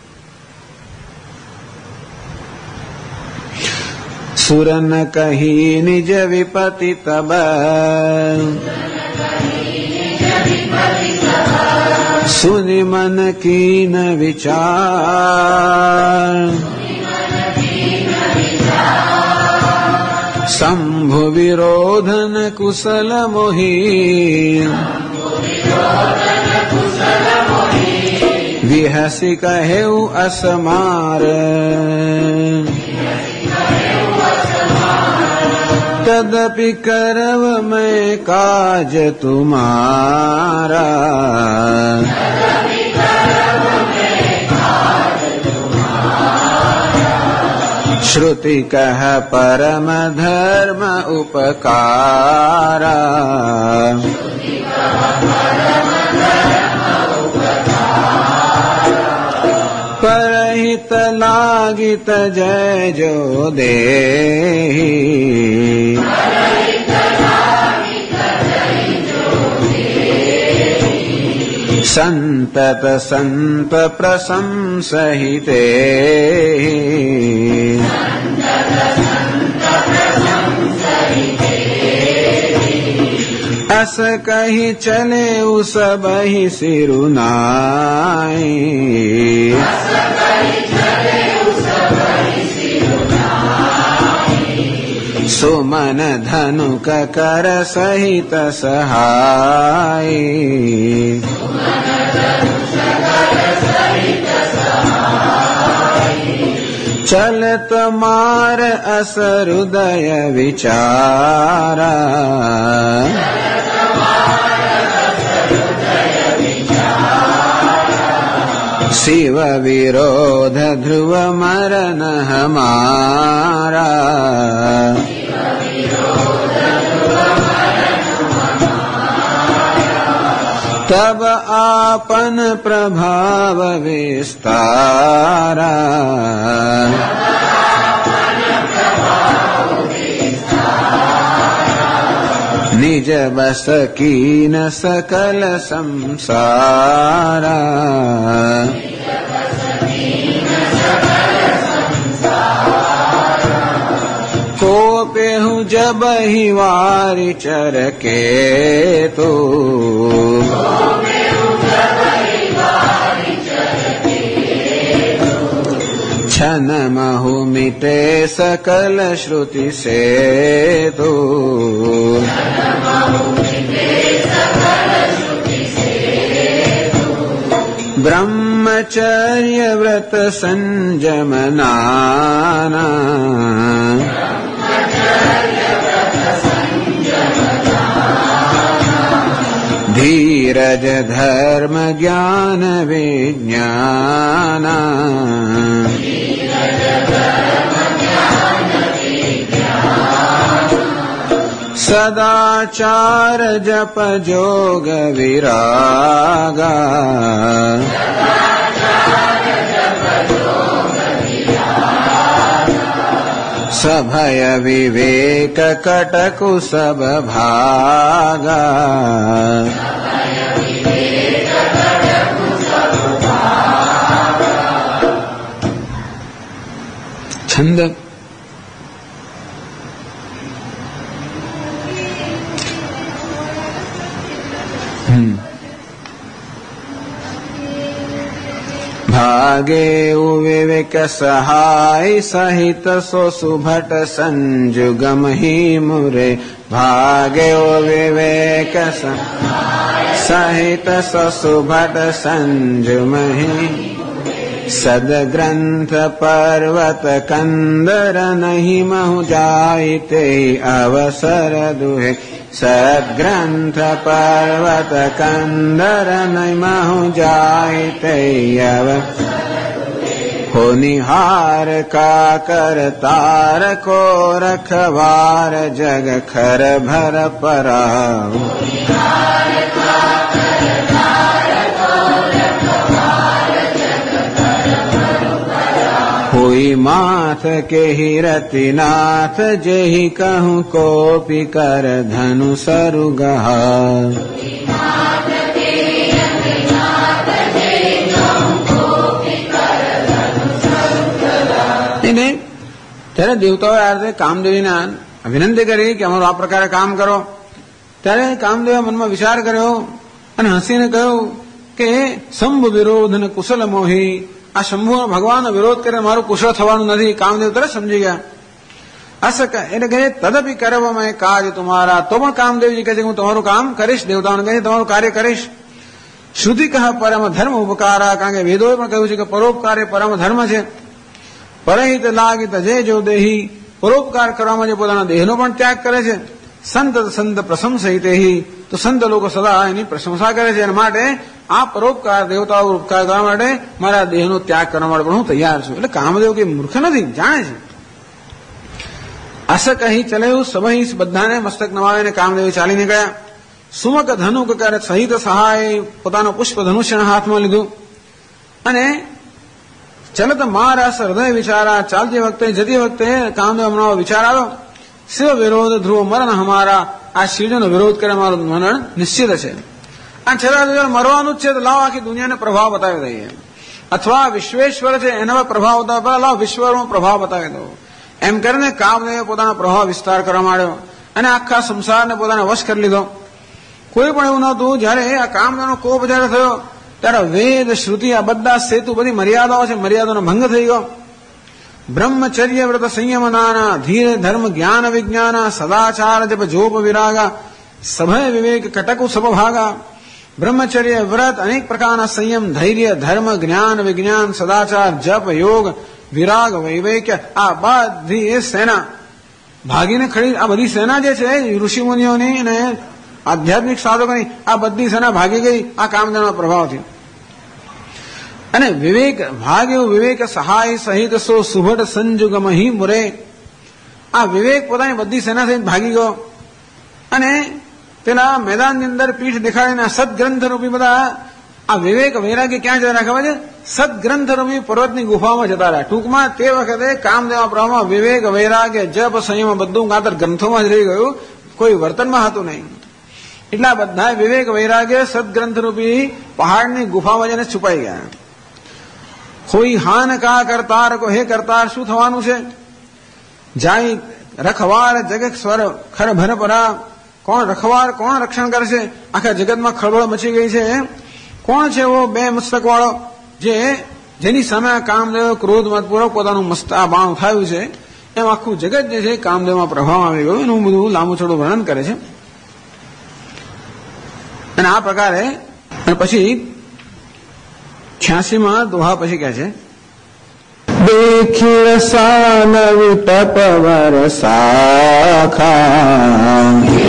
સુરન કહી નિજ વિપતિ તબ સુનિ મન કીન વિચાર શંભુ વિરોધન કુશલ મોહી વિહસી કહેવું અસમાર તદપિ કરવ મેં કાજ તુમારા શ્રુતિ કહ પરમ ધર્મ ઉપકારા પરહિત લાગિત જય જો દેહી સંતત સંત પ્રશંસહિતે અસ કહી ચલે સબહી સિરુનાઈ સુમન ધનુક કર સહિત સહાય चलत मार अस हृदय विचारा, शिव विरोध ध्रुव मरण हमारा, तब आपन प्रभाव विस्तारा, निज बस कीन सकल संसारा, को पेहु जब ही वारि चर के तो, छन महु मिटे सकल श्रुति से तो, ब्रह्मचर्य व्रत संयम नाना, धीरज धर्म ज्ञान विज्ञाना, सदाचार जप जोग विरागा, सभय विवेक कटकु सब भागा, छंद भागे विवेक सहाय सहित सो सुभट संजुगम ही मुरे, भागे विवेक सहित सो सुभट संजुम ही, सदग्रंथ पर्वत कंदर नहीं महु जाइते अवसर दुहे, सद्ग्रंथ पर्वत कंदर नहीं महु जाइते हो, निहार का करतार को रखवार जग खर भर पराऊ, कोई माथ के ही रतिनाथ जेहि कहूँ कोपी कर धनु सरुगहा, नहीं ત્યારે દેવતાઓ આ કામદેવીને વિનંતી કરી કે અમારું આ પ્રકારે કામ કરો, ત્યારે કામદેવે મનમાં વિચાર કર્યો અને હસીને કહ્યું કે શંભુ વિરોધ ને કુશલ મોહી, આ શંભુ ભગવાનનો વિરોધ કરે મારું કુશળ થવાનું નથી. કામદેવ તરત સમજી ગયા. અસક એટલે કહે તદપી કરવામાં કાજ તુમારા, તો પણ કામદેવજી કહે છે હું તમારું કામ કરીશ, દેવતાઓને કહે તમારું કાર્ય કરીશ. શ્રુતિ કહ પરમ ધર્મ ઉપકારા, કારણ કે વેદોએ પણ કહ્યું છે કે પરોપકાર એ પરમ ધર્મ છે. પરહિત લાગિત જે જો દેહી, પરોપકાર કરવામાં જે પોતાના દેહનો પણ ત્યાગ કરે છે. સંત સંત પ્રશંસહિતેહી, તો સંત લોકો સદા એની પ્રશંસા કરે છે. એના માટે આ પરોપકાર દેવતાઓ ઉપકાર કરવા માટે મારા દેહનો ત્યાગ કરવા માટે પણ હું તૈયાર છું. એટલે કામદેવ કે મૂર્ખ નથી, જાણે છે. અસ કહી ચલાયું સભઈ, બધાને મસ્તક નમાવીને કામદેવ ચાલીને ગયા. સુમક ધનુક કરે સહિત સહાય, પોતાનો પુષ્પ ધનુષ્ય હાથમાં લીધું અને ચલત મારા હૃદય વિચારા, ચાલતી વખતે જતી વખતે કામદેવ હમણાં વિચાર આવ્યો, શિવ વિરોધ ધ્રુવ મરણ હમારા, આ શિવજીનો વિરોધ કરે મારું મરણ નિશ્ચિત છે. આ છેલ્લા મરવાનું જ છે, તો લાવો આખી દુનિયાને પ્રભાવ બતાવી દઈએ, અથવા વિશ્વેશ્વર છે એના પ્રભાવ બતાવે, લાવો વિશ્વનો પ્રભાવ બતાવી દો. એમ કરીને કામદેવે પોતાનો પ્રભાવ વિસ્તાર કરવા માંડ્યો અને આખા સંસારને પોતાને વશ કરી લીધો. કોઈ પણ એવું નહોતું. જયારે આ કામદેવનો કોપ જયારે થયો ત્યારે વેદ શ્રુતિ આ બધા સેતુ બધી મર્યાદાઓ છે, મર્યાદાનો ભંગ થઈ ગયો. બ્રહ્મચર્ય વ્રત સંયમ નાના, ધીર ધર્મ જ્ઞાન વિજ્ઞાના, સદાચાર જપ જોપ વિરાગા, સભય વિવેક કટકુ સબભાગા. બ્રહ્મચર્ય વ્રત, અનેક પ્રકારના સંયમ, ધૈર્ય ધર્મ જ્ઞાન વિજ્ઞાન, સદાચાર જપ યોગ વિરાગ વૈવૈક્ય આ બધી એ સેના ભાગીને ખડી, આ બધી સેના જે છે ઋષિમુનિઓની અને આધ્યાત્મિક સાધકોની આ બધી સેના ભાગી ગઈ આ કામદેવના પ્રભાવથી. અને વિવેક ભાગ્યો વિવેક સહાય સહિત સો સુભટ સંજુગમહી મુરે. આ વિવેક પોતાની બધી સેના સહિત ભાગી ગયો અને પેલા મેદાનની અંદર પીઠ દેખાડીને સદગ્રંથ રૂપી બધા આ વિવેક વૈરાગ્ય ક્યાં જતા રહ્યા ખબર છે? સદગ્રંથ રૂપી પર્વતની ગુફામાં જતા રહ્યા. ટૂંકમાં તે વખતે કામદેવના પ્રભાવમાં વિવેક વૈરાગ્ય જપ સંયમ બધું માત્ર ગ્રંથોમાં જ રહી ગયું, કોઈ વર્તનમાં હતું નહીં. એટલા બધા વિવેક વૈરાગ્ય સદગ્રંથ રૂપી પહાડની ગુફામાં જઈને છુપાઈ ગયા. કોઈ હાન કા કરતાર કો હે કરતાર શું થવાનું છે? જાય રખવાળ જગત સ્વર ખર ભર પરા. કોણ રખવાળ, કોણ રક્ષણ કરશે? આખા જગતમાં ખળબળ મચી ગઈ છે. કોણ છે એવો બે મસ્તક વાળો જેની સામે કામદેવ ક્રોધમતપૂર્વક પોતાનું આ બાણ ઉઠાવ્યું છે? એમ આખું જગત જે છે કામદેવમાં પ્રભાવ આવી ગયો. એનું બધું લાંબુ ચોડું વર્ણન કરે છે. અને આ પ્રકારે પછી 86માં દોહા પછી કહે છે, દેખી રસાન વિટપ વરસાખા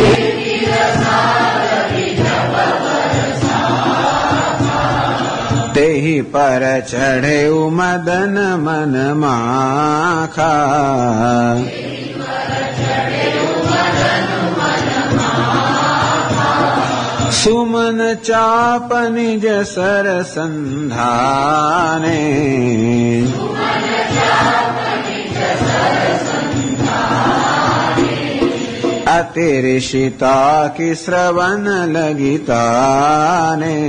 તેહી પર ચઢે મદન મન માખા. સુમન ચાપ નિજ સર સંધાને અતિરિષિતા કી શ્રવણ લગિતાને.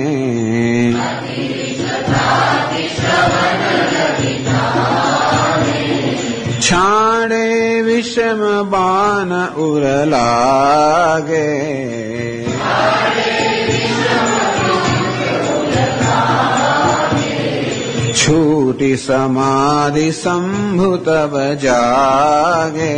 છાડે વિષમ બાન ઉર લાગે છૂટી સમાધિ સંભુત જાગે.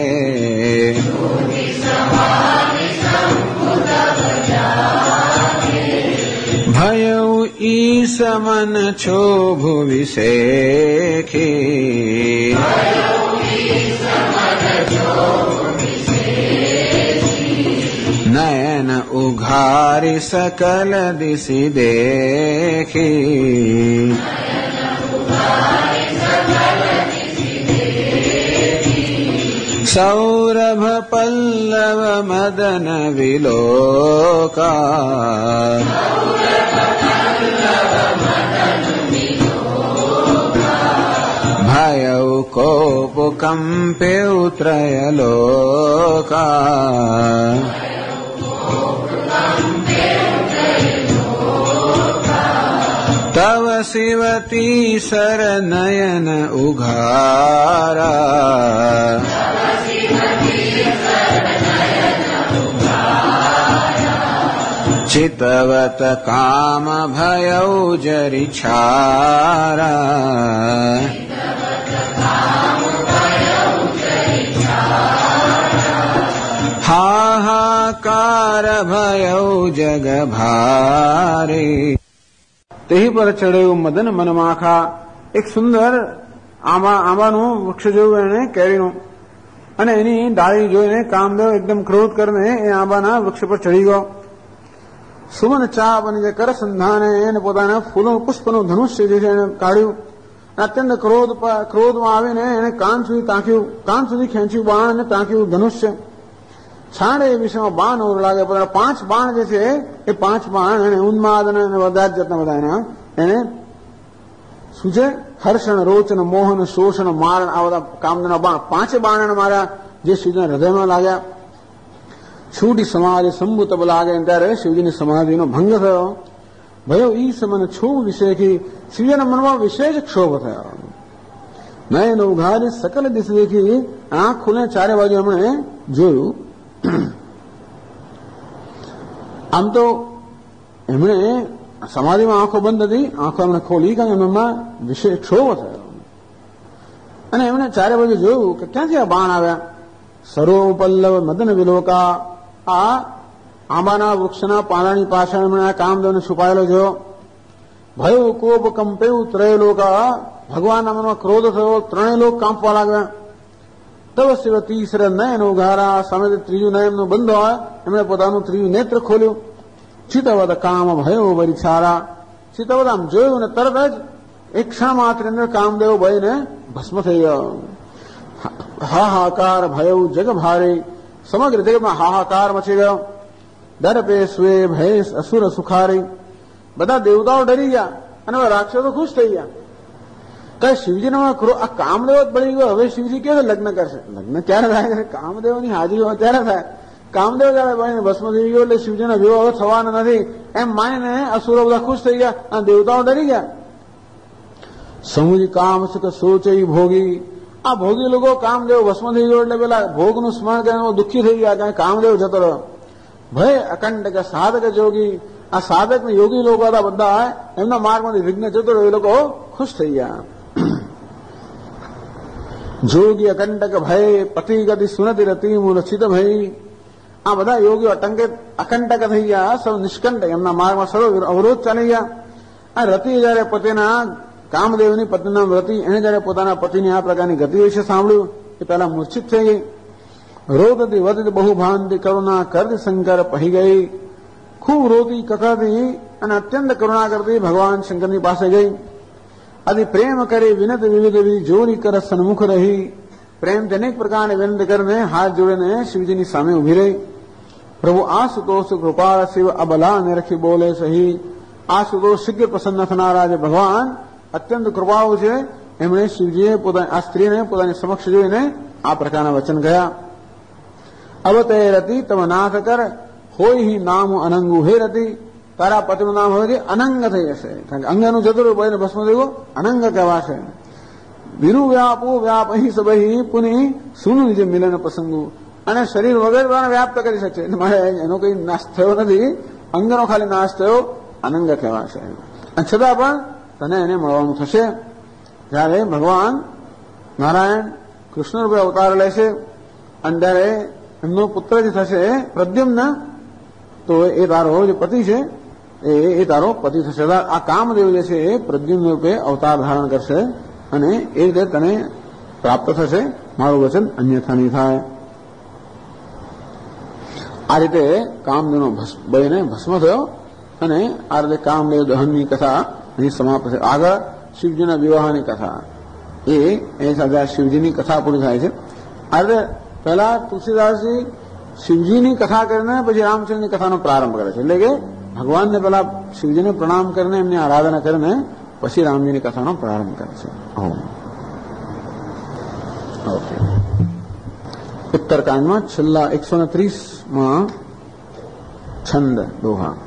ભયઉ ઈસ મન છો ભુવિ શેખી નયન ઉઘારી સકલ દિશી દેખી. સૌરભ પલ્લવ મદન વિલોકા ભયઉ કોપ કંપ્યુ ત્રયલોકા. તવ શિવતી સર નયન ઉઘારા ચિતવત કામ ભયૌ જરી છારા. હાહાકાર ભયૌ જગ ભારી. તેહી પર ચડ્યું મદન મનમાખા. એક સુંદર આંબાનું વૃક્ષ જોયું એને, કેરીનું, અને એની ડાળી જોઈને કામદેવ એકદમ ક્રોધ કરીને એ આંબાના વૃક્ષ પર ચડી ગયો. સુમન ચાપ અને જે કરસંધાને એને પોતાના ફૂલો પુષ્પનું ધનુષ્ય જે છે એને કાઢ્યું. અત્યંત ક્રોધમાં આવીને એને કાન સુધી તાક્યું, કાન સુધી ખેંચ્યું બાણ અને તાક્યું ધનુષ્ય. છાડે એ વિષયમાં બાણ ઓર લાગે. પોતાના 5 બાણ જે છે એ 5 બાણ એને ઉન્માદ અને બધા જ જાતના બધા એને શું છે હર્ષણ રોચન મોહન શોષણ મારણ આ બધા કામદેવના બાણ 5 બાણ એને માર્યા જે શિવજીના હૃદયમાં લાગ્યા. છૂટી સમાધિ સંભુત લાગે ત્યારે શિવજીની સમાધિનો ભંગ થયો. ભયો ઈ સમન છોભ વિષયથી શિવજીના મનમાં વિશેષ ક્ષોભ થયો. નયન ઉઘારી સકલ દિશ દેખી. આંખ ખુલે ચારે બાજુ એમણે જોયું. આમ તો એમણે સમાધિમાં આંખો બંધ હતી, આંખો એમણે ખોલી કારણ એમના વિશેષ ક્ષોભ થયો. અને એમણે ચારે બાજુ જોયું કે ક્યાંથી આ બાણ આવ્યા. સર્વ પલ્લવ મદન વિલોકા. આ આંબાના વૃક્ષના પાંદડાની પાછળ એમણે આ કામદેવને છુપાયેલો જોયો. ભયો કોપ કંપેવું ત્રયલોકા. ભગવાનના મનમાં ક્રોધ થયો, ત્રણેય લોક કાંપવા લાગ્યા. તવ શિવ તીસર નયન ઉઘારા, સામે ત્રીજું નયનનું બંધ હોય એમણે પોતાનું ત્રીજું નેત્ર ખોલ્યું. ચિતવદ કામ ભયો વરિછારા, ચિતવદ આમ જોયું ને તરત જ એક ક્ષણ માત્ર અંદર કામદેવ ભયને ભસ્મ થઈ ગયો. હાહાકાર ભયો જગ ભારે, સમગ્ર જગતમાં હાહાકાર મચી ગયો. દર્પે સ્વે ભય અસુર સુખારી, બધા દેવતાઓ ડરી ગયા અને રાક્ષસો ખુશ થઈ ગયા. કઈ શિવજીને આ કામદેવ જ બળી ગયો, હવે શિવજી કેવી લગ્ન કરશે? લગ્ન ક્યારે થાય? કામદેવની હાજરી હોય ત્યારે થાય. કામદેવ જયારે બળીને ભસ્મ થઈ ગયો એટલે શિવજીના વિવાહ હવે થવાના નથી એમ માનીને અસુરો બધા ખુશ થઈ ગયા અને દેવતાઓ ડરી ગયા. સમુજી કામ સુખ સોચઈ ભોગી, આ ભોગી લોકો કામદેવ ભસ્મ થઈ ગયો એટલે પેલા ભોગનું સ્મરણ કરીને દુઃખી થઈ ગયા કે કામદેવ જતો રહ્યો. ભય અકંટક સાધક જોગી, આ સાધક ને યોગી લોકો હતા બધા, એમના માર્ગમાંથી વિઘ્ન જતો રહ્યો, એ લોકો ખુશ થઈ ગયા. જોગી અકંટક ભય પતિ ગતિ સુનતિ રતિ મૂર્છિત ભય, આ બધા યોગીઓ અકંટક થઈ ગયા, સૌ નિષ્કંટક, એમના માર્ગમાં સર્વ અવરોધ ચાલી ગયા. આ રતિ જયારે પતિના કામદેવની પત્નીના રતિ, એને જયારે પોતાના પતિની આ પ્રકારની ગતિ વિશે સાંભળ્યું એ પહેલા મૂર્છિત થઈ ગઈ. રોદતી વધતી બહુ ભાનતી કરુણા કરતી શંકર પહી ગઈ, ખૂબ રોતી કકડતી અને અત્યંત કરુણા કરતી ભગવાન શંકરની પાસે ગઈ. આદિ પ્રેમ કરે વિનત વિવિધ જોરી કર સન્મુખ રહી, પ્રેમથી અનેક પ્રકારની વિનંતી કરીને હાથ જોડીને શિવજીની સામે ઉભી રહી. પ્રભુ આશુતોષ કૃપાળ શિવ અબલા નિરખી બોલે સહી, આશુતોષ શીઘ્ર પ્રસન્ન થનારા જે ભગવાન અત્યંત કૃપાળુ છે, એમણે શિવજીએ પોતાની આ સ્ત્રીને પોતાની સમક્ષ જોઈને આ પ્રકારના વચન ગયા. અવતે રતિ તમ નાથ કર હોય હિ નામ અનંગુ, હે રતિ તારા પતિનું નામ હવે અનંગ થઈ જશે, કારણ કે અંગનું જતું બળીને ભસ્મ થઈ ગયો, અનંગ કહેવાશે. વિરુ વ્યાપો વ્યાપ અહીં સબહી પુની સુનું જે મિલન પ્રસંગુ, અને શરીર વગર દ્વારા વ્યાપ્ત કરી શકશે, મારે એનો કઈ નાશ થયો નથી, અંગનો ખાલી નાશ થયો, અનંગ કહેવાશે. અને છતાં પણ તને એને મળવાનું થશે. જ્યારે ભગવાન નારાયણ કૃષ્ણ રૂપે અવતાર લેશે અને ત્યારે એમનો પુત્ર જે થશે પ્રદ્યુમ્ન, તો એ તારો જે પતિ છે એ તારો પતિ થશે. આ કામદેવ જે છે એ પ્રદ્યુમ્ન રૂપે અવતાર ધારણ કરશે અને એ રીતે તને પ્રાપ્ત થશે, મારું વચન અન્યથા નહીં થાય. આ રીતે કામદેવનો બળીને ભસ્મ થયો અને આ રીતે કામદેવ દહનની કથા અહીં સમાપ્ત છે. આગળ શિવજીના વિવાહની કથા, એ સાથે શિવજીની કથા પૂરી થાય છે. આ રીતે પહેલા તુલસીદાસજી શિવજીની કથા કરીને પછી રામચંદ્રની કથાનો પ્રારંભ કરે છે, એટલે કે ભગવાનને પહેલા શિવજીને પ્રણામ કરીને એમની આરાધના કરીને પછી રામજીની કથાનો પ્રારંભ કરે છે. ઓકે, ઉત્તરકાંડમાં છેલ્લા 130માં છંદ દોહા.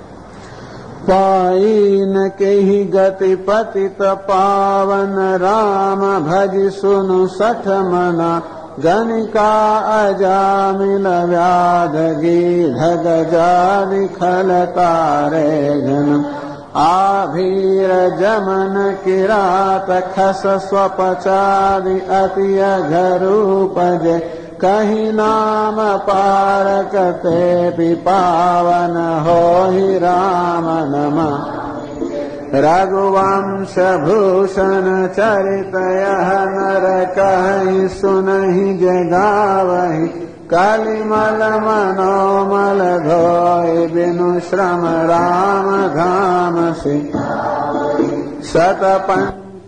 પાઈન કેહી ગતિ પતિત પાવન રામ ભજ સુનુ સઠ મના, ગણિકા અજામિલ વ્યાધ ગીધ ગજાદિ ખલ તારે જન, આભીર જમન કિરાત ખસ સ્વપચાદિ અતિ અઘરૂપજે, કહી નામ પારક તે પાવન હોહિ રામ નમઃ. રઘુવંશ ભૂષણ ચરિત યહ નર કહી સુનહિ જે ગાવહિ, કલિમલ મનોમલ ધોય બિनु શ્રમ રામ ધામ સે. સત પંચ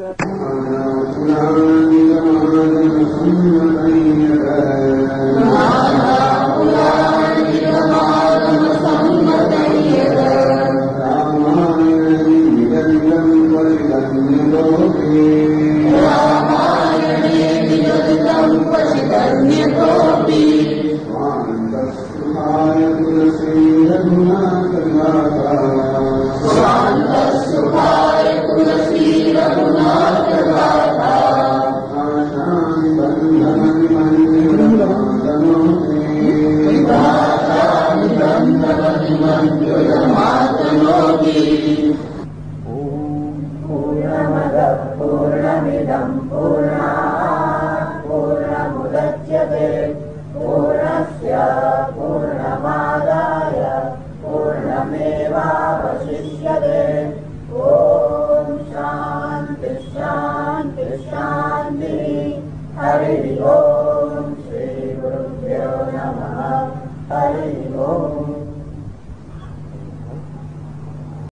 पूर्णमिदं पूर्णात् पूर्णमुदच्यते पूर्णस्य पूर्णमादाय पूर्णमेवावशिष्यते।